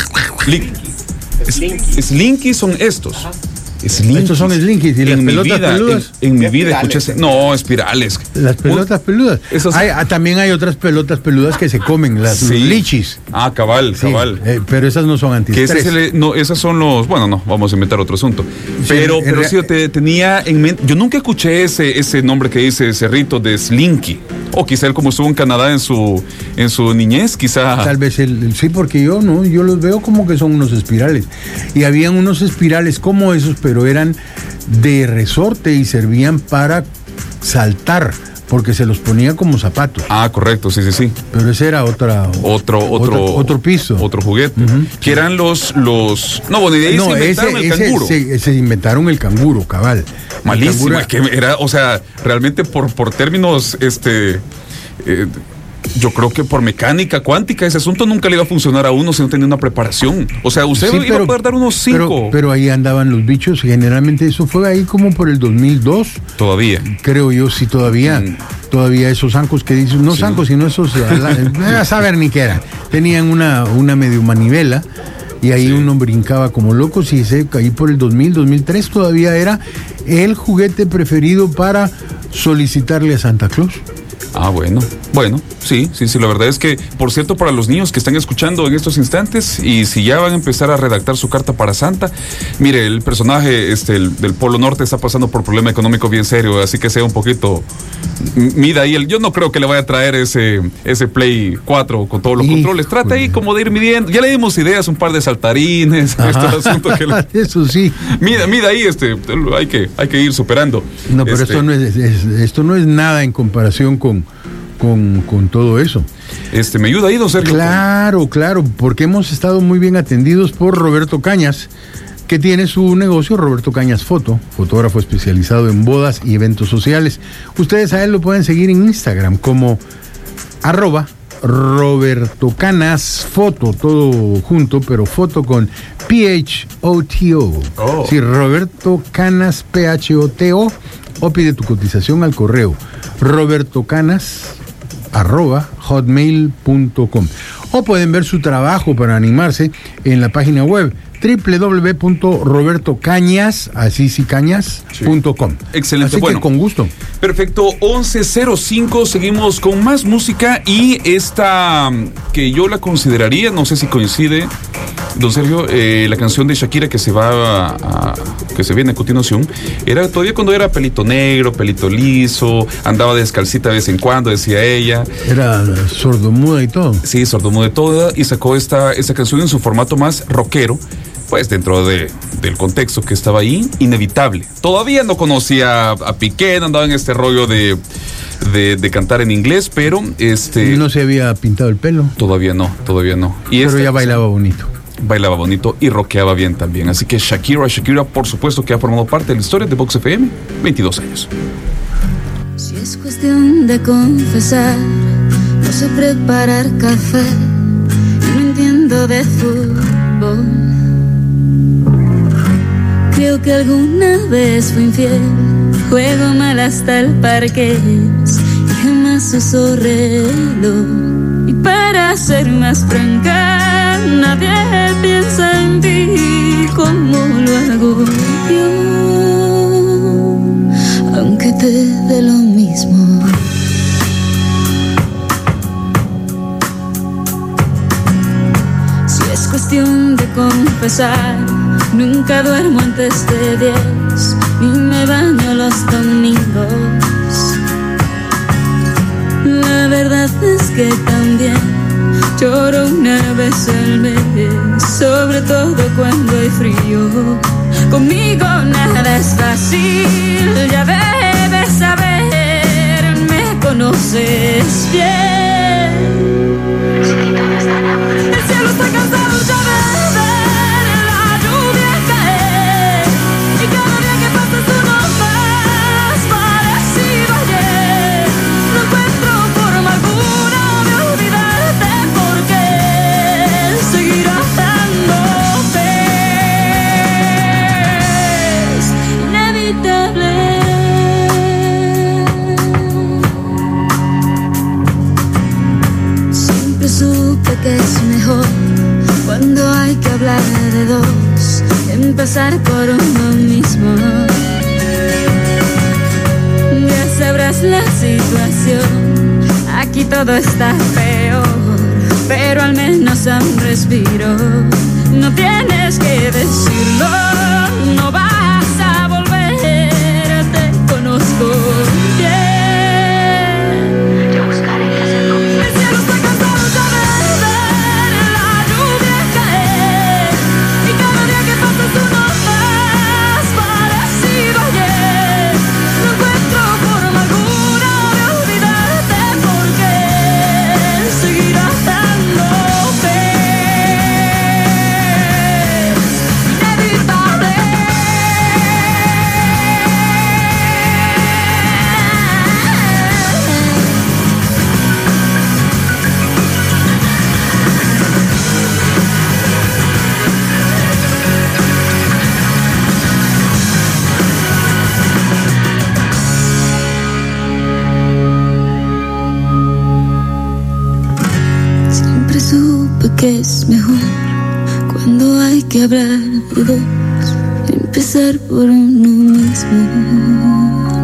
Slinky son estos. Slinkies. Estos son slinkies. ¿Y las pelotas vida, peludas? En, en mi vida escuché. No, espirales. Las pelotas peludas. Esos... Hay, también hay otras pelotas peludas que se comen, las sí. lichis. Ah, cabal, sí, cabal. Eh, pero esas no son antiestrés. Que le, no, esas son los. Bueno, no, vamos a inventar otro asunto. Pero, sí, pero sí, te, tenía en mente. Yo nunca escuché ese, ese nombre que dice Cerrito de Slinky. O quizá él, como estuvo en Canadá en su, en su niñez, quizá. Tal vez él, sí, porque yo no, yo los veo como que son unos espirales. Y habían unos espirales como esos, pero eran de resorte y servían para saltar, porque se los ponía como zapatos. Ah, correcto, sí, sí, sí. Pero ese era otra... Otro, otro... Otro, otro piso. Otro juguete. Uh-huh. Que eran los... los no, bueno, y de ahí no, se inventaron ese, el ese canguro. Se, se inventaron el canguro, cabal. Malísimo, canguro es que era, o sea, realmente por, por términos, este... Eh, yo creo que por mecánica cuántica ese asunto nunca le iba a funcionar a uno si no tenía una preparación. O sea, usted sí, iba pero, a poder dar unos cinco. Pero, pero ahí andaban los bichos, generalmente eso fue ahí como por el dos mil dos. Todavía. Creo yo, sí, todavía. Mm. Todavía esos zancos que dicen, no sí. zancos, sino esos, a saber ni qué eran. Tenían una, una medio manivela y ahí sí. uno brincaba como loco. Si se ahí por el dos mil, dos mil tres todavía era el juguete preferido para solicitarle a Santa Claus. Ah, bueno, bueno, sí, sí, sí, la verdad es que, por cierto, para los niños que están escuchando en estos instantes, y si ya van a empezar a redactar su carta para Santa, mire, el personaje este, el, del Polo Norte está pasando por problema económico bien serio, así que sea un poquito, mida ahí, el, yo no creo que le vaya a traer ese, ese Play cuatro con todos los Hijo controles, trata ahí como de ir midiendo, ya le dimos ideas, un par de saltarines, este asunto que le, eso sí. Mida, mida ahí, este, hay que, hay que ir superando. No, pero este, esto no es, es, esto no es nada en comparación con Con, con todo eso. Este, ¿me ayuda ahí, don Sergio? Claro, claro, porque hemos estado muy bien atendidos por Roberto Cañas, que tiene su negocio, Roberto Cañas Foto, fotógrafo especializado en bodas y eventos sociales. Ustedes a él lo pueden seguir en Instagram como arroba Roberto Canas Foto, todo junto, pero foto con P H O T O. Oh. Sí, Roberto Canas P H O T O, o pide tu cotización al correo Roberto Canas arroba hotmail punto com, o pueden ver su trabajo para animarse en la página web doble u doble u doble u punto roberto cañas así sí cañas punto com. Sí. Excelente. Así bueno, que con gusto. Perfecto. once cero cinco, seguimos con más música, y esta que yo la consideraría, no sé si coincide, don Sergio, eh, la canción de Shakira que se va a, a, que se viene a continuación, era todavía cuando era pelito negro, pelito liso, andaba descalcita de vez en cuando, decía ella. Era sordomuda y todo. Sí, sordomuda y todo, y sacó esta, esta canción en su formato más rockero, pues dentro de, del contexto que estaba ahí, inevitable. Todavía no conocía a Piqué, no andaba en este rollo de, de, de cantar en inglés, pero este... no se había pintado el pelo. Todavía no, todavía no. Y pero ya bailaba bonito. Bailaba bonito y rockeaba bien también. Así que Shakira, Shakira, por supuesto que ha formado parte de la historia de Vox F M, veintidós años. Si es cuestión de confesar, no sé preparar café, no entiendo de fútbol. Creo que alguna vez fui infiel, juego mal hasta el parqués y jamás uso reloj. Y para ser más franca, nadie piensa en ti como lo hago yo, aunque te dé lo mismo. Si es cuestión de confesar, nunca duermo antes de diez, ni me baño los domingos. La verdad es que también lloro una vez al mes, sobre todo cuando hay frío. Conmigo nada es fácil, ya debes saber, me conoces bien. El cielo está cansado ya de ver la lluvia caer, y cada día que pasa es uno más parecido a ayer. No encuentro forma alguna de olvidarte, porque seguir amándote es inevitable. Siempre supe que es mejor, cuando hay que hablar de dos, empezar por uno mismo. Ya sabrás la situación, aquí todo está peor, pero al menos a un respiro. No tienes que decirlo, no vas a volver, te conozco bien. Yo buscaré qué hacer conmigo. El cielo está cansado ya de ver la lluvia caer, y cada día que pasa es uno más parecido a ayer. No encuentro forma alguna de que es mejor cuando hay que hablar de dos, empezar por uno mismo.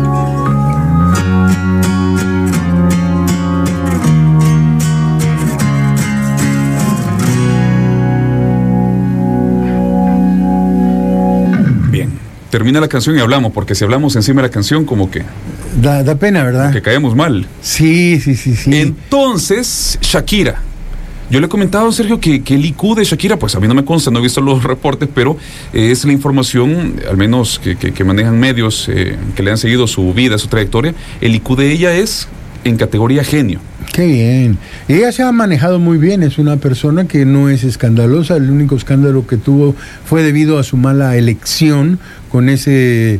Termina la canción y hablamos, porque si hablamos encima de la canción, como que... Da, da pena, ¿verdad? Que caemos mal. Sí, sí, sí, sí. Entonces, Shakira. Yo le he comentado a Sergio que, que el I Q de Shakira, pues a mí no me consta, no he visto los reportes, pero eh, es la información, al menos que, que, que manejan medios eh, que le han seguido su vida, su trayectoria. El I Q de ella es en categoría genio. Qué bien. Ella se ha manejado muy bien, es una persona que no es escandalosa, el único escándalo que tuvo fue debido a su mala elección con ese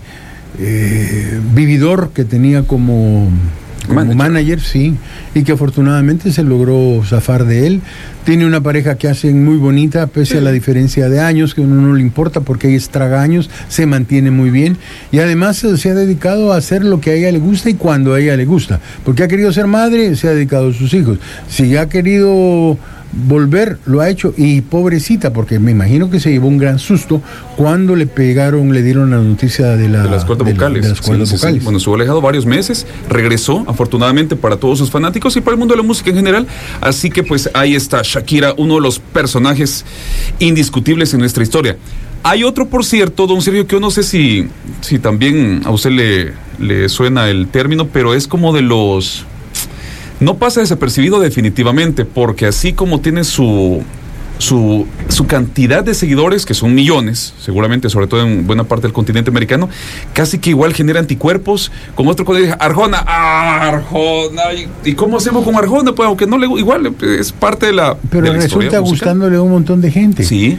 eh, vividor que tenía como, como manager. manager, sí, y que afortunadamente se logró zafar de él. Tiene una pareja que hacen muy bonita, pese sí. a la diferencia de años, que a uno no le importa porque ella estraga años, se mantiene muy bien, y además se ha dedicado a hacer lo que a ella le gusta y cuando a ella le gusta, porque ha querido ser madre, se ha dedicado a sus hijos. Si ha querido volver, lo ha hecho, y pobrecita, porque me imagino que se llevó un gran susto cuando le pegaron, le dieron la noticia de, la, de las cuerdas de, vocales. De las cuerdas sí, sí, vocales. Sí. Bueno, estuvo alejado varios meses, regresó, afortunadamente para todos sus fanáticos y para el mundo de la música en general, así que pues ahí está Shakira, uno de los personajes indiscutibles en nuestra historia. Hay otro, por cierto, don Sergio, que yo no sé si, si también a usted le, le suena el término, pero es como de los... No pasa desapercibido definitivamente, porque así como tiene su, su, su cantidad de seguidores, que son millones, seguramente, sobre todo en buena parte del continente americano, casi que igual genera anticuerpos, como otro cuando dice, Arjona, Arjona, ¿y, ¿y cómo hacemos con Arjona? Pues aunque no le, igual es parte de la Pero de la resulta gustándole a un montón de gente. Sí.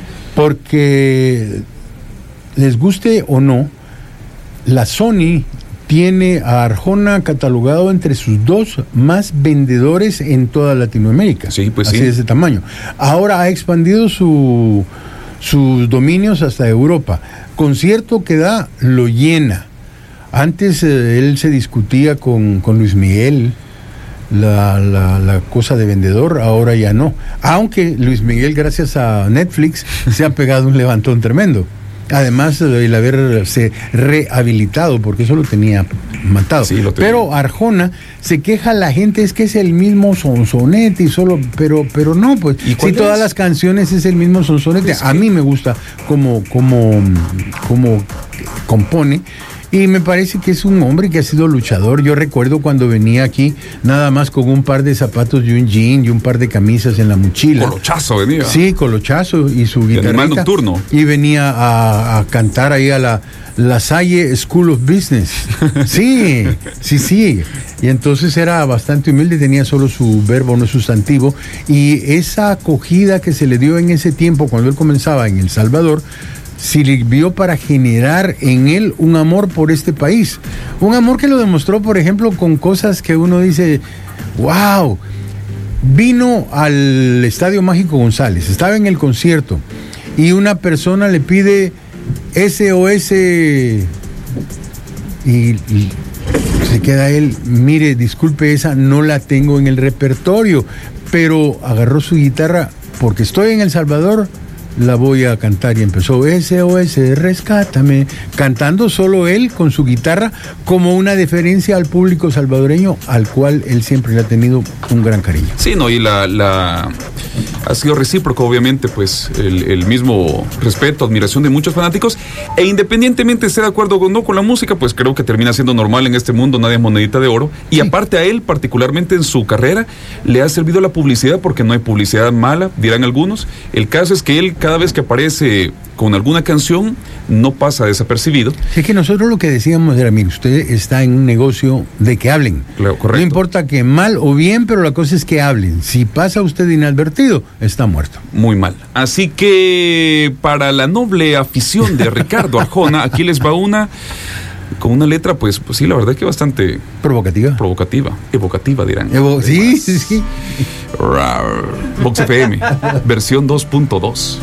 Porque les guste o no, la Sony tiene a Arjona catalogado entre sus dos más vendedores en toda Latinoamérica. Sí, pues así sí. de ese tamaño. Ahora ha expandido su, sus dominios hasta Europa. Concierto que da, lo llena. Antes eh, él se discutía con, con Luis Miguel la, la, la cosa de vendedor, ahora ya no. Aunque Luis Miguel, gracias a Netflix, se ha pegado un levantón tremendo. Además el haberse rehabilitado, porque eso lo tenía matado. Sí, lo tenía. Pero Arjona, se queja la gente, es que es el mismo sonsonete y solo, pero, pero no, pues, si todas las canciones es el mismo sonsonete, pues a mí me gusta como, como, como compone. Y me parece que es un hombre que ha sido luchador. Yo recuerdo cuando venía aquí, nada más con un par de zapatos y un jean y un par de camisas en la mochila. Colochazo venía. Sí, colochazo y su guitarrita. Animal nocturno. Y venía a, a cantar ahí a la La Salle School of Business. Sí, sí, sí. Y entonces era bastante humilde, tenía solo su verbo, no sustantivo. Y esa acogida que se le dio en ese tiempo, cuando él comenzaba en El Salvador, sirvió para generar en él un amor por este país. Un amor que lo demostró, por ejemplo, con cosas que uno dice, wow, vino al Estadio Mágico González, estaba en el concierto y una persona le pide S O S y, y se queda él, mire, disculpe, esa no la tengo en el repertorio, pero agarró su guitarra, porque estoy en El Salvador, la voy a cantar, y empezó S O S, rescátame, cantando solo él con su guitarra, como una deferencia al público salvadoreño, al cual él siempre le ha tenido un gran cariño. Sí, no, y la, la ha sido recíproco, obviamente, pues el, el mismo respeto, admiración de muchos fanáticos, e independientemente esté de acuerdo o no con la música, pues creo que termina siendo normal en este mundo, nadie es monedita de oro, y sí. Aparte a él, particularmente en su carrera, le ha servido la publicidad, porque no hay publicidad mala, dirán algunos. El caso es que él, cada vez que aparece con alguna canción, no pasa desapercibido. Es que nosotros lo que decíamos era, mire, usted está en un negocio de que hablen. Claro, correcto. No importa que mal o bien, pero la cosa es que hablen. Si pasa usted inadvertido, está muerto. Muy mal. Así que para la noble afición de Ricardo Arjona, aquí les va una con una letra, pues, pues sí, la verdad que bastante provocativa. Provocativa, evocativa, dirán. Evo sí, sí, sí. Vox F M, versión dos punto dos.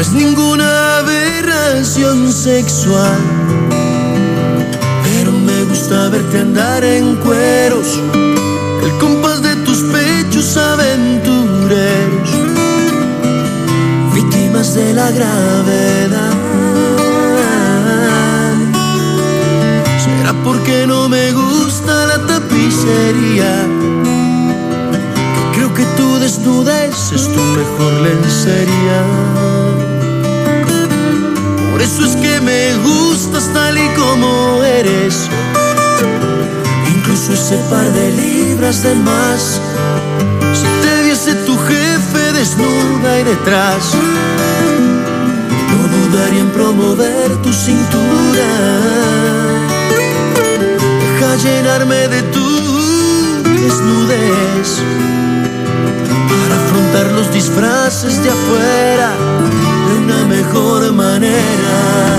es ninguna aberración sexual, pero me gusta verte andar en cueros, el compás de tus pechos aventureros, víctimas de la gravedad. ¿Será porque no me gusta la tapicería? Que creo que tu desnudez es tu mejor lencería. Por eso es que me gustas tal y como eres, incluso ese par de libras de más. Si te viese tu jefe desnuda y detrás, no dudaría en promover tu cintura. Deja llenarme de tu desnudez para afrontar los disfraces de afuera de una mejor manera.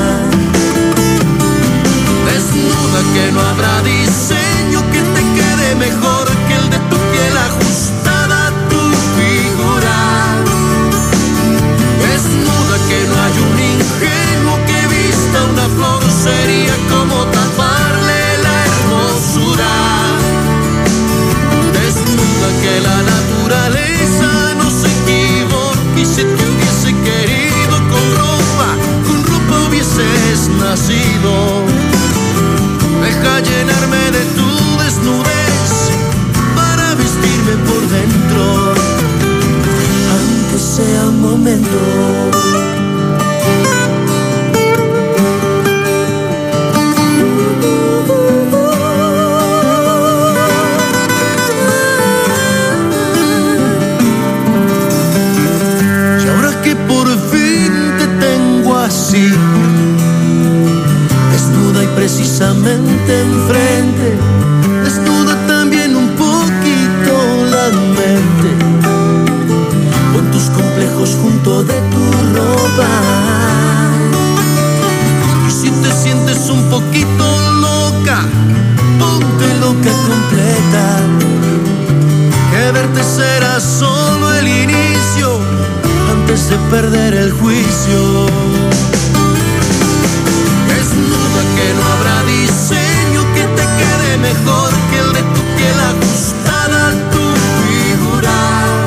Desnuda que no habrá diseño que te quede mejor que el de tu piel ajustada a tu figura. Desnuda que no hay un ingenuo que vista una flor, sería como taparle la hermosura. Desnuda que la naturaleza no se equivoque y si te hubiese querido con ropa, con ropa hubieses nacido. Deja llenarme de tu desnudez para vestirme por dentro, aunque sea un momento. Y ahora que por fin te tengo así, desnuda y precisamente enfrente, desnuda también un poquito la mente, con tus complejos junto de tu ropa. Y si te sientes un poquito loca, ponte loca completa, que verte será solo el inicio antes de perder el juicio. Que no habrá diseño que te quede mejor que el de tu piel ajustada a tu figura.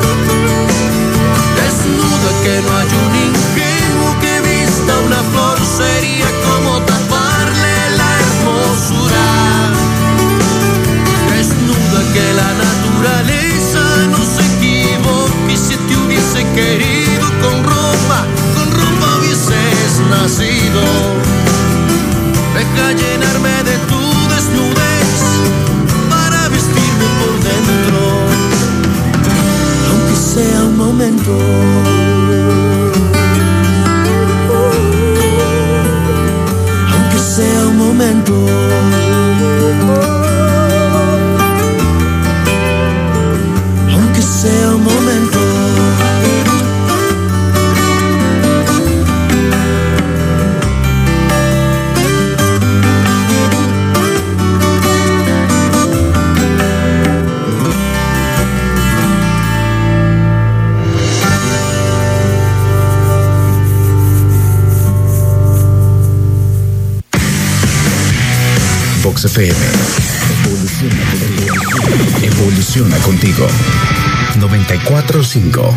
Desnuda que no hay un ingenuo que vista una flor, sería como taparle la hermosura. Desnuda que la naturaleza no se equivoque y si te hubiese querido con ropa, con ropa hubieses nacido. Deja llenarme de tu desnudez para vestirme por dentro, aunque sea un momento. Aunque sea un momento. Aunque sea un momento. Vox F M. Evoluciona, evoluciona contigo. noventa y cuatro punto cinco.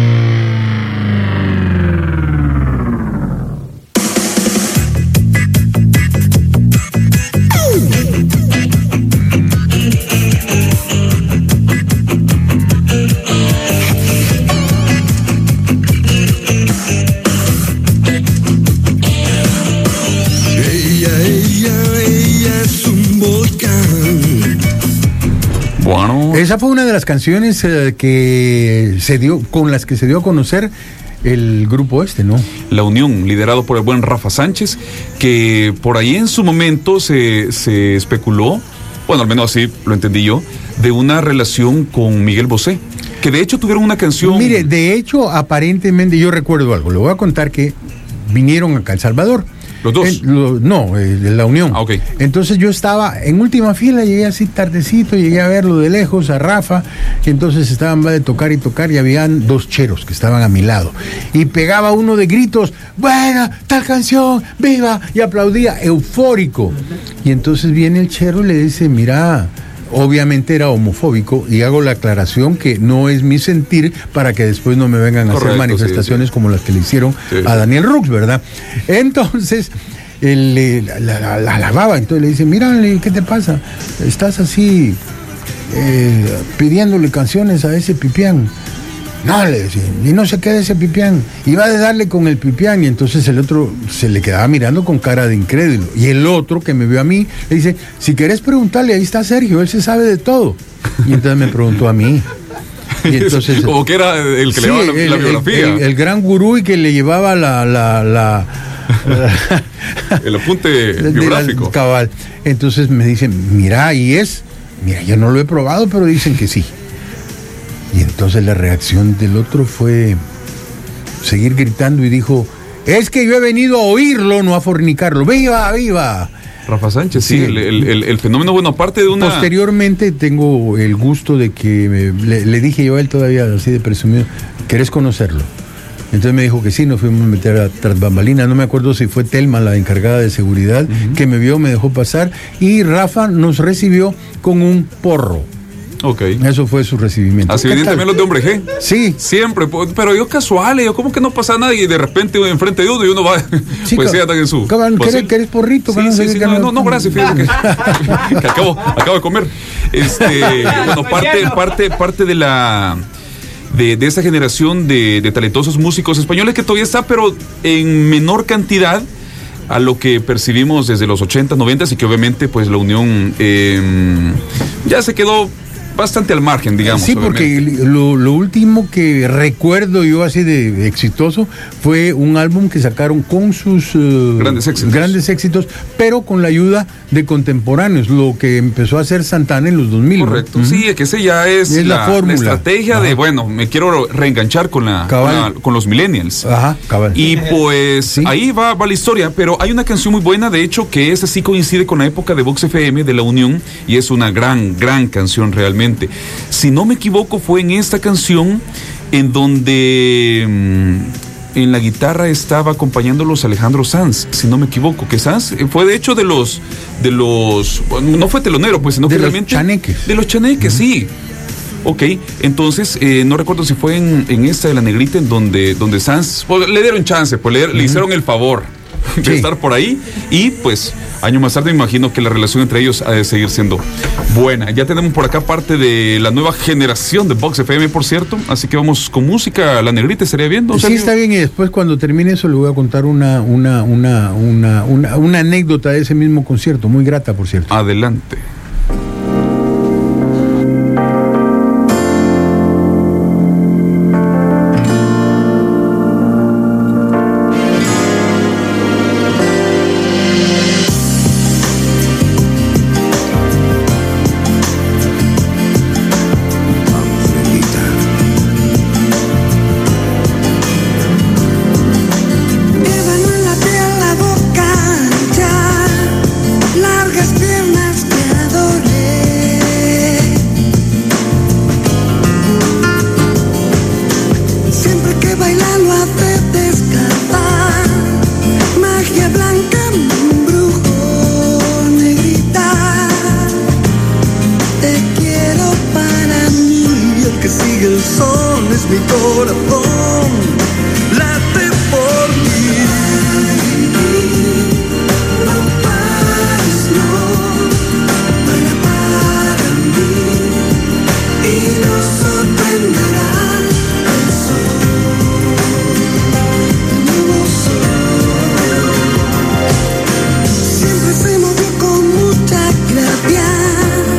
Esa fue una de las canciones eh, que se dio, con las que se dio a conocer el grupo este, ¿no? La Unión, liderado por el buen Rafa Sánchez, que por ahí en su momento se, se especuló, bueno, al menos así lo entendí yo, de una relación con Miguel Bosé, que de hecho tuvieron una canción. Mire, de hecho, aparentemente yo recuerdo algo, le voy a contar que vinieron acá a El Salvador. ¿Los dos? En, lo, no, eh, de la Unión. Ah, ok. Entonces yo estaba en última fila, llegué así tardecito, llegué a verlo de lejos, a Rafa, y entonces estaban va de tocar y tocar, y habían dos cheros que estaban a mi lado. Y pegaba uno de gritos, buena, tal canción, viva, y aplaudía, eufórico. Y entonces viene el chero y le dice, mira, obviamente era homofóbico, y hago la aclaración que no es mi sentir para que después no me vengan a Correcto, hacer manifestaciones sí, sí. como las que le hicieron sí, sí. a Daniel Rux, ¿verdad? Entonces, él le la, la, la alababa, entonces le dice, mira, ¿qué te pasa? Estás así eh, pidiéndole canciones a ese pipián. No, le decía, y no se queda ese pipián. Iba a darle con el pipián, y entonces el otro se le quedaba mirando con cara de incrédulo. Y el otro, que me vio a mí, le dice, si querés preguntarle, ahí está Sergio, él se sabe de todo. Y entonces me preguntó a mí. Y entonces, como que era el que sí, le llevaba la, el, la biografía. El, el, el gran gurú y que le llevaba la... la, la el apunte de, biográfico. De la, cabal. Entonces me dicen, mira, y es... Mira, yo no lo he probado, pero dicen que sí. Y entonces la reacción del otro fue seguir gritando y dijo, es que yo he venido a oírlo, no a fornicarlo. ¡Viva, viva! Rafa Sánchez, sí, sí el, el, el fenómeno, bueno, aparte de una... Posteriormente tengo el gusto de que me, le, le dije yo a él todavía así de presumido, ¿querés conocerlo? Entonces me dijo que sí, nos fuimos a meter a tras bambalinas, no me acuerdo si fue Telma, la encargada de seguridad, uh-huh. que me vio, me dejó pasar, y Rafa nos recibió con un porro. Ok. Eso fue su recibimiento. Así venían también los de Hombre G. Sí. Siempre, pero yo casual, yo como que no pasa nada y de repente enfrente de uno y uno va, sí, pues sí, andan en su... Cabal, pues, ¿querés, sí. ¿querés porrito? Sí, no, sí, sí, no, no, no, gracias, fíjate que, que acabo, acabo de comer. Este, bueno, parte, parte, parte de la... De, de esa generación de, de talentosos músicos españoles que todavía está, pero en menor cantidad a lo que percibimos desde los ochenta, noventa, y que obviamente pues la unión eh, ya se quedó bastante al margen, digamos. Sí, porque lo, lo último que recuerdo yo así de exitoso fue un álbum que sacaron con sus uh, grandes éxitos. grandes éxitos, pero con la ayuda de contemporáneos, lo que empezó a hacer Santana en los dos mil. Correcto, ¿no? Sí, que ese ya es, es la, la, la estrategia Ajá. de, bueno, me quiero reenganchar con, la, con, la, con los millennials. Ajá, cabal. Y pues ¿Sí? ahí va, va la historia, pero hay una canción muy buena, de hecho, que esa sí coincide con la época de Vox F M, de la Unión, y es una gran, gran canción realmente. Si no me equivoco, fue en esta canción en donde mmm, en la guitarra estaba acompañándolos Alejandro Sanz, si no me equivoco, que Sanz fue de hecho de los, de los, no fue telonero, pues, sino de que los realmente... chaneques. De los chaneques, uh-huh. sí. Ok, entonces, eh, no recuerdo si fue en, en esta de La Negrita, en donde, donde Sanz, pues, le dieron chance, pues le, uh-huh. le hicieron el favor de sí. estar por ahí, y pues años más tarde me imagino que la relación entre ellos ha de seguir siendo buena. Ya tenemos por acá parte de la nueva generación de Vox F M, por cierto, así que vamos con música. La Negrita estaría viendo. Sí, está bien, y después cuando termine eso le voy a contar una, una, una, una, una, una anécdota de ese mismo concierto, muy grata, por cierto. Adelante.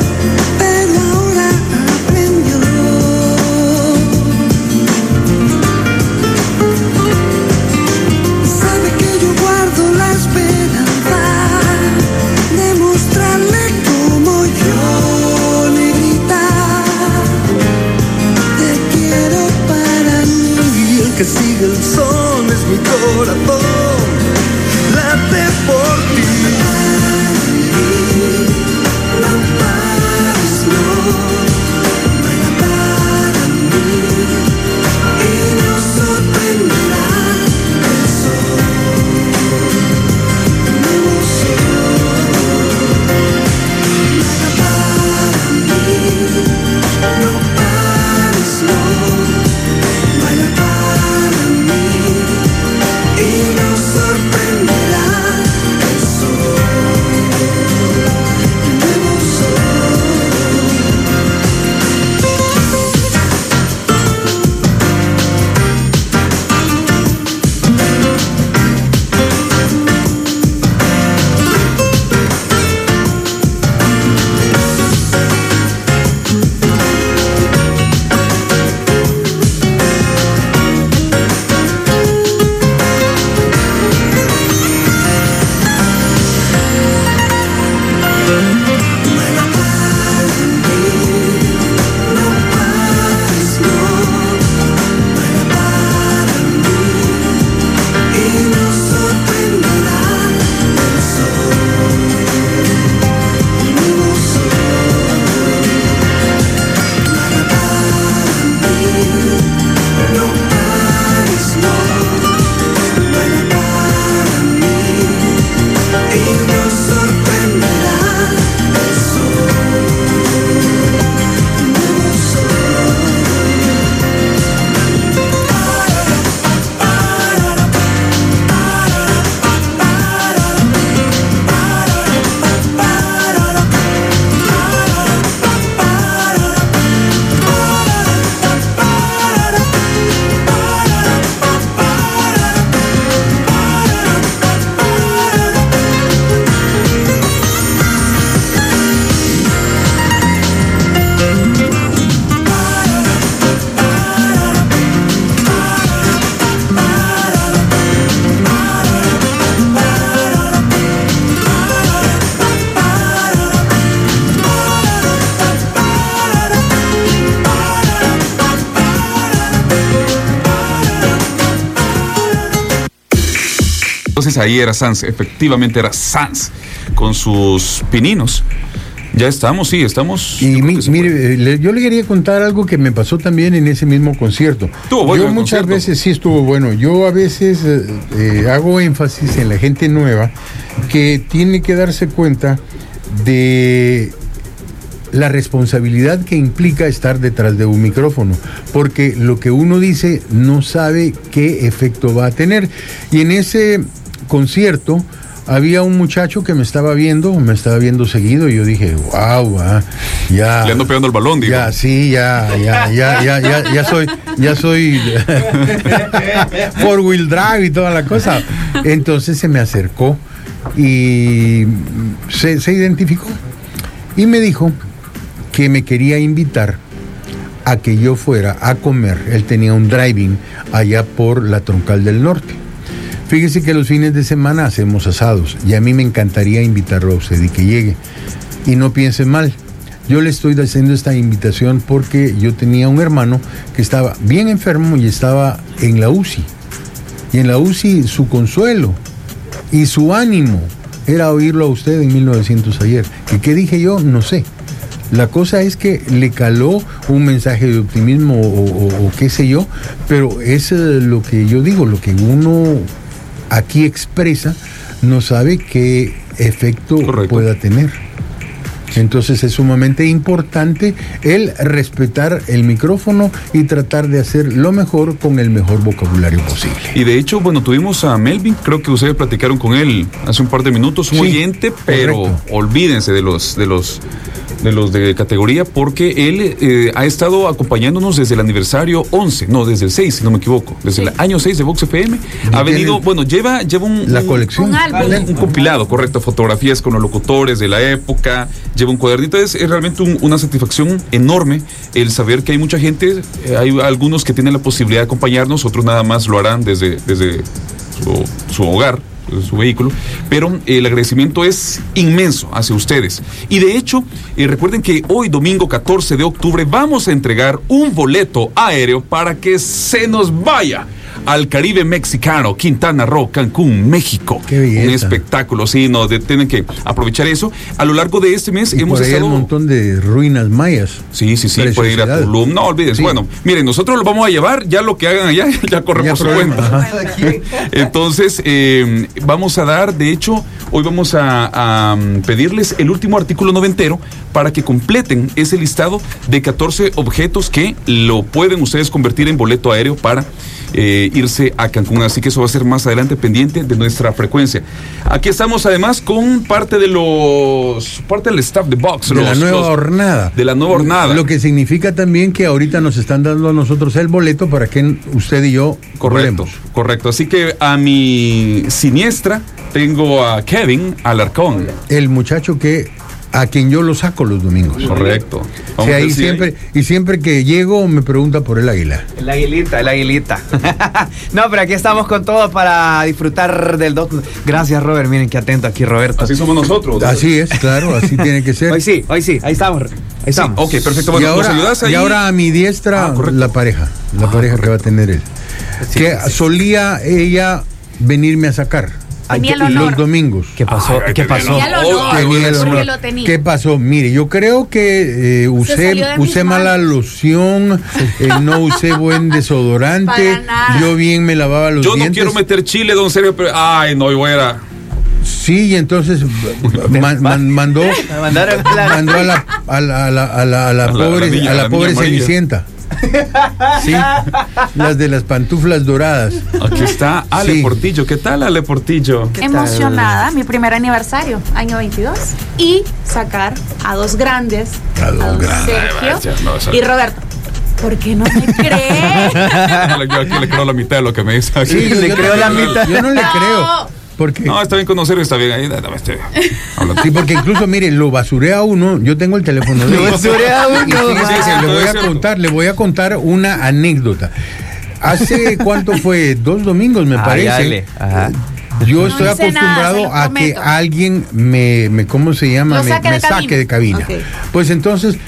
Pero ahora aprendió Entonces ahí era Sanz, efectivamente era Sanz, con sus pininos. Ya estamos, sí, estamos. Y mi, mire, le, yo le quería contar algo que me pasó también en ese mismo concierto. Estuvo bueno. Yo muchas concierto. veces sí estuvo bueno. Yo a veces eh, eh, hago énfasis en la gente nueva que tiene que darse cuenta de la responsabilidad que implica estar detrás de un micrófono, porque lo que uno dice no sabe qué efecto va a tener. Y en ese concierto había un muchacho que me estaba viendo, me estaba viendo seguido, y yo dije, wow, ah, ya. Le ando pegando el balón, digo. Ya, sí, ya, ya, ya, ya, ya, ya soy, ya soy four wheel drive y toda la cosa. Entonces se me acercó y se, se identificó y me dijo que me quería invitar a que yo fuera a comer. Él tenía un driving allá por la Troncal del Norte. Fíjese que los fines de semana hacemos asados y a mí me encantaría invitarlo a usted y que llegue. Y no piense mal, yo le estoy haciendo esta invitación porque yo tenía un hermano que estaba bien enfermo y estaba en la U C I. Y en la U C I su consuelo y su ánimo era oírlo a usted en mil novecientos ayer. ¿Y qué dije yo? No sé. La cosa es que le caló un mensaje de optimismo o, o, o qué sé yo, pero es lo que yo digo, lo que uno aquí expresa, no sabe qué efecto Correcto. Pueda tener. Entonces es sumamente importante el respetar el micrófono y tratar de hacer lo mejor con el mejor vocabulario posible. Y de hecho, bueno, tuvimos a Melvin, creo que ustedes platicaron con él hace un par de minutos, un sí, oyente, pero correcto. Olvídense de los de los de los de categoría, porque él eh, ha estado acompañándonos desde el aniversario once, no, desde el seis, si no me equivoco, desde sí. el año seis de Vox F M. Ha venido, bueno, lleva, lleva un... La colección. Un, un, un compilado, correcto, fotografías con los locutores de la época, lleva un cuadernito. Es, es realmente un, una satisfacción enorme el saber que hay mucha gente, eh, hay algunos que tienen la posibilidad de acompañarnos, otros nada más lo harán desde, desde su, su hogar, su vehículo, pero eh, el agradecimiento es inmenso hacia ustedes. Y de hecho, eh, recuerden que hoy domingo catorce de octubre vamos a entregar un boleto aéreo para que se nos vaya al Caribe mexicano, Quintana Roo, Cancún, México. Qué belleza. Un espectáculo, sí, no, de, tienen que aprovechar eso. A lo largo de este mes y hemos por ahí estado... un montón de ruinas mayas. Sí, sí, sí, puede ir a Tulum. No, olvídense. Sí. Bueno, miren, nosotros lo vamos a llevar, ya lo que hagan allá, ya corremos su cuenta. Entonces, eh, vamos a dar, de hecho, hoy vamos a, a pedirles el último artículo noventero para que completen ese listado de catorce objetos que lo pueden ustedes convertir en boleto aéreo para eh, irse a Cancún. Así que eso va a ser más adelante pendiente de nuestra frecuencia. Aquí estamos además con parte de los parte del staff de Vox. De los, la nueva los, hornada. De la nueva hornada. Lo que significa también que ahorita nos están dando a nosotros el boleto para que usted y yo correcto, volemos. Correcto. Así que a mi siniestra tengo a Kevin Alarcón. El muchacho que a quien yo lo saco los domingos. Correcto. O sea, y siempre, y siempre que llego me pregunta por el águila. El aguilita, el aguilita. No, pero aquí estamos con todo para disfrutar del doctor. Gracias, Robert. Miren qué atento aquí, Roberto. Así somos nosotros. Así es, claro, así tiene que ser. Hoy sí, hoy sí, ahí estamos. Ahí estamos. Sí, ok, perfecto. Bueno, y, ahora, ¿nos ayudas ahí? Y ahora a mi diestra, ah, la pareja. La ah, pareja correcto. Que va a tener él. Sí, que sí, solía sí. ella venirme a sacar. Tenía el honor. Los domingos. ¿Qué pasó? Ay, ¿Qué pasó? Tenía el honor, tenía el honor. porque lo tenía. ¿Qué pasó? Mire, yo creo que eh, usé, usé mala loción, eh, no usé buen desodorante, yo bien me lavaba los yo dientes. Yo no quiero meter chile, don Sergio, pero ay, no, yo era... Sí, y entonces man, man, mandó, mandó a la, a la, a la, a la, a la a pobre, la, niña, a la, la pobre Cenicienta. Sí, las de las pantuflas doradas. Aquí está Ale sí. Portillo. ¿Qué tal, Ale Portillo? Emocionada, mi primer aniversario, año veintidós, y sacar a dos grandes, a dos a don grandes. Sergio no, no, y Roberto. ¿Por qué no me cree? Yo aquí le creo la mitad de lo que me dice. Aquí. Sí, le creo la mitad. Yo no le creo. Porque, no, está bien conocer, está bien ahí. Estoy sí, porque incluso, mire, lo basurea uno. Yo tengo el teléfono de Lo basurea uno. Sí, sí, sí, le voy a contar, le voy a contar una anécdota. Hace cuánto fue, dos domingos me parece. Ay, Ajá. Yo no estoy acostumbrado nada, a que alguien me, me ¿cómo se llama? Me, saque, me de saque de cabina. Okay. Pues entonces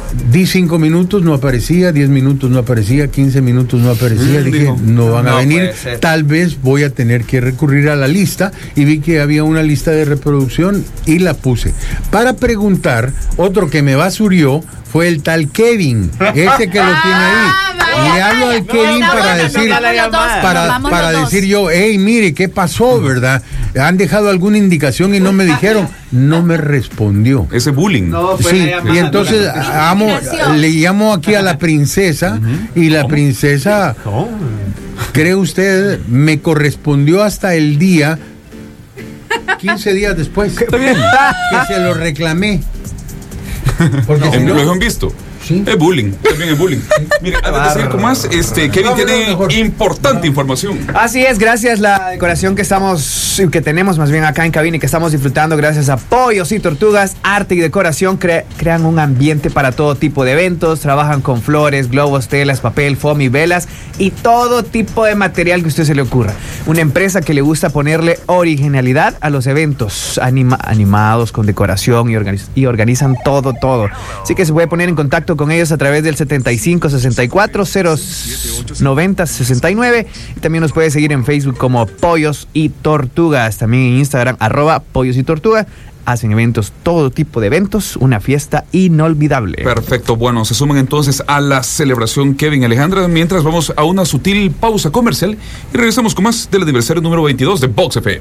Di cinco minutos, no aparecía, diez minutos no aparecía, quince minutos no aparecía. Mm, Dije, dijo, no van no a venir. Tal vez voy a tener que recurrir a la lista. Y vi que había una lista de reproducción y la puse. Para preguntar, otro que me basurió fue el tal Kevin, ese que lo tiene ahí. Le hablo al Kevin para decir, para, para decir yo, hey, mire, ¿qué pasó, verdad? ¿Han dejado alguna indicación y no me dijeron? No me respondió. Ese bullying. No, sí, y entonces amo, le llamo aquí a la princesa y la princesa, ¿cree usted? Me correspondió hasta el día, quince días después, Está bien. que se lo reclamé. Porque no, si no, lo han visto. ¿Sí? Es bullying, también es bullying. Mire, antes de seguir con más, este, Kevin tiene importante información. Así es, gracias la decoración que estamos, que tenemos más bien acá en cabina y que estamos disfrutando gracias a Pollos y Tortugas, arte y decoración, cre- crean un ambiente para todo tipo de eventos, trabajan con flores, globos, telas, papel, foam y velas y todo tipo de material que a usted se le ocurra. Una empresa que le gusta ponerle originalidad a los eventos anima- animados con decoración y, organiz- y organizan todo, todo. Así que se puede poner en contacto con ellos a través del setenta y cinco sesenta y cuatro cero noventa sesenta y nueve. Y también nos puede seguir en Facebook como Pollos y Tortugas. También en Instagram, arroba Pollos y Tortugas. Hacen eventos, todo tipo de eventos, una fiesta inolvidable. Perfecto, bueno, se suman entonces a la celebración Kevin y Alejandra, mientras vamos a una sutil pausa comercial y regresamos con más del aniversario número veintidós de Vox F M.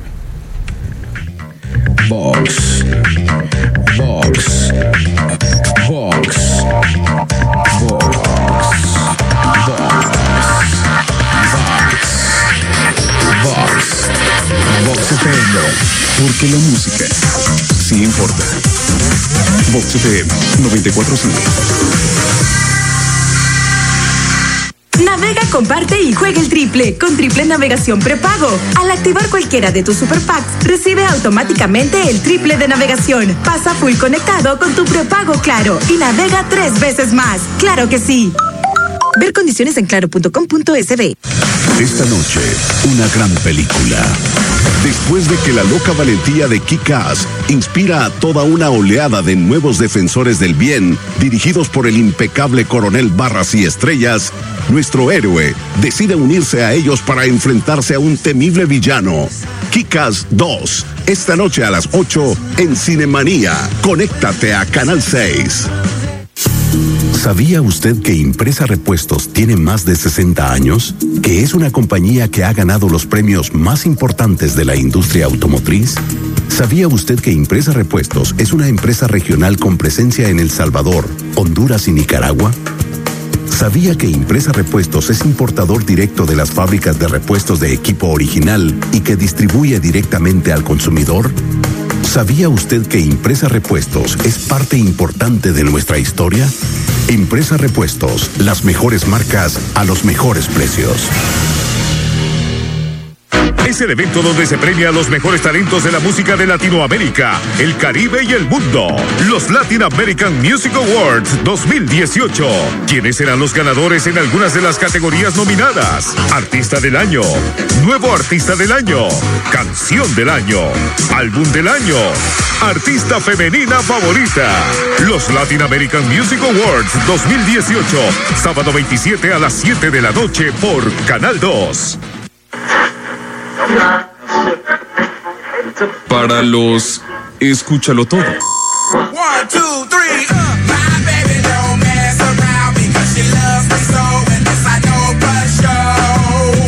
Vox. Vox. Vox. Vox. Vox. Vox F M. Porque la música sí importa. Vox F M noventa y cuatro punto cinco. Navega, comparte y juega el triple con Triple Navegación Prepago. Al activar cualquiera de tus super packs, recibe automáticamente el triple de navegación. Pasa full conectado con tu prepago Claro y navega tres veces más. ¡Claro que sí! Ver condiciones en claro punto com punto es be. Esta noche, una gran película. Después de que la loca valentía de Kick-Ass inspira a toda una oleada de nuevos defensores del bien, dirigidos por el impecable coronel Barras y Estrellas, nuestro héroe decide unirse a ellos para enfrentarse a un temible villano. Kick-Ass dos, esta noche a las ocho en Cinemanía. Conéctate a Canal seis. ¿Sabía usted que Impresa Repuestos tiene más de sesenta años? ¿Que es una compañía que ha ganado los premios más importantes de la industria automotriz? ¿Sabía usted que Impresa Repuestos es una empresa regional con presencia en El Salvador, Honduras y Nicaragua? ¿Sabía que Impresa Repuestos es importador directo de las fábricas de repuestos de equipo original y que distribuye directamente al consumidor? ¿Sabía usted que Impresa Repuestos es parte importante de nuestra historia? Impresa Repuestos, las mejores marcas a los mejores precios. Es el evento donde se premia a los mejores talentos de la música de Latinoamérica, el Caribe y el mundo. Los Latin American Music Awards dos mil dieciocho. ¿Quiénes serán los ganadores en algunas de las categorías nominadas? Artista del año, Nuevo Artista del año, Canción del año, Álbum del año, Artista femenina favorita. Los Latin American Music Awards dos mil dieciocho. Sábado veintisiete a las siete de la noche por Canal dos. Para los escúchalo todo. One, two, three, uh. My baby don't mess around because she loves me so, and this I know for sure.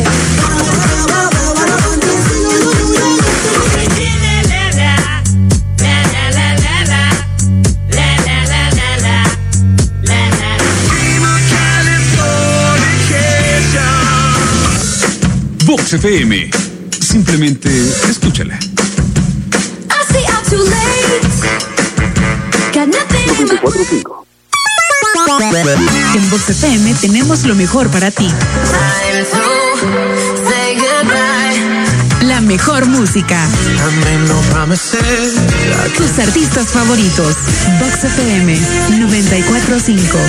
Vox F M. Simplemente escúchala. noventa y cuatro punto cinco. En Vox F M tenemos lo mejor para ti. La mejor música. Tus artistas favoritos. Vox F M noventa y cuatro punto cinco.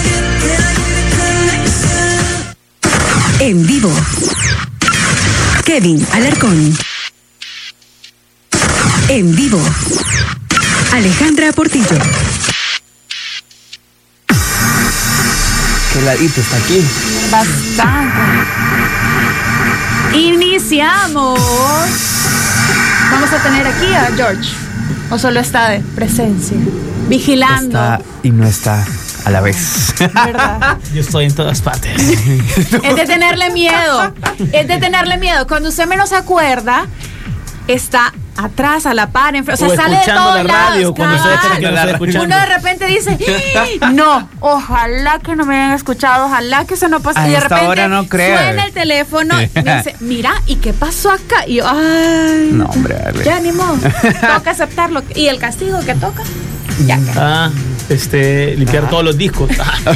En vivo. Kevin Alarcón. En vivo. Qué ladito está aquí. Bastante. Iniciamos. Vamos a tener aquí a George. ¿O solo está de presencia? Vigilando. Está y no está a la vez. ¿Verdad? Yo estoy en todas partes. Es de tenerle miedo. Es de tenerle miedo. Cuando usted menos se acuerda, está atrás, a la par, en, o sea, o sale de todos la radio, lados. cuando se espera que no esté escuchando. Uno de repente dice, no, ojalá que no me hayan escuchado, ojalá que eso no pase. A Y de esta repente hora no creo. suena el teléfono y me dice, mira, ¿y qué pasó acá? Y yo, ay, no, hombre, dale. ya ni modo, toca aceptarlo. ¿Y el castigo que toca? Ya que. Ah, este, limpiar Ajá. todos los discos.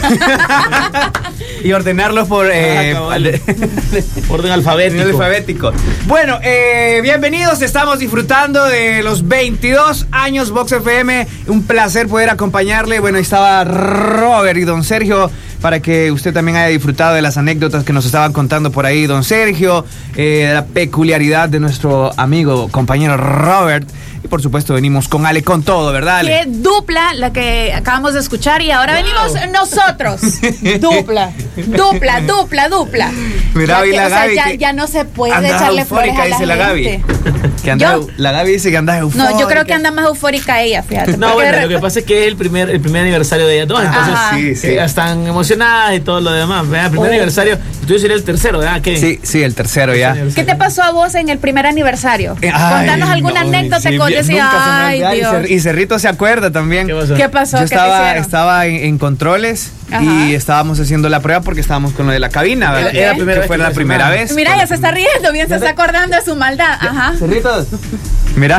Y ordenarlos por eh, ah, orden alfabético. Orden alfabético. Bueno, eh, bienvenidos. Estamos disfrutando de los veintidós años Vox F M. Un placer poder acompañarle. Bueno, ahí estaba Robert y don Sergio para que usted también haya disfrutado de las anécdotas que nos estaban contando por ahí don Sergio, eh, la peculiaridad de nuestro amigo, compañero Robert. Y por supuesto venimos con Ale con todo, ¿verdad, Ale? Qué dupla la que acabamos de escuchar y ahora wow. venimos nosotros. Dupla, dupla, dupla, dupla. Mira, ya, y que, la o sea, Gaby ya, ya no se puede echarle flores a la dice gente. La Gaby. Que anda, la Gaby dice que anda eufórica. No, yo creo que anda más eufórica ella, fíjate. No, bueno, lo que pasa es que es el primer, el primer aniversario de ellas dos, entonces sí, sí. Eh, están emocionadas y todo lo demás. ¿verdad? El primer oh. aniversario, tú sería el tercero, ¿verdad? ¿Qué? Sí, sí, el tercero ya. ¿Qué te pasó a vos en el primer aniversario? Ay, Contanos alguna no, anécdota sí, con decía, ay, y, Dios. Cer- y Cerrito se acuerda también. ¿Qué pasó? ¿Qué pasó? Yo ¿Qué estaba, te hicieron? estaba en, en controles. Ajá. Y estábamos haciendo la prueba porque estábamos con lo de la cabina, ¿verdad? Okay. Era la primera que fue la primera vez. Mira, ya se está riendo, bien se está acordando de su maldad. Ajá. Cerritos. Mira.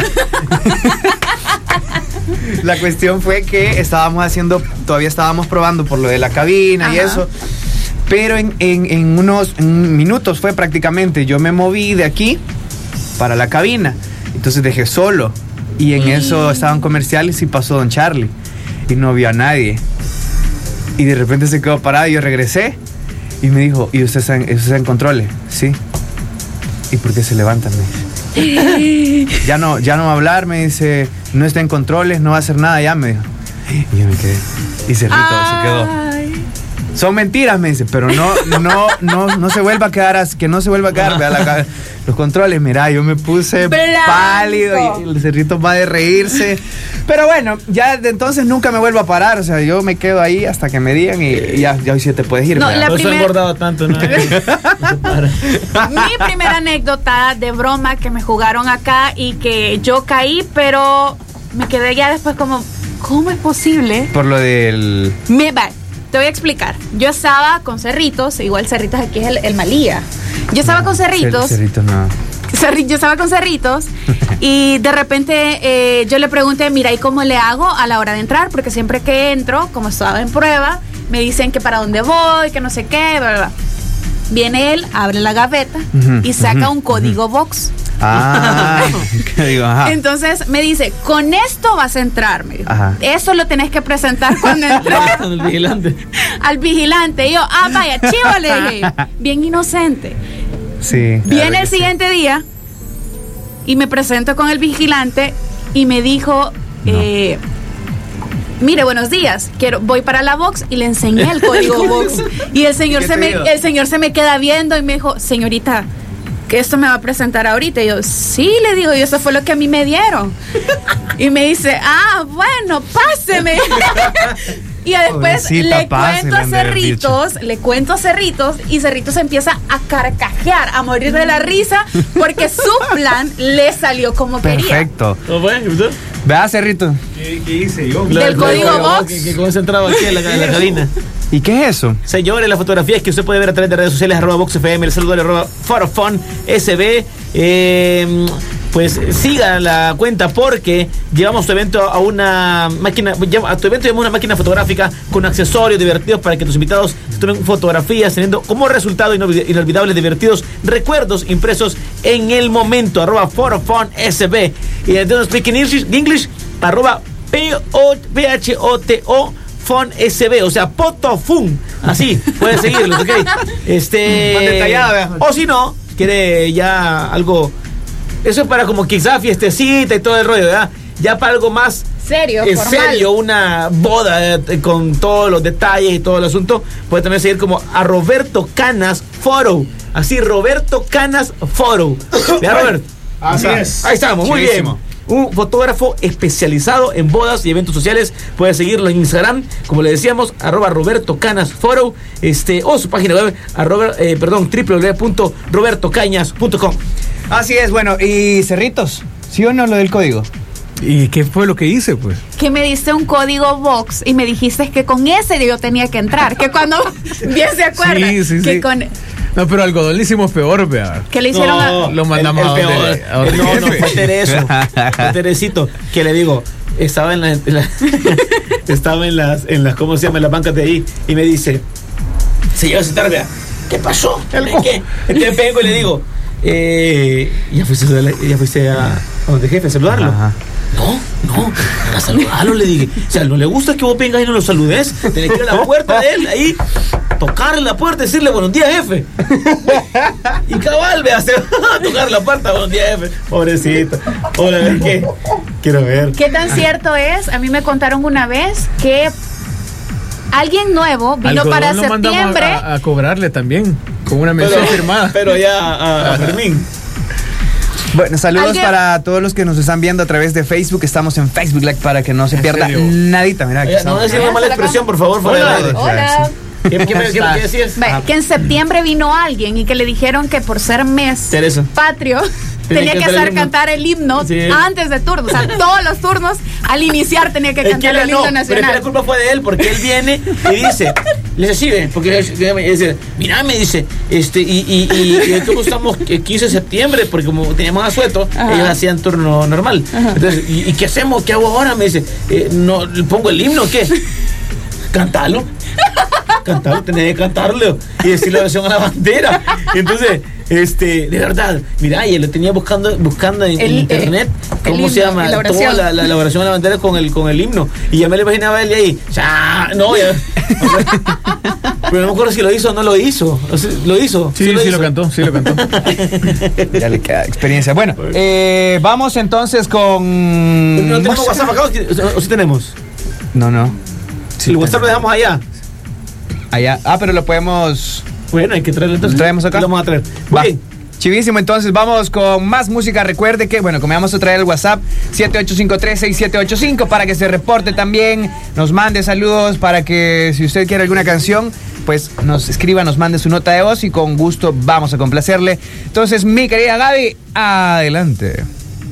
La cuestión fue que estábamos haciendo, todavía estábamos probando por lo de la cabina. Ajá. Y eso. Pero en, en, en unos en minutos fue prácticamente, yo me moví de aquí para la cabina. Entonces dejé solo. Y en eso estaban comerciales y pasó don Charlie. Y no vio a nadie. Y de repente se quedó parado y yo regresé. Y me dijo, ¿y usted está en, usted está en controles? Sí. ¿Y por qué se levantan? Me dice. ya no, ya no va a hablar, me dice. No está en controles, no va a hacer nada ya, me dijo. Y yo me quedé. Y Cerrito se quedó. Son mentiras, me dice, pero no, no, no, no se vuelva a quedar, así, que no se vuelva a quedar, vea la, los controles, mira, yo me puse Blanco. pálido y el Cerrito va de reírse. Pero bueno, ya de entonces nunca me vuelvo a parar, o sea, yo me quedo ahí hasta que me digan y, y ya, ya hoy sí te puedes ir. No, la no primer... se ha engordado tanto, ¿no? Mi primera anécdota de broma que me jugaron acá y que yo caí, pero me quedé ya después como, ¿cómo es posible? Por lo del... Me va. Te voy a explicar. Yo estaba con Cerritos, igual Cerritos aquí es el, el Malía. Yo estaba no, con Cerritos. Cerritos no. Cerri, yo estaba con Cerritos y de repente eh, yo le pregunté, mira, ¿y cómo le hago a la hora de entrar? Porque siempre que entro, como estaba en prueba, me dicen que para dónde voy, que no sé qué, bla, bla. Viene él, abre la gaveta uh-huh, y saca uh-huh, un código uh-huh. box. Ah, ¿qué digo? Ajá. Entonces me dice, con esto vas a entrar, me dijo. Ajá. Eso lo tenés que presentar cuando entres. Al vigilante. Al vigilante. Y yo, ah, vaya, chivo, le dije. Bien inocente. Sí. Viene el siguiente sí. día y me presento con el vigilante y me dijo, no. eh, mire, buenos días, quiero, voy para la box y le enseñé el código box. Y el señor se me, el señor se me queda viendo y me dijo, señorita, que esto me va a presentar ahorita. Y yo, sí, le digo, y eso fue lo que a mí me dieron. Y me dice, ah, bueno, páseme. Y después Pobrecita, le cuento a Cerritos, le cuento a Cerritos y Cerritos empieza a carcajear, a morir de la risa porque su plan le salió como Perfecto. quería. Perfecto. ¿Cómo fue? Vea, Cerrito. ¿Qué, qué hice yo? Del Del código código box. Que, que concentrado aquí en la, en la cabina. ¿Y qué es eso? Señores, las fotografías que usted puede ver a través de redes sociales, arroba VoxFM, el saludo arroba Forofon S B. Eh, pues siga la cuenta porque llevamos tu evento a una máquina, a tu evento llevamos una máquina fotográfica con accesorios divertidos para que tus invitados se tomen fotografías teniendo como resultado inolvidables, divertidos recuerdos impresos en el momento, arroba Forofon S B. Y entonces speak in English, English arroba P H O T O Fon S B, o sea, Potofun. Así, pueden seguirlos, ¿ok? Este. Más detallado, o si no, quiere ya algo. Eso es para como quizá fiestecita y todo el rollo, ¿verdad? Ya para algo más Serio, en formal. serio, una boda eh, con todos los detalles y todo el asunto, puede también seguir como a Roberto Canas Photo. Así, Roberto Canas Photo. ¿Vea, Robert? Así Ahí es. Ahí estamos, muy Chivísimo. bien. Un fotógrafo especializado en bodas y eventos sociales. Puede seguirlo en Instagram, como le decíamos, arroba Roberto Canas Photo, este, o su página web, arroba, eh, perdón, w w w punto roberto cañas punto com. Así es, bueno, y Cerritos, ¿sí o no lo del código? ¿Y qué fue lo que hice, pues? Que me diste un código Vox y me dijiste que con ese yo tenía que entrar. Que cuando bien se acuerda. Sí, sí, que sí. con No, pero algodón le hicimos peor, vea. que le hicieron No, a- Lo mandamos el, a el donde- peor. a donde No, no, jefe. fue Tereso. Fue Teresito, que le digo, estaba en la, en la- estaba en las, en las, ¿cómo se llama? En las bancas de ahí, y me dice, se lleva a sentar, vea, ¿qué pasó? ¿Qué? Entonces vengo y le digo, eh, ya fuiste, a la- ya fuiste a, a donde jefe a saludarlo. Ajá. No, no, a saludarlo le dije. O sea, no le gusta que vos vengas y no lo saludes. Tenés que ir a la puerta de él, ahí, tocarle la puerta y decirle buenos días, jefe. Y cabal, vea, se va a tocar la puerta, buenos días, jefe. Pobrecito. Hola, a ver qué. Quiero ver. ¿Qué tan cierto es? A mí me contaron una vez que alguien nuevo vino Algodón para lo mandamos septiembre. A, a cobrarle también, con una mención Pero, firmada. pero ya a, a Fermín. Bueno, saludos ¿Alguien? para todos los que nos están viendo a través de Facebook. Estamos en Facebook Live para que no se ¿En pierda serio? nadita. Mira, aquí Oye, no estamos. decir una mala expresión, por favor, fuera Hola. del aire. Hola. ¿Qué, qué, me- qué, qué decías? Ve, que en septiembre vino alguien y que le dijeron que por ser mes Teresa. patrio tenía que cantar el hacer himno. cantar el himno Sí. antes de turno. O sea, todos los turnos al iniciar tenía que Es que cantar él el no, himno pero es que nacional. la culpa fue de él, porque él viene y dice, le dice, sí, ve, porque le dice, mira, me dice, este, y, y, y, y como estamos el quince de septiembre, porque como teníamos asueto, Ajá. ellos hacían turno normal. Entonces, ¿y, y qué hacemos? ¿Qué hago ahora? Me dice, eh, no, ¿le pongo el himno o qué? Cántalo. Cantarlo, tenés que cantarlo y decir la versión a la bandera. Entonces, este, de verdad, mira, y lo tenía buscando, buscando en, El- en internet, el ¿cómo se himno, llama? la oración. Toda la, la, la oración a la bandera con el, con el himno. Y ya me lo imaginaba él ahí, ya, no, ya. Pero no me acuerdo si lo hizo o no lo hizo. O sea, lo hizo. Sí, sí, lo, hizo. cantó, sí lo cantó. Ya le queda experiencia. Bueno, eh, vamos entonces con. ¿No tenemos WhatsApp acá o sí- o sí tenemos? No, no. Si el WhatsApp lo dejamos allá. Allá. Ah, pero lo podemos. Bueno, hay que traerlo entonces. ¿Lo traemos acá? Lo vamos a traer. Muy Va. bien. Chivísimo, entonces vamos con más música. Recuerde que, bueno, como vamos a traer el WhatsApp siete ocho cinco tres seis siete ocho cinco para que se reporte también, nos mande saludos, para que si usted quiere alguna canción, pues nos escriba, nos mande su nota de voz y con gusto vamos a complacerle. Entonces, mi querida Gaby, adelante.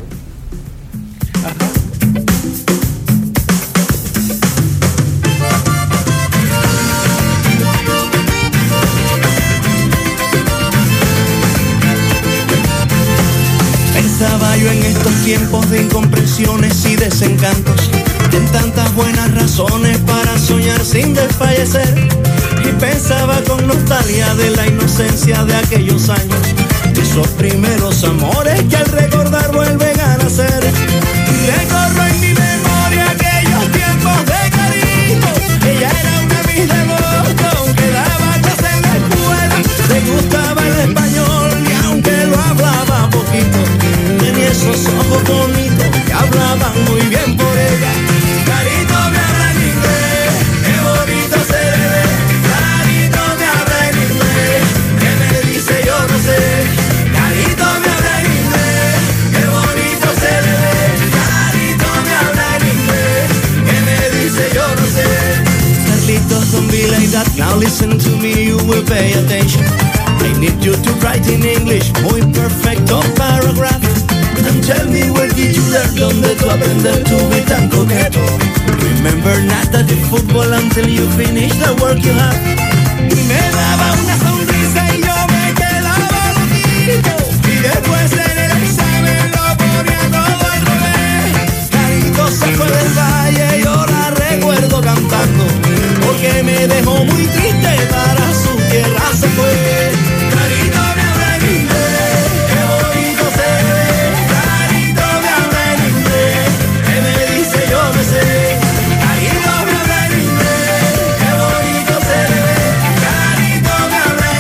Pensaba yo en estos tiempos de incomprensiones y desencantos, en tantas buenas razones para soñar sin desfallecer. Y pensaba con nostalgia de la inocencia de aquellos años, esos primeros amores que al recordar vuelven a nacer. Y recorro en mi memoria aquellos tiempos de cariño. Ella era una mis devotos, aunque daba clase en la escuela, le gustaba el español y aunque lo hablaba poquito, tenía esos ojos bonitos que hablaban muy bien por ella. Carito me habla en inglés, qué bonito se le ve. Carito me habla en inglés, que me dice yo no sé. Carito me habla en inglés, qué bonito se le ve. Carito me habla en inglés, que me dice yo no sé. Carlitos, don't be like that. Now listen to me, you will pay attention. I need you to write in English, muy perfecto paragraph. And tell me where did you learn, donde tú aprender to be tan coqueto. Remember nada de fútbol until you finish the work you have. Y me daba una sonrisa y yo me quedaba loquito. Y después en el examen lo ponía todo al revés. Carito se fue del valle, yo la recuerdo cantando, porque me dejó muy triste, para su tierra se fue. Carito me habla en inglés, qué bonito se ve. Carito me habla en inglés, que me dice yo no sé. Carito me habla en inglés, qué bonito se le ve. Carito me habla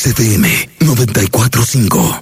Vox F M noventa y cuatro punto cinco.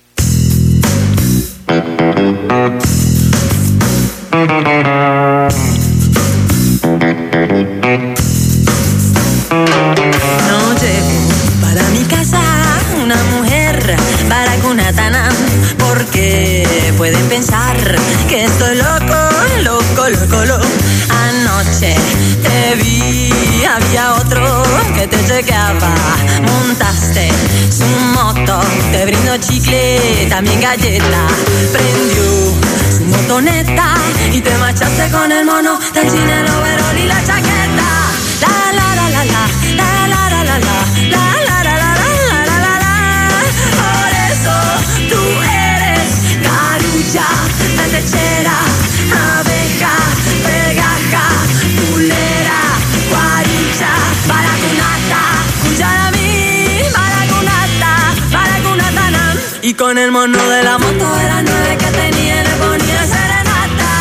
No llevo para mi casa una mujer baracunatana, porque pueden pensar que estoy loco, loco, loco, loco. Anoche te vi, había otro que te chequeaba. Montaste su moto, te brindó chicle, también galleta. Prendió su motoneta y te marchaste con el mono del cine, el overol y la chaqueta. La la la la la, la la la la la, la la la la la la la la. Por eso tú eres carulla, la lechera, abeja, pegaja, pulera, guaricha, baracunata, cucharamí, baracunata, baracunatana. Y con el mono de la moto de las nueve que tenía le ponía serenata.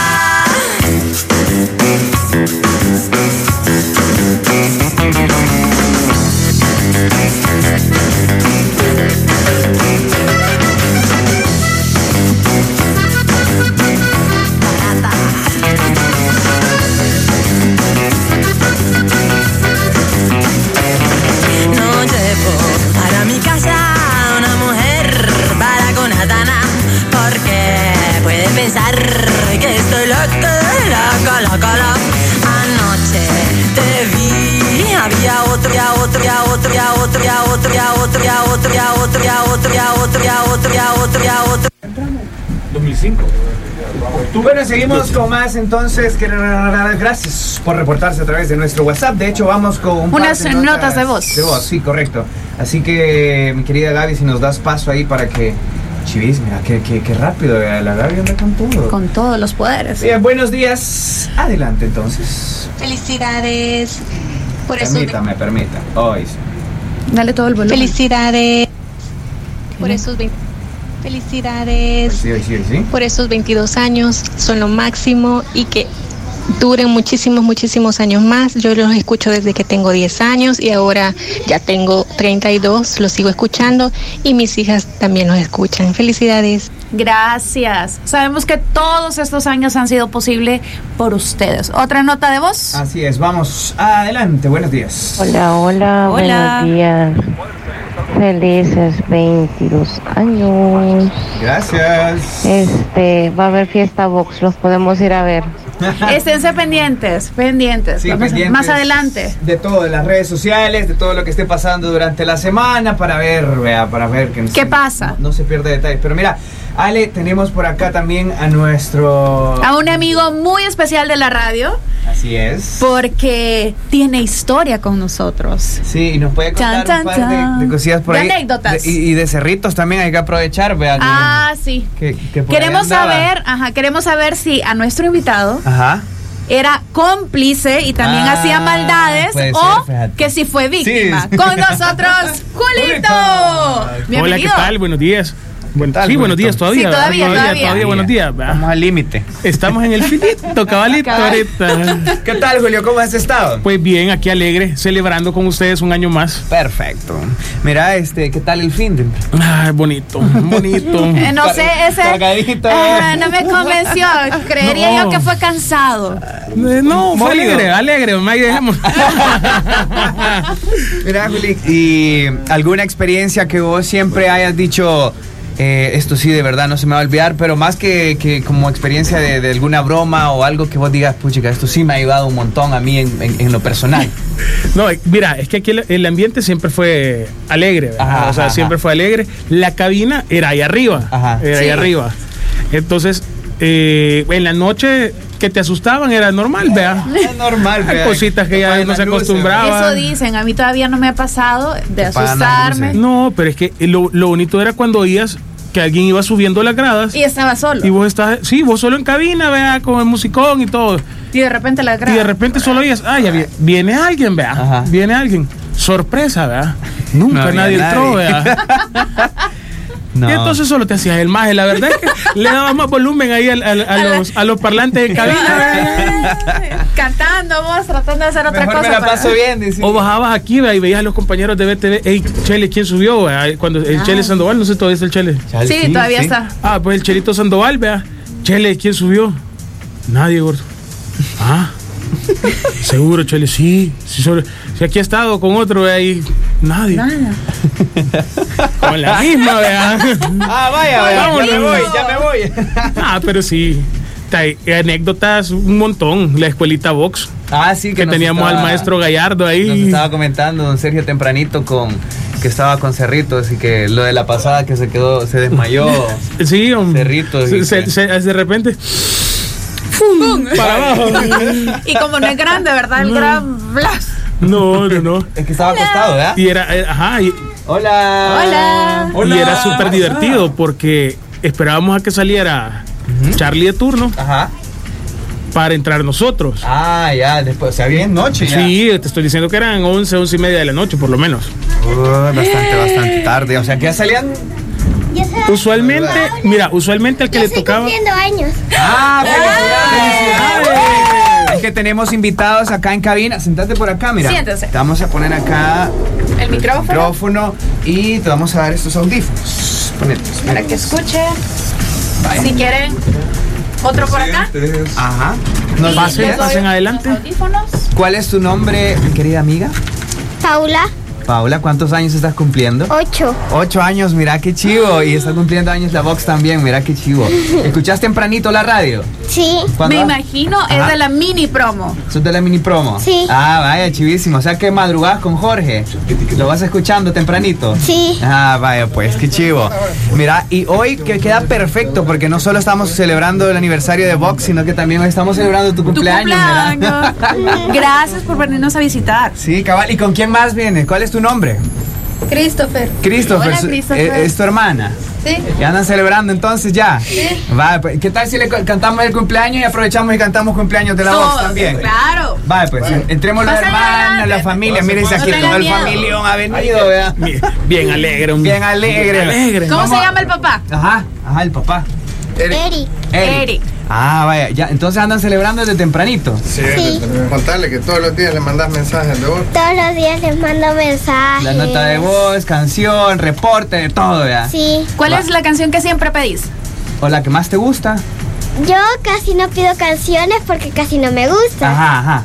No llevo para mi casa una mujer baracunatana, porque pueden pensar que estoy loca, loca, loca, loca. Anoche te vi, había otro, ya otro, ya otro, ya otro, ya otro, ya otro, ya otro, ya otro, ya otro, ya otro, ya otro, ya otro, ya otro. dos mil cinco. Bueno, seguimos con más entonces. Que, gracias por reportarse a través de nuestro WhatsApp. De hecho, vamos con un par Unas de notas de voz. De voz, sí, correcto. Así que, mi querida Gaby, si nos das paso ahí para que... Chivis, mira, qué, qué, qué rápido, la Gaby anda con todo. Con todos los poderes. Bien, buenos días. Adelante, entonces. Felicidades por eso. Permítame, permítame. Hoy sí. Dale todo el volumen. Felicidades por esos veinte. Felicidades Sí, sí, sí, sí. por esos veintidós años, son lo máximo y que duren muchísimos, muchísimos años más. Yo los escucho desde que tengo diez años y ahora ya tengo treinta y dos, los sigo escuchando y mis hijas también los escuchan. Felicidades. Gracias. Sabemos que todos estos años han sido posible por ustedes. ¿Otra nota de voz? Así es, vamos adelante. Buenos días. Hola, hola, Hola. buenos días. Felices veintidós años. Gracias. Este, va a haber fiesta box, los podemos ir a ver. Esténse pendientes, pendientes. Sí, Vamos a- pendientes Más adelante. de todo, de las redes sociales, de todo lo que esté pasando durante la semana para ver, vea, para ver que no ¿Qué se- pasa? No, no se pierde detalles. Pero mira, Ale, tenemos por acá también a nuestro... A un amigo muy especial de la radio, Así es. porque tiene historia con nosotros. Sí, y nos puede contar Chan, un par chan, de, chan. de cosillas por De ahí. anécdotas. De- y, y de cerritos también hay que aprovechar, vea. que- Ah, sí. que, que por ahí Queremos andaba. saber, ajá, queremos saber si a nuestro invitado Ajá. era cómplice y también Ah, hacía maldades puede o ser, fíjate. que si fue víctima. Sí. Con nosotros, Julito. Bienvenido. Hola, ¿qué tal? Buenos días. Buen- tal, sí, buenos Julito? días todavía. Sí, ¿verdad? todavía, todavía. buenos días. ¿verdad? Vamos al límite. Estamos en el finito, cabalito Cabal. ahorita. ¿Qué tal, Julio? ¿Cómo has estado? Pues bien, aquí alegre, celebrando con ustedes un año más. Perfecto. Mira, este, ¿qué tal el fin de? Ay, bonito, bonito. Eh, no sé, ese Cargadito. ah, no me convenció. Creería No. yo que fue cansado. Eh, No, fue Movido. alegre, alegre, más dejemos. Mira, Juli, ¿y alguna experiencia que vos siempre hayas dicho, eh, esto sí de verdad no se me va a olvidar, pero más que, que como experiencia de, de alguna broma o algo que vos digas, puchica, esto sí me ha ayudado un montón a mí en, en- en lo personal? No, mira, es que aquí el, el ambiente siempre fue alegre, ¿verdad? Ajá, o sea, ajá, siempre ajá. fue alegre. La cabina era ahí arriba, Ajá. era ahí Sí. arriba. Entonces, eh, en la noche que te asustaban era normal, vea. Es normal, Hay vea, cositas que ya apagan no se las luces, acostumbraba. Eso dicen, a mí todavía no me ha pasado de apagan las asustarme. luces. No, pero es que lo, lo bonito era cuando oías que alguien iba subiendo las gradas Y estaba solo. y vos estás, sí, vos solo en cabina, vea, con el musicón y todo. Y de repente la Y de graba. repente solo oías, ah, ya vi- viene alguien, vea, Ajá. viene alguien. Sorpresa, vea. Nunca No había nadie entró, nadie. vea. No. Y entonces solo te hacías el maje. La verdad es que le dabas más volumen ahí al- al- a, los, a los parlantes de cabina. Cantando vos, tratando de hacer otra Mejor cosa. me la para- paso bien, dice. O bajabas aquí, vea, y veías a los compañeros de B T V. Ey, Chele, ¿quién subió? Vea? Cuando el Ah. Chele Sandoval, no sé, todavía está el Chele. Sí, todavía está. Ah, pues el Chelito Sandoval, vea. Chele, ¿quién subió? Nadie, gordo. Ah, seguro, Chele, sí. sí sobre- si aquí ha estado con otro, vea, ahí. Nadie. Nada. Con la misma, vea. Ah, vaya, vaya. Vámonos. Ya me voy, ya me voy. Ah, pero sí. Hay anécdotas un montón. La escuelita box. Ah, sí, que, Que nos teníamos estaba- al maestro Gallardo ahí. Nos estaba comentando don Sergio tempranito con que estaba con Cerritos y que lo de la pasada que se quedó, se desmayó. Sí, hombre. Cerritos. Se- y se- que- se- de repente. ¡Pum! Para abajo. Y como no es grande, ¿verdad? El gran blast. No, no, no. Es que estaba acostado, ¿verdad? Y era, eh, ajá. Y, Hola. Hola. y era súper divertido porque esperábamos a que saliera Charlie de turno Ajá. para entrar nosotros. Ah, ya, después, o sea, bien noche ya. Sí, te estoy diciendo que eran once, once y media de la noche, por lo menos. Uy, bastante, bastante tarde. O sea, que ya salían. Usualmente, mira, usualmente al que le tocaba. años. ¡Ah, felicidades! Es que tenemos invitados acá en cabina. Sentate por acá, mira. Siéntese. Te vamos a poner acá El micrófono. micrófono y te vamos a dar estos audífonos. Ponetos. Para que escuche. Si quieren, otro por acá. Ajá. Y Nos Pasen, les doy pasen unos adelante. audífonos. ¿Cuál es tu nombre, mi querida amiga? Paula, Paula, ¿cuántos años estás cumpliendo? ocho. Ocho años, mira qué chivo. Y está cumpliendo años la Vox también, mira qué chivo. ¿Escuchás tempranito la radio? Sí. ¿Cuándo? Me imagino es Ajá. de la mini promo. ¿Sos de la mini promo? Sí. Ah, vaya, chivísimo. O sea que madrugás con Jorge. ¿Lo vas escuchando tempranito? Sí. Ah, vaya, pues, qué chivo. Mira, y hoy que queda perfecto porque no solo estamos celebrando el aniversario de Vox, sino que también hoy estamos celebrando tu Tu cumpleaños. cumpleaños. ¿verdad? Gracias por venirnos a visitar. Sí, cabal. ¿Y con quién más vienes? ¿Cuál es tu nombre? Christopher. Christopher. Hola, su- Christopher. eh, ¿Es tu hermana? Sí. ¿Ya andan celebrando entonces ya? Sí. Vale, pues, ¿qué tal si le co- cantamos el cumpleaños y aprovechamos y cantamos cumpleaños de la No, Vox también? Claro. Vale, pues entremos los Pasa hermanos, adelante. la familia. Mírense No aquí, tengan todo el miedo. familión ha venido, ¿verdad? Bien, bien alegre. hombre. Bien alegre. Bien alegre. ¿Cómo Vamos se a- llama el papá? Ajá, ajá, el papá. Eric. Eric. Ah, vaya, ya, entonces andan celebrando desde tempranito. Sí, Sí. contarle que todos los días le mandas mensajes de voz. Todos los días les mando mensajes. La nota de voz, canción, reporte, de todo, ¿verdad? Sí. ¿Cuál Va. es la canción que siempre pedís? ¿O la que más te gusta? Yo casi no pido canciones porque casi no me gusta. Ajá, ajá.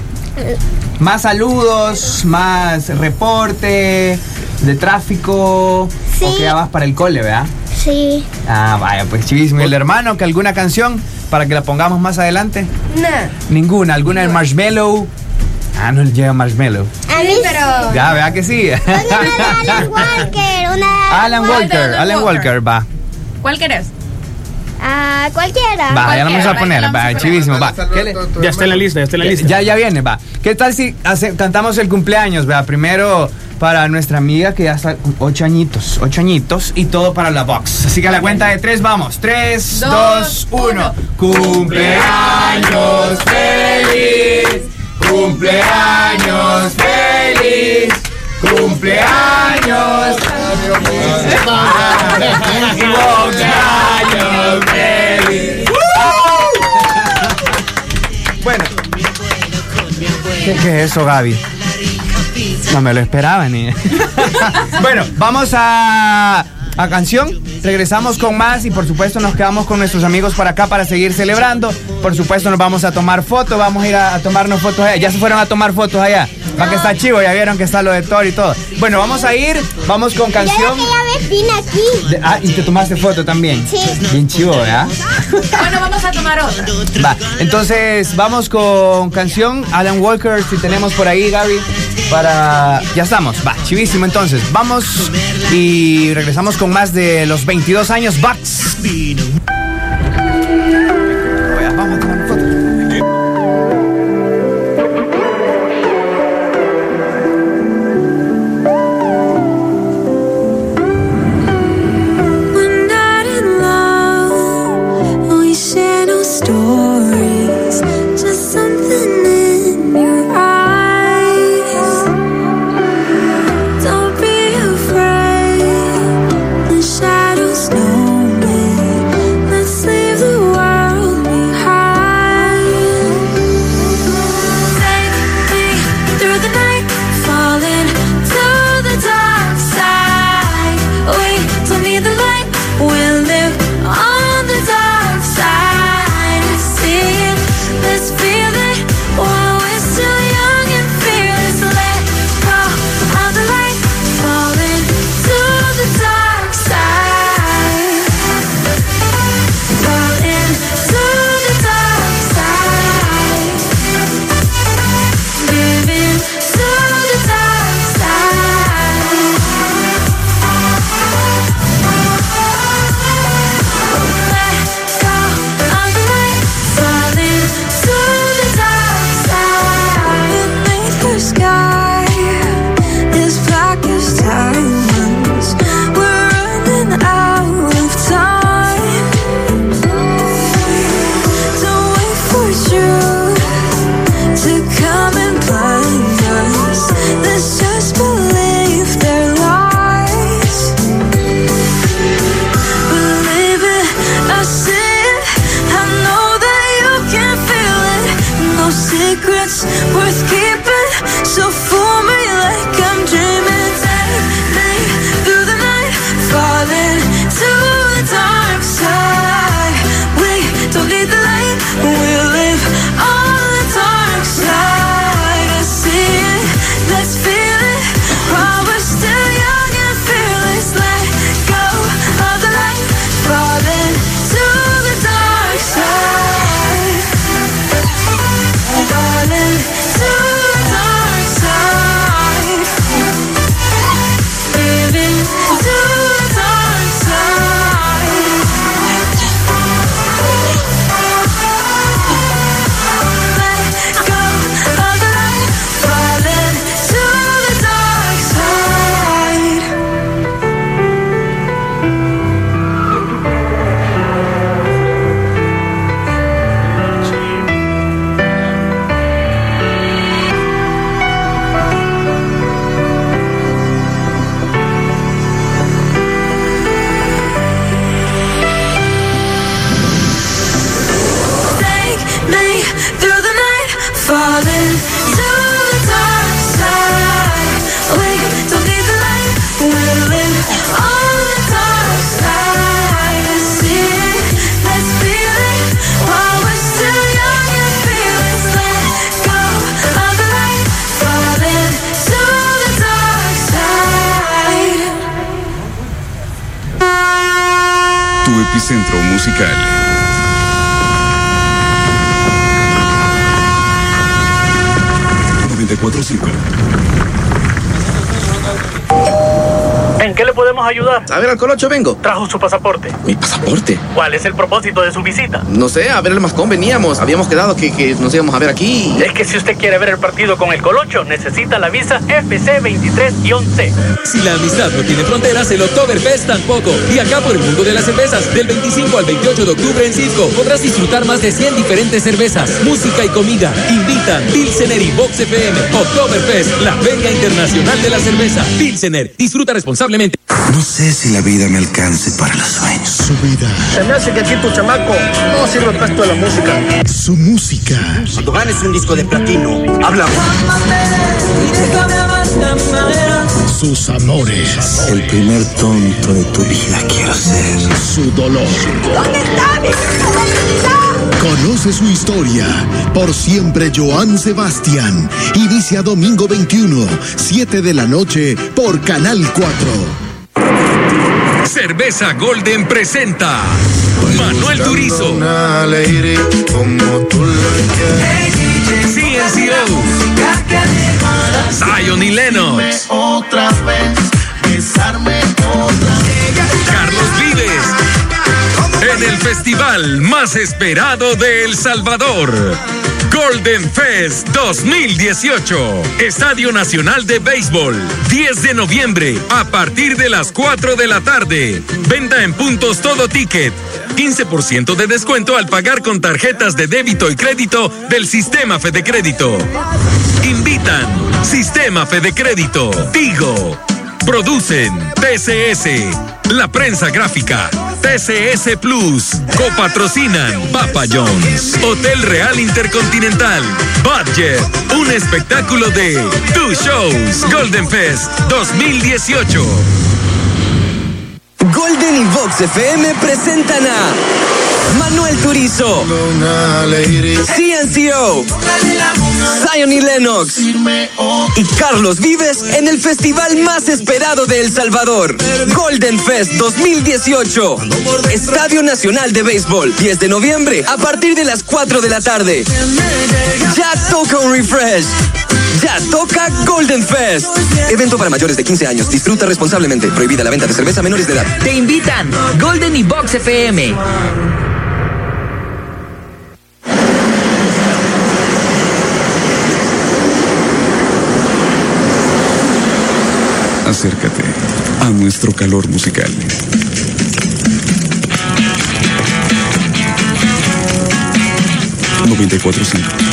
Más saludos, más reporte de tráfico. Sí. O que ya vas para el cole, ¿verdad? Sí. Ah, vaya, pues chivísimo. ¿Y el hermano, que alguna canción para que la pongamos más adelante? No. Ninguna, alguna de Marshmello. Ah, no llega Marshmello. A mí pero. Ya, ¿verdad que sí? Una de Alan Walker, una de Alan ¿Cuál de Walker, Alan Alan Walker? Walker, va. ¿Cuál querés? Ah, cualquiera. Va, ya la vamos a Cualquiera, poner, la vamos va, a chivísimo, va. Saludos ¿Qué a le- tu- tu Ya está en la lista, ya está en la lista. Ya, ya viene, va. ¿Qué tal si hace- cantamos el cumpleaños, vea? Primero para nuestra amiga que ya está con ocho añitos, ocho añitos y todo para la Vox. Así que a la cuenta de tres vamos. Tres, Dos, dos, uno. Cumpleaños feliz, cumpleaños feliz, cumpleaños feliz, cumpleaños feliz. Bueno, ¿qué, qué es eso, Gaby? No me lo esperaba ni. Bueno, vamos a, a canción. Regresamos con más y por supuesto nos quedamos con nuestros amigos para acá para seguir celebrando. Por supuesto nos vamos a tomar fotos, vamos a ir a, a tomarnos fotos allá. Ya se fueron a tomar fotos allá. Va que está chivo, ya vieron que está lo de Thor y todo. Bueno, vamos a ir, vamos con Yo canción. aquella vez vine aquí. De- ah, y te tomaste foto también. Sí. Bien chivo, ¿verdad? Bueno, vamos a tomar otra. Va, entonces vamos con canción Alan Walker, si tenemos por ahí, Gaby, para... Ya estamos, va, chivísimo entonces. Vamos y regresamos con más de los veintidós años Vox. Vamos a tomar foto. We're not in love, we share no stories, just something in your eyes. Don't be afraid, the shadow Tu epicentro musical. noventa y cuatro punto cinco. ¿En qué le podemos ayudar? A ver, al Colocho vengo. ¿Trajo su pasaporte? ¿Mi pasaporte? ¿Cuál es el propósito de su visita? No sé, a ver el Mascón veníamos. Habíamos quedado que, que nos íbamos a ver aquí. Es que si usted quiere ver el partido con el Colocho, necesita la visa F C veintitrés C. Si la amistad no tiene fronteras, el Oktoberfest tampoco. Y acá por el mundo de las cervezas, del veinticinco al veintiocho de octubre en Cisco, podrás disfrutar más de cien diferentes cervezas, música y comida. Invitan Pilsener y Vox F M. Oktoberfest, la Feria Internacional de la Cerveza. Pilsener, disfruta responsablemente. No sé si la vida me alcance para los sueños. Su vida. Se me hace que aquí tu chamaco no sirve para esto de la música. Su música. Cuando ganes un disco de platino, habla. Sus amores. El primer tonto de tu vida quiero ser. Su dolor. ¿Dónde está mi Conoce su historia. Por siempre, Joan Sebastián. Inicia domingo veintiuno, siete de la noche, por Canal cuatro. Cerveza Golden presenta Manuel Turizo, C N C O, Zion y Lennox, Carlos Vives, en el festival más esperado de El Salvador, Golden Fest dos mil dieciocho, Estadio Nacional de Béisbol, diez de noviembre, a partir de las cuatro de la tarde. Venta en puntos Todo Ticket. quince por ciento de descuento al pagar con tarjetas de débito y crédito del Sistema Fede Crédito. Invitan Sistema Fede Crédito, Tigo. Producen T C S, La Prensa Gráfica, T C S Plus. Copatrocinan Papa John's, Hotel Real Intercontinental, Budget, un espectáculo de Two Shows. Golden Fest dos mil dieciocho. Golden y Vox F M presentan a Manuel Turizo, C N C O, Zion y Lennox y Carlos Vives en el festival más esperado de El Salvador, Golden Fest dos mil dieciocho, Estadio Nacional de Béisbol, diez de noviembre, a partir de las cuatro de la tarde. Ya toca un refresh. Ya toca Golden Fest. Evento para mayores de quince años. Disfruta responsablemente. Prohibida la venta de cerveza a menores de edad. Te invitan Golden y Vox F M. Acércate a nuestro calor musical. noventa y cuatro punto cinco.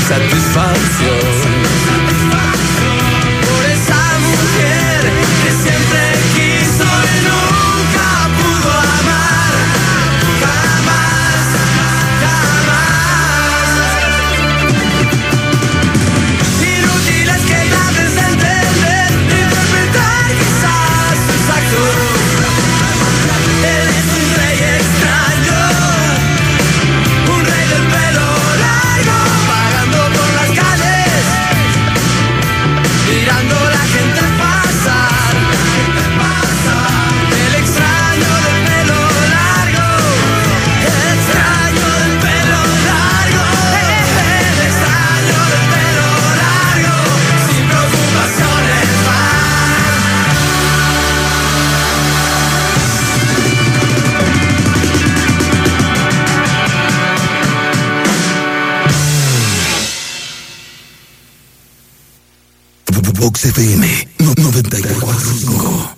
satisfacción. Por esa mujer que siempre quiso y nunca pudo amar, jamás, jamás. Inútil es que trates de entender, interpretar quizás sus actos. Él es un rey extraño, un rey del pelo largo, vagando por las calles, mirando la gente pasar. El extraño del pelo largo, el extraño del pelo largo, el extraño del pelo largo, sin preocupaciones va. Vox F M no- noventa y cuatro punto cinco.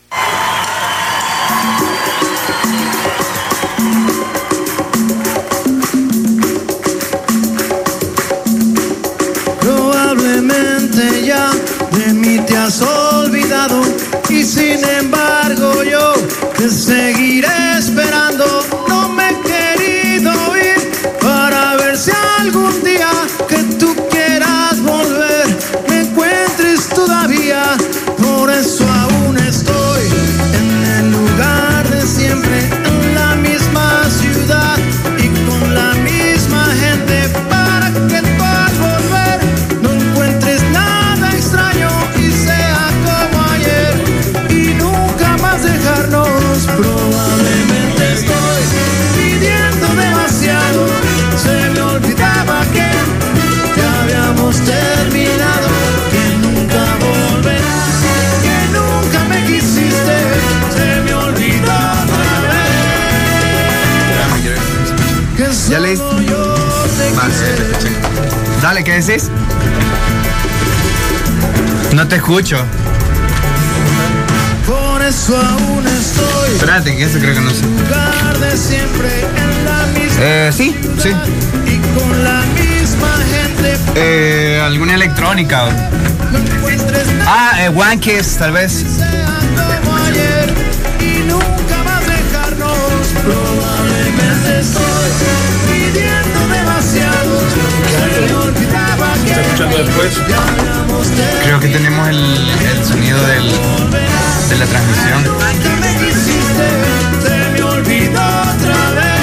Probablemente ya de mí te has olvidado y sin embargo yo te seguiré esperando. No me he querido ir para ver si algún día que tú quieras volver me encuentres todavía. Por eso aún estoy en el lugar de siempre, en la misma ciudad y con la misma gente, para que tú al volver no encuentres nada extraño y sea como ayer y nunca más dejarnos. Probablemente estoy pidiendo demasiado, se me olvidaba que ya habíamos terminado, que nunca volverás, que nunca me quisiste, se me olvidó otra vez. Que ¿Ya leíste? solo yo te quise. Dale, ¿qué decís? No te escucho. Por eso aún estoy Espérate, que eso creo que no sé. en el lugar de siempre, en la misma Eh, sí, sí. y con la misma gente. Eh, alguna electrónica. No encuentres nada Ah, eh, One Kiss, tal vez. sea como ayer y nunca más dejarnos. Probablemente estoy pidiendo demasiado, se me olvidaba que ¿Está escuchando después? ya habíamos Creo que tenemos el, el sonido del, de la transmisión. nunca me quisiste, se me olvidó otra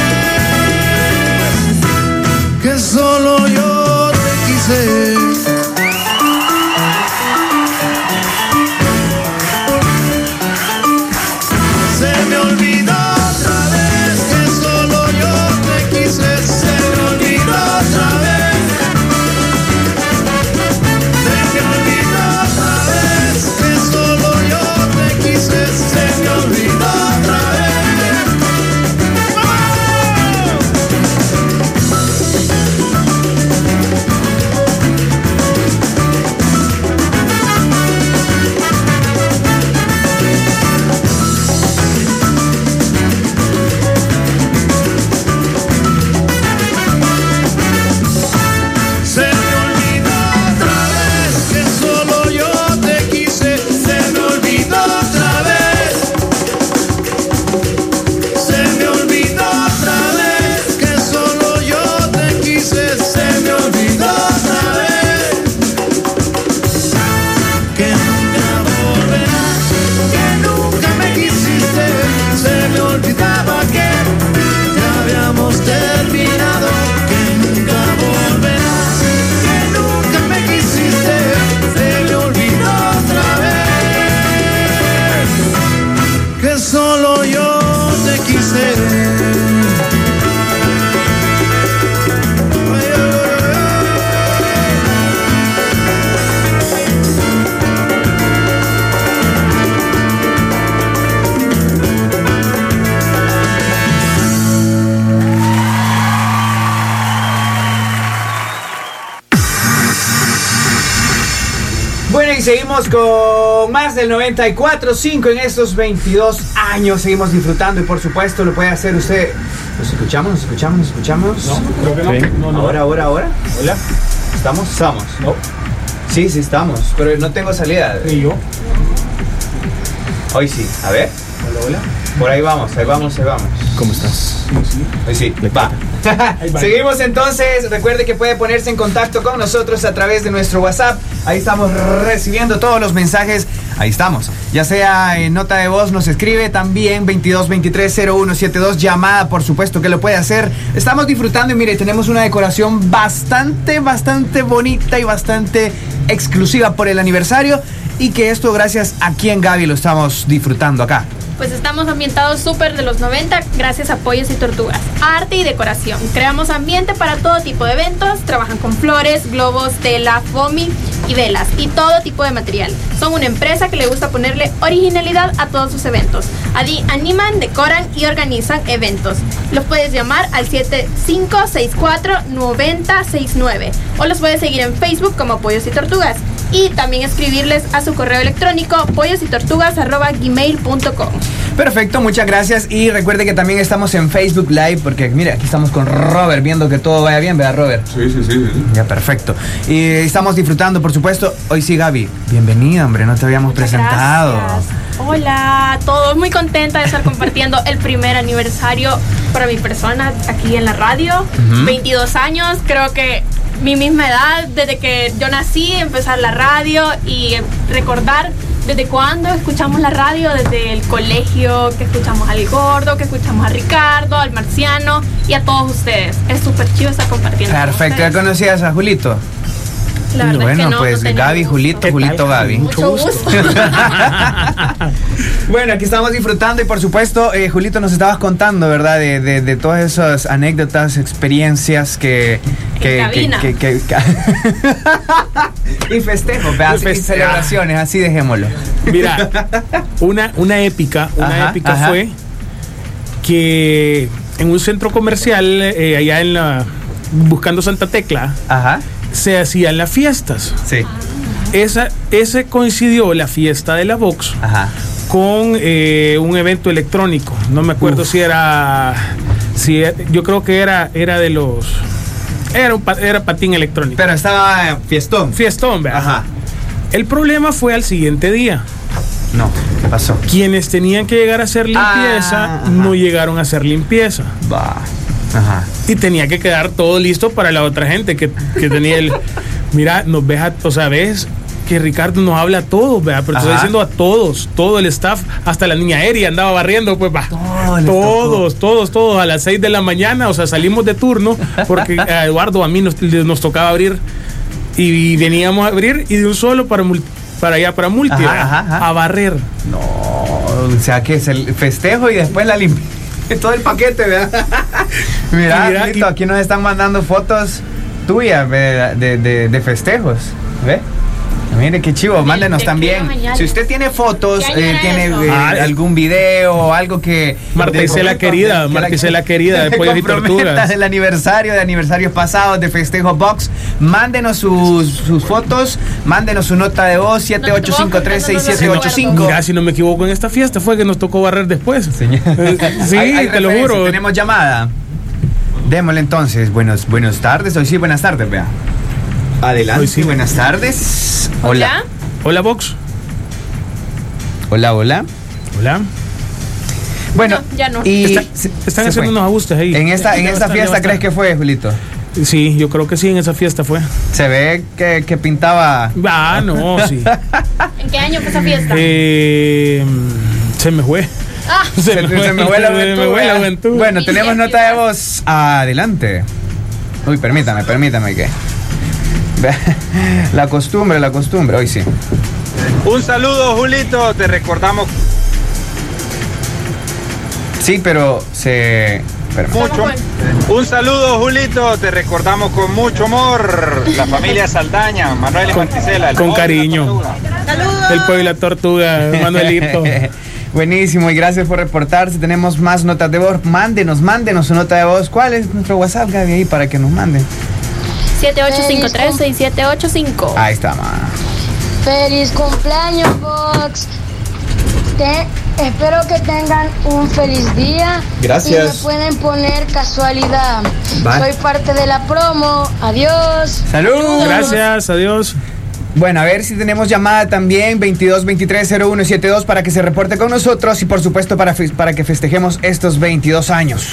vez, que solo yo te quise. Se me olvidó otra vez, que solo yo te quise, se me olvidó otra vez. Se me olvidó otra vez, que solo yo te quise, se me olvidó otra vez. Se me olvidó otra vez, que solo yo te quise, se me olvidó otra vez. Se me olvidó otra vez, que solo yo te quise, se me olvidó otra vez. Que nunca volverás, que nunca me quisiste, se me olvidaba que ya habíamos terminado, que nunca volverás, que nunca me quisiste, se me olvidó otra vez, que solo yo te quise. Bueno, y seguimos con más del noventa y cuatro punto cinco en estos veintidós años. Seguimos disfrutando y por supuesto lo puede hacer usted. ¿Nos escuchamos? ¿Nos escuchamos? ¿Nos escuchamos? No, creo que no. Sí. No, no. Ahora, ahora, ahora. Hola. ¿Estamos? Estamos. No. Sí, sí estamos, pero no tengo salida. ¿Y yo? Hoy sí. A ver. Hola, hola. Por ahí vamos, ahí vamos, ahí vamos. ¿Cómo estás? Hoy sí. Va. Seguimos entonces. Recuerde que puede ponerse en contacto con nosotros a través de nuestro WhatsApp. Ahí estamos recibiendo todos los mensajes. Ahí estamos. Ya sea en nota de voz, nos escribe también veintidós veintitrés cero uno setenta y dos. Llamada, por supuesto que lo puede hacer. Estamos disfrutando y mire, tenemos una decoración bastante, bastante bonita y bastante exclusiva por el aniversario. Y que esto gracias a quien, Gaby, lo estamos disfrutando acá. Pues estamos ambientados súper de los noventa gracias a Pollos y Tortugas. Arte y decoración. Creamos ambiente para todo tipo de eventos. Trabajan con flores, globos, tela, foamy y velas. Y todo tipo de material. Son una empresa que le gusta ponerle originalidad a todos sus eventos. Allí animan, decoran y organizan eventos. Los puedes llamar al siete cinco seis cuatro nueve cero seis nueve. O los puedes seguir en Facebook como Pollos y Tortugas. Y también escribirles a su correo electrónico pollosytortugas arroba gmail punto com. Perfecto, muchas gracias. Y recuerde que también estamos en Facebook Live, porque mira, aquí estamos con Robert viendo que todo vaya bien, ¿verdad, Robert? Sí, sí, sí, sí. Ya, perfecto. Y estamos disfrutando, por supuesto. Hoy sí, Gaby, bienvenida, hombre, no te habíamos Muchas presentado. Gracias. Hola a todos, muy contenta de estar compartiendo el primer aniversario para mi persona aquí en la radio. Uh-huh. veintidós años, creo que mi misma edad, desde que yo nací, empezar la radio y recordar desde cuándo escuchamos la radio, desde el colegio, que escuchamos al Gordo, que escuchamos a Ricardo, al Marciano y a todos ustedes. Es súper chido estar compartiendo. Perfecto, ¿ya conocías a Julito? La verdad bueno, es que no, pues no Gaby, Julito, Julito, Gaby. Mucho gusto. Bueno, aquí estamos disfrutando y por supuesto, eh, Julito, nos estabas contando, ¿verdad? De, de, de todas esas anécdotas, experiencias que... que, que, que, que, que y festejos, ¿verdad? Y celebraciones, así dejémoslo. Mira, una, una épica, una ajá, épica ajá. fue que en un centro comercial, eh, allá en la... buscando Santa Tecla, ajá. se hacían las fiestas. Sí. Esa, ese coincidió la fiesta de la Vox Ajá. con eh, un evento electrónico. No me acuerdo Uf. si era, si yo creo que era, era de los, era un era patín electrónico. Pero estaba fiestón. Fiestón, ¿verdad? Ajá. El problema fue al siguiente día. No, ¿qué pasó? Quienes tenían que llegar a hacer limpieza ah, no llegaron a hacer limpieza. Va. Ajá. Y tenía que quedar todo listo para la otra gente que, que tenía el... Mira, nos ves, a, o sea, ves que Ricardo nos habla a todos, ¿verdad? Pero te estoy diciendo a todos, todo el staff, hasta la niña Eri andaba barriendo, pues va. Oh, todos, todos, todos, a las seis de la mañana, o sea, salimos de turno, porque a Eduardo, a mí nos, nos tocaba abrir, y veníamos a abrir, y de un solo para, para allá, para multi, ajá, ajá, ajá. a barrer. No, o sea, que es el festejo y después la limpieza. Todo el paquete, ¿verdad? Mira, Mira Lito, y... aquí nos están mandando fotos tuyas de, de, de, de festejos. ¿Ve? Mire qué chivo, mándenos también. Si usted tiene fotos, eh, tiene eh, ah, algún video o algo que... Marticela querida, Marticela querida, de Pollos y Tortugas. Del aniversario, de aniversarios pasados, de Festejo Box. Mándenos sus, sus fotos, mándenos su nota de voz, siete ocho cinco tres seis siete ocho cinco. Mira, si no me equivoco, en esta fiesta fue que nos tocó barrer después. Señor. Sí, hay, hay te lo juro. Tenemos llamada. Démosle entonces. Buenos, buenas tardes. Hoy sí, buenas tardes, vea. Adelante, sí. Buenas tardes. Hola. Hola, hola Vox. Hola, hola. Hola. Bueno, no, ya no. Y Está, están haciendo fue. unos ajustes ahí. En esta, en esta fiesta, ¿crees que fue, Julito? Sí, yo creo que sí, en esa fiesta fue. Se ve que, que pintaba. Ah, no, sí. ¿En qué año fue esa fiesta? Eh, se me fue. Ah. Se, se, me, se me fue la juventud. Bueno, tenemos nota de voz. Adelante. Uy, permítame, permítame que. La costumbre, la costumbre, hoy sí. Un saludo, Julito, te recordamos. Sí, pero se... Mucho. Un saludo, Julito, te recordamos con mucho amor. La familia Saldaña, Manuel y Marticela. Con cariño. Saludos. El Pollo y la Tortuga, Manuelito. Buenísimo, y gracias por reportarse. Tenemos más notas de voz. Mándenos, mándenos su nota de voz. ¿Cuál es nuestro WhatsApp, Gaby, ahí para que nos manden? siete ocho cinco tres seis siete ocho cinco. Ahí está, ma. Feliz cumpleaños, Vox. Te- espero que tengan un feliz día. Gracias. Y me pueden poner casualidad. Va. Soy parte de la promo. Adiós. ¡Salud! Gracias, adiós. Bueno, a ver si tenemos llamada también, veintidós veintitrés cero uno setenta y dos, para que se reporte con nosotros y por supuesto para, fe- para que festejemos estos veintidós años.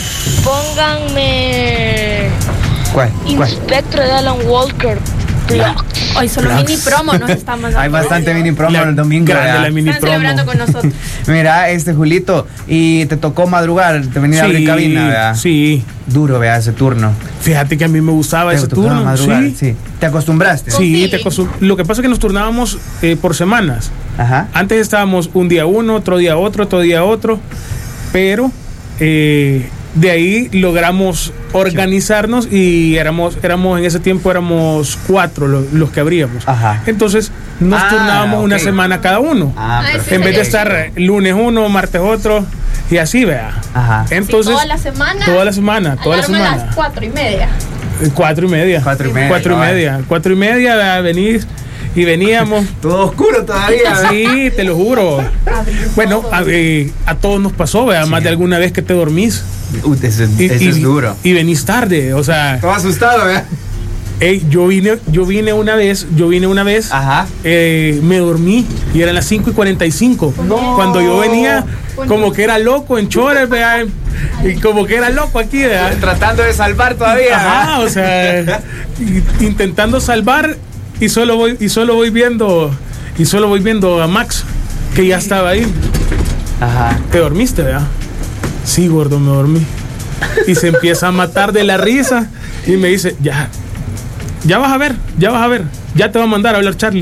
Pónganme ¿Cuál? ¿Cuál? Inspector de Alan Walker. Hoy solo Plugs. mini promo nos estamos dando. Hay bastante mini promo el domingo. grande ¿verdad? la mini Están promo. celebrando con nosotros. Mira, este Julito, y te tocó madrugar, te venía a abrir Sí, cabina, ¿verdad? sí. Duro, vea, ese turno. Fíjate que a mí me gustaba ¿Te ese tocaba turno. madrugar? Sí. Sí. ¿Te acostumbraste? Sí, te acostum- lo que pasa es que nos turnábamos eh, por semanas. Ajá. Antes estábamos un día uno, otro día otro, otro día otro, pero eh, de ahí logramos organizarnos y éramos, éramos en ese tiempo éramos cuatro lo- los que abríamos. Ajá. Entonces nos Ah, turnábamos una ok. semana cada uno. Ah, Ah, perfecto. En vez de estar lunes uno, martes otro y así, vea. Ajá. Entonces, toda la semana. toda la semana, toda la alarma a semana. las cuatro y media. Eh, Cuatro y media. Cuatro y media, Cuatro y cabal. media. Cuatro y media, vea, venís y veníamos. Todo oscuro todavía. ¿verdad? Sí, te lo juro. Bueno, a, eh, a todos nos pasó, vea, más de alguna vez que te dormís. Uy, eso, es- Y, eso y- es duro. Y venís tarde, o sea. Estaba asustado, ¿verdad? Ey, yo vine, yo vine una vez, yo vine una vez, Ajá. eh, me dormí y eran las cinco y cuarenta y cinco. Cuando yo venía, como que era loco en Chores, vea, y como que era loco aquí, vea. Tratando de salvar todavía. Ajá, o sea, y- intentando salvar y solo voy y solo voy viendo y solo voy viendo a Max que ya estaba ahí. Ajá. ¿Te dormiste, vea? Sí, gordo, me dormí. Y se empieza a matar de la risa y me dice, ya, ya vas a ver, ya vas a ver, ya te va a mandar a hablar Charlie.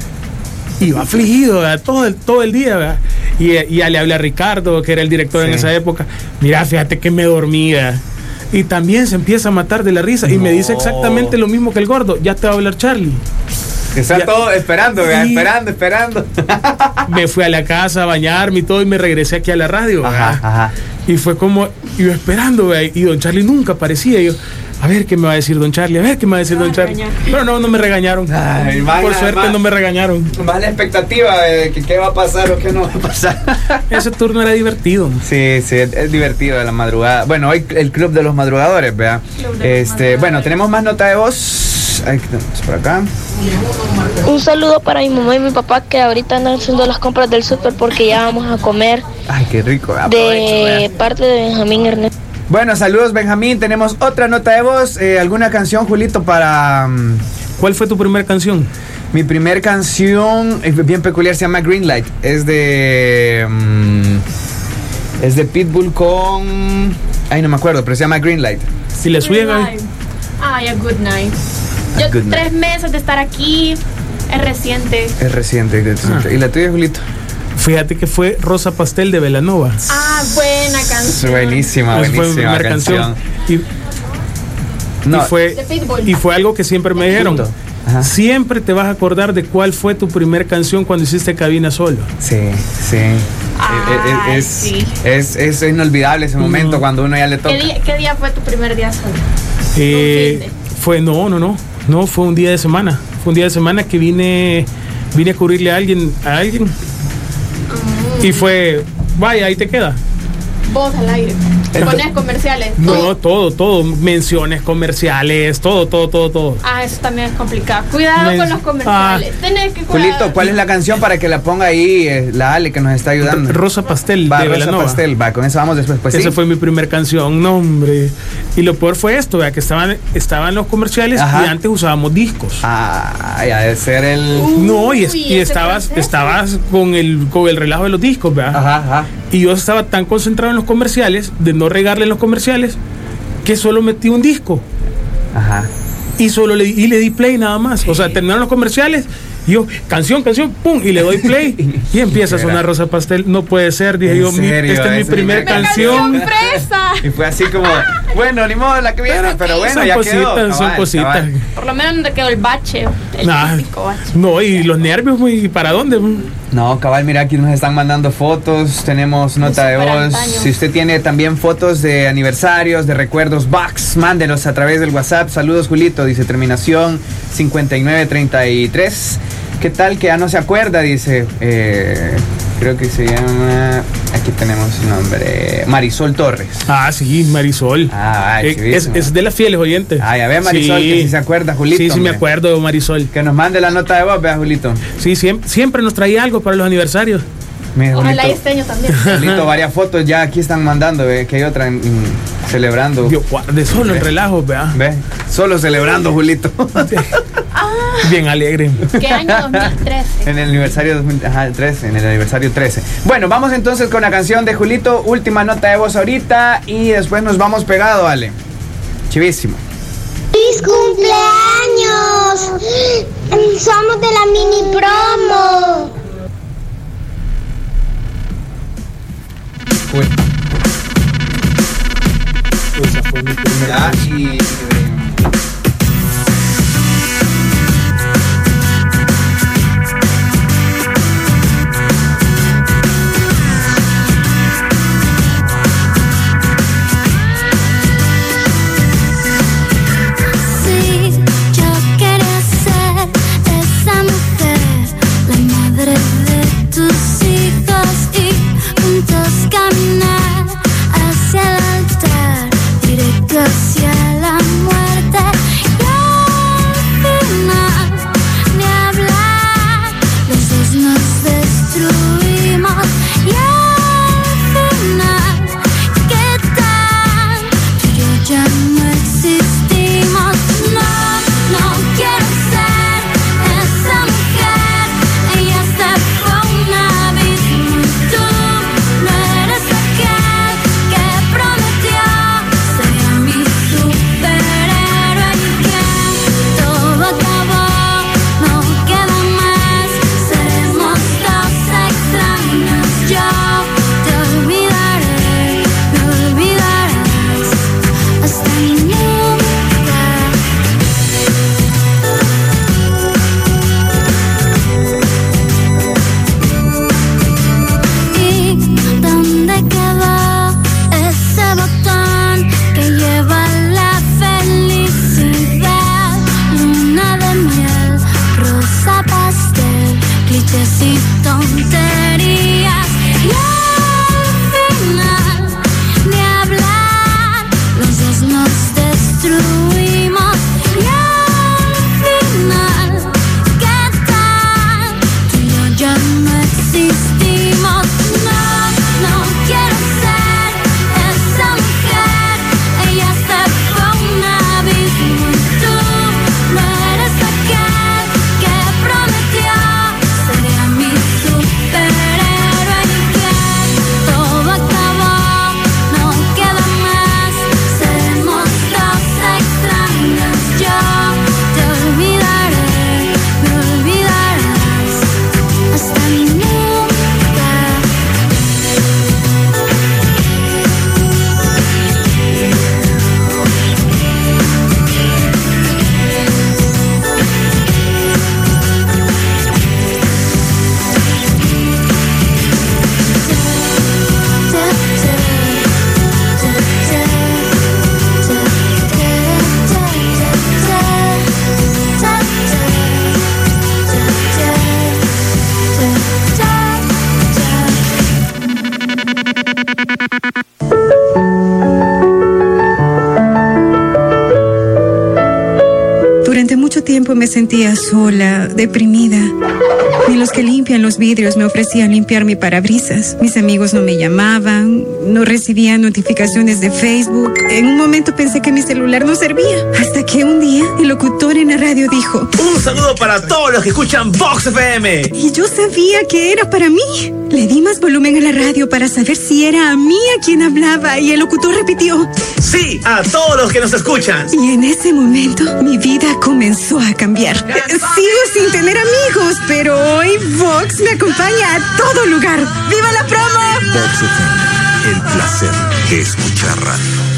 Y va afligido, ¿verdad? Todo el, todo el día, ¿verdad? Y, y ya le hablé a Ricardo, que era el director Sí. en esa época. Mira, fíjate que me dormía. Y también se empieza a matar de la risa. Y me dice exactamente lo mismo que el gordo. Ya te va a hablar Charlie. Está Ya. todo esperando, ¿verdad? Y- Esperando, esperando. Me fui a la casa a bañarme y todo y me regresé aquí a la radio. Ajá, ¿verdad? ajá. Y fue como, yo esperando, ¿verdad? Y don Charlie nunca aparecía. Y yo, a ver qué me va a decir don Charlie, a ver qué me va a decir don Charlie. Pero no, no me regañaron. Ay, van Por a- suerte van- no me regañaron. Más la expectativa de que qué va a pasar o qué no va a pasar. Ese turno era divertido. Sí, sí, es, es divertido de la madrugada. Bueno, hoy el club de los madrugadores, ¿verdad? Este, bueno, tenemos más nota de voz. Ahí tenemos por acá. Un saludo para mi mamá y mi papá que ahorita andan haciendo las compras del súper porque ya vamos a comer. Ay, qué rico. Aprovecho, De ¿verdad? parte de Benjamín Ernesto. Bueno, saludos Benjamín. Tenemos otra nota de voz. Eh, ¿Alguna canción, Julito, para... mm, ¿Cuál fue tu primera canción? Mi primer canción es bien peculiar, se llama Greenlight. Es de... mm, es de Pitbull con... Ay, no me acuerdo, pero se llama Greenlight. Si le suya, Gaby. Ay, a good night. A Yo good night. tres meses de estar aquí. Es reciente. Es reciente. es reciente. Ah. ¿Y la tuya, Julito? Fíjate que fue Rosa Pastel de Belanova. Ah, buena canción. Buenísima, Esa fue mi buenísima primera canción. canción. Y, No. y fue, De Pitbull. y fue algo que siempre me dijeron. Punto. Ajá. Siempre te vas a acordar de cuál fue tu primera canción cuando hiciste cabina solo. Sí, sí. Ay, es, es, sí. es, es inolvidable ese momento No. cuando uno ya le toca. ¿Qué día, ¿Qué día fue tu primer día solo? Eh, fin fue, no, no, no. No, fue un día de semana. Fue un día de semana que vine, vine a cubrirle a alguien, a alguien. Y fue, vaya, ahí te queda. Vos al aire. Pones comerciales. No, todo, todo. Menciones comerciales, todo, todo, todo, todo. Ah, eso también es complicado. Cuidado Men- con los comerciales. Tenés que cuidar. Julito, ¿cuál es la canción para que la ponga ahí eh, la Ale que nos está ayudando? Rosa Pastel Va, de Rosa Belanova. Pastel, va, con eso vamos después. Pues Esa sí. fue mi primer canción, no hombre. Y lo peor fue esto, vea, que estaban, estaban los comerciales Ajá. y antes usábamos discos. Ah, ya de ser el... No, y, es- Uy, y ese estabas, proceso. estabas con el, con el relajo de los discos, ¿verdad? Ajá, ajá. Y yo estaba tan concentrado en los comerciales, de no regarle en los comerciales, que solo metí un disco. Ajá. Y solo le, y le di play nada más. O sea, terminaron los comerciales. Y yo, canción, canción, pum, y le doy play. Y empieza a sonar Rosa Pastel. No puede ser, dije ¿En yo, mi- serio? esta es mi Esa primera es mi canción. ¡Fresa! Y fue así como, bueno, ni modo la que viene, pero bueno, son ya cositas, quedó. son Cabal, cositas. cabal. Por lo menos no te quedó el bache. El Nah, típico bache. no, y los nervios, ¿y para dónde? No, cabal, mira, aquí nos están mandando fotos, tenemos nota de Súper voz. antaño. Si usted tiene también fotos de aniversarios, de recuerdos, box, mándelos a través del WhatsApp. Saludos, Julito, dice terminación cincuenta y nueve treinta y tres. ¿Qué tal que ya no se acuerda? Dice, eh, Creo que se llama... Aquí tenemos su nombre. Marisol Torres. Ah, sí, Marisol. Ah, ay, eh, es, es de las fieles oyentes. Ah, ya ve, Marisol, sí. que si se acuerda, Julito. Sí, sí, hombre. me acuerdo, Marisol. Que nos mande la nota de voz, vea, Julito. Sí, siempre, siempre nos traía algo para los aniversarios. Mira, Ojalá Julito, este año también. Julito, varias fotos ya aquí están mandando, ve, que hay otra en- en- celebrando. Yo guarde solo en relajo, vea. Ve, solo celebrando, Julito. Bien alegre. ¿Qué año? dos mil trece. En el aniversario dos mil trece, en el aniversario trece. Bueno, vamos entonces con la canción de Julito, última nota de voz ahorita y después nos vamos pegado, Ale. Chivísimo. ¡Feliz cumpleaños! Somos de la mini promo. Uy. Esa fue mi primera. Y... Sí, yo quería ser esa mujer, la madre de tus hijos y juntos caminar hacia el altar, directo hacia la muerte. Y al final, ni hablar, los dos nos destruimos. Y al final, ¿qué tal? Tú y yo ya no existimos. No, no quiero ser esa mujer. Ella se fue a un abismo y tú no eres aquel que prometió ser mi superhéroe. Y que todo acabó, no queda más. Seremos dos extraños. Yo te olvidaré, me olvidarás hasta nunca. ¿Y dónde quedó ese botón que lleva la felicidad? Luna de miel, rosa pastel, clichés y tonterías. Y al final, ni hablar, los dos nos destruimos. Y al final, ¿qué tal? Tú y yo ya no existimos. No, no quiero ser esa mujer. Ella se fue a un abismo y tú no eres aquel que prometió ser mi superhéroe. Y que todo acabó, no queda más. Seremos dos extraños. Yo te olvidaré, me olvidarás hasta nunca. Durante mucho tiempo me sentía sola, deprimida. Ni los que limpian los vidrios me ofrecían limpiar mi parabrisas. Mis amigos no me llamaban, no recibía notificaciones de Facebook. En un momento pensé que mi celular no servía. Hasta que un día el locutor en la radio dijo: Un saludo para todos los que escuchan Vox F M. y yo sabía que era para mí. Le di más volumen a la radio para saber si era a mí a quien hablaba y el locutor repitió: Sí, a todos los que nos escuchan. y en ese momento mi vida comenzó a cambiar. Sigo sin tener amigos, pero hoy Vox me acompaña a todo lugar. ¡Viva la promo! Vox F M, el placer de escuchar radio.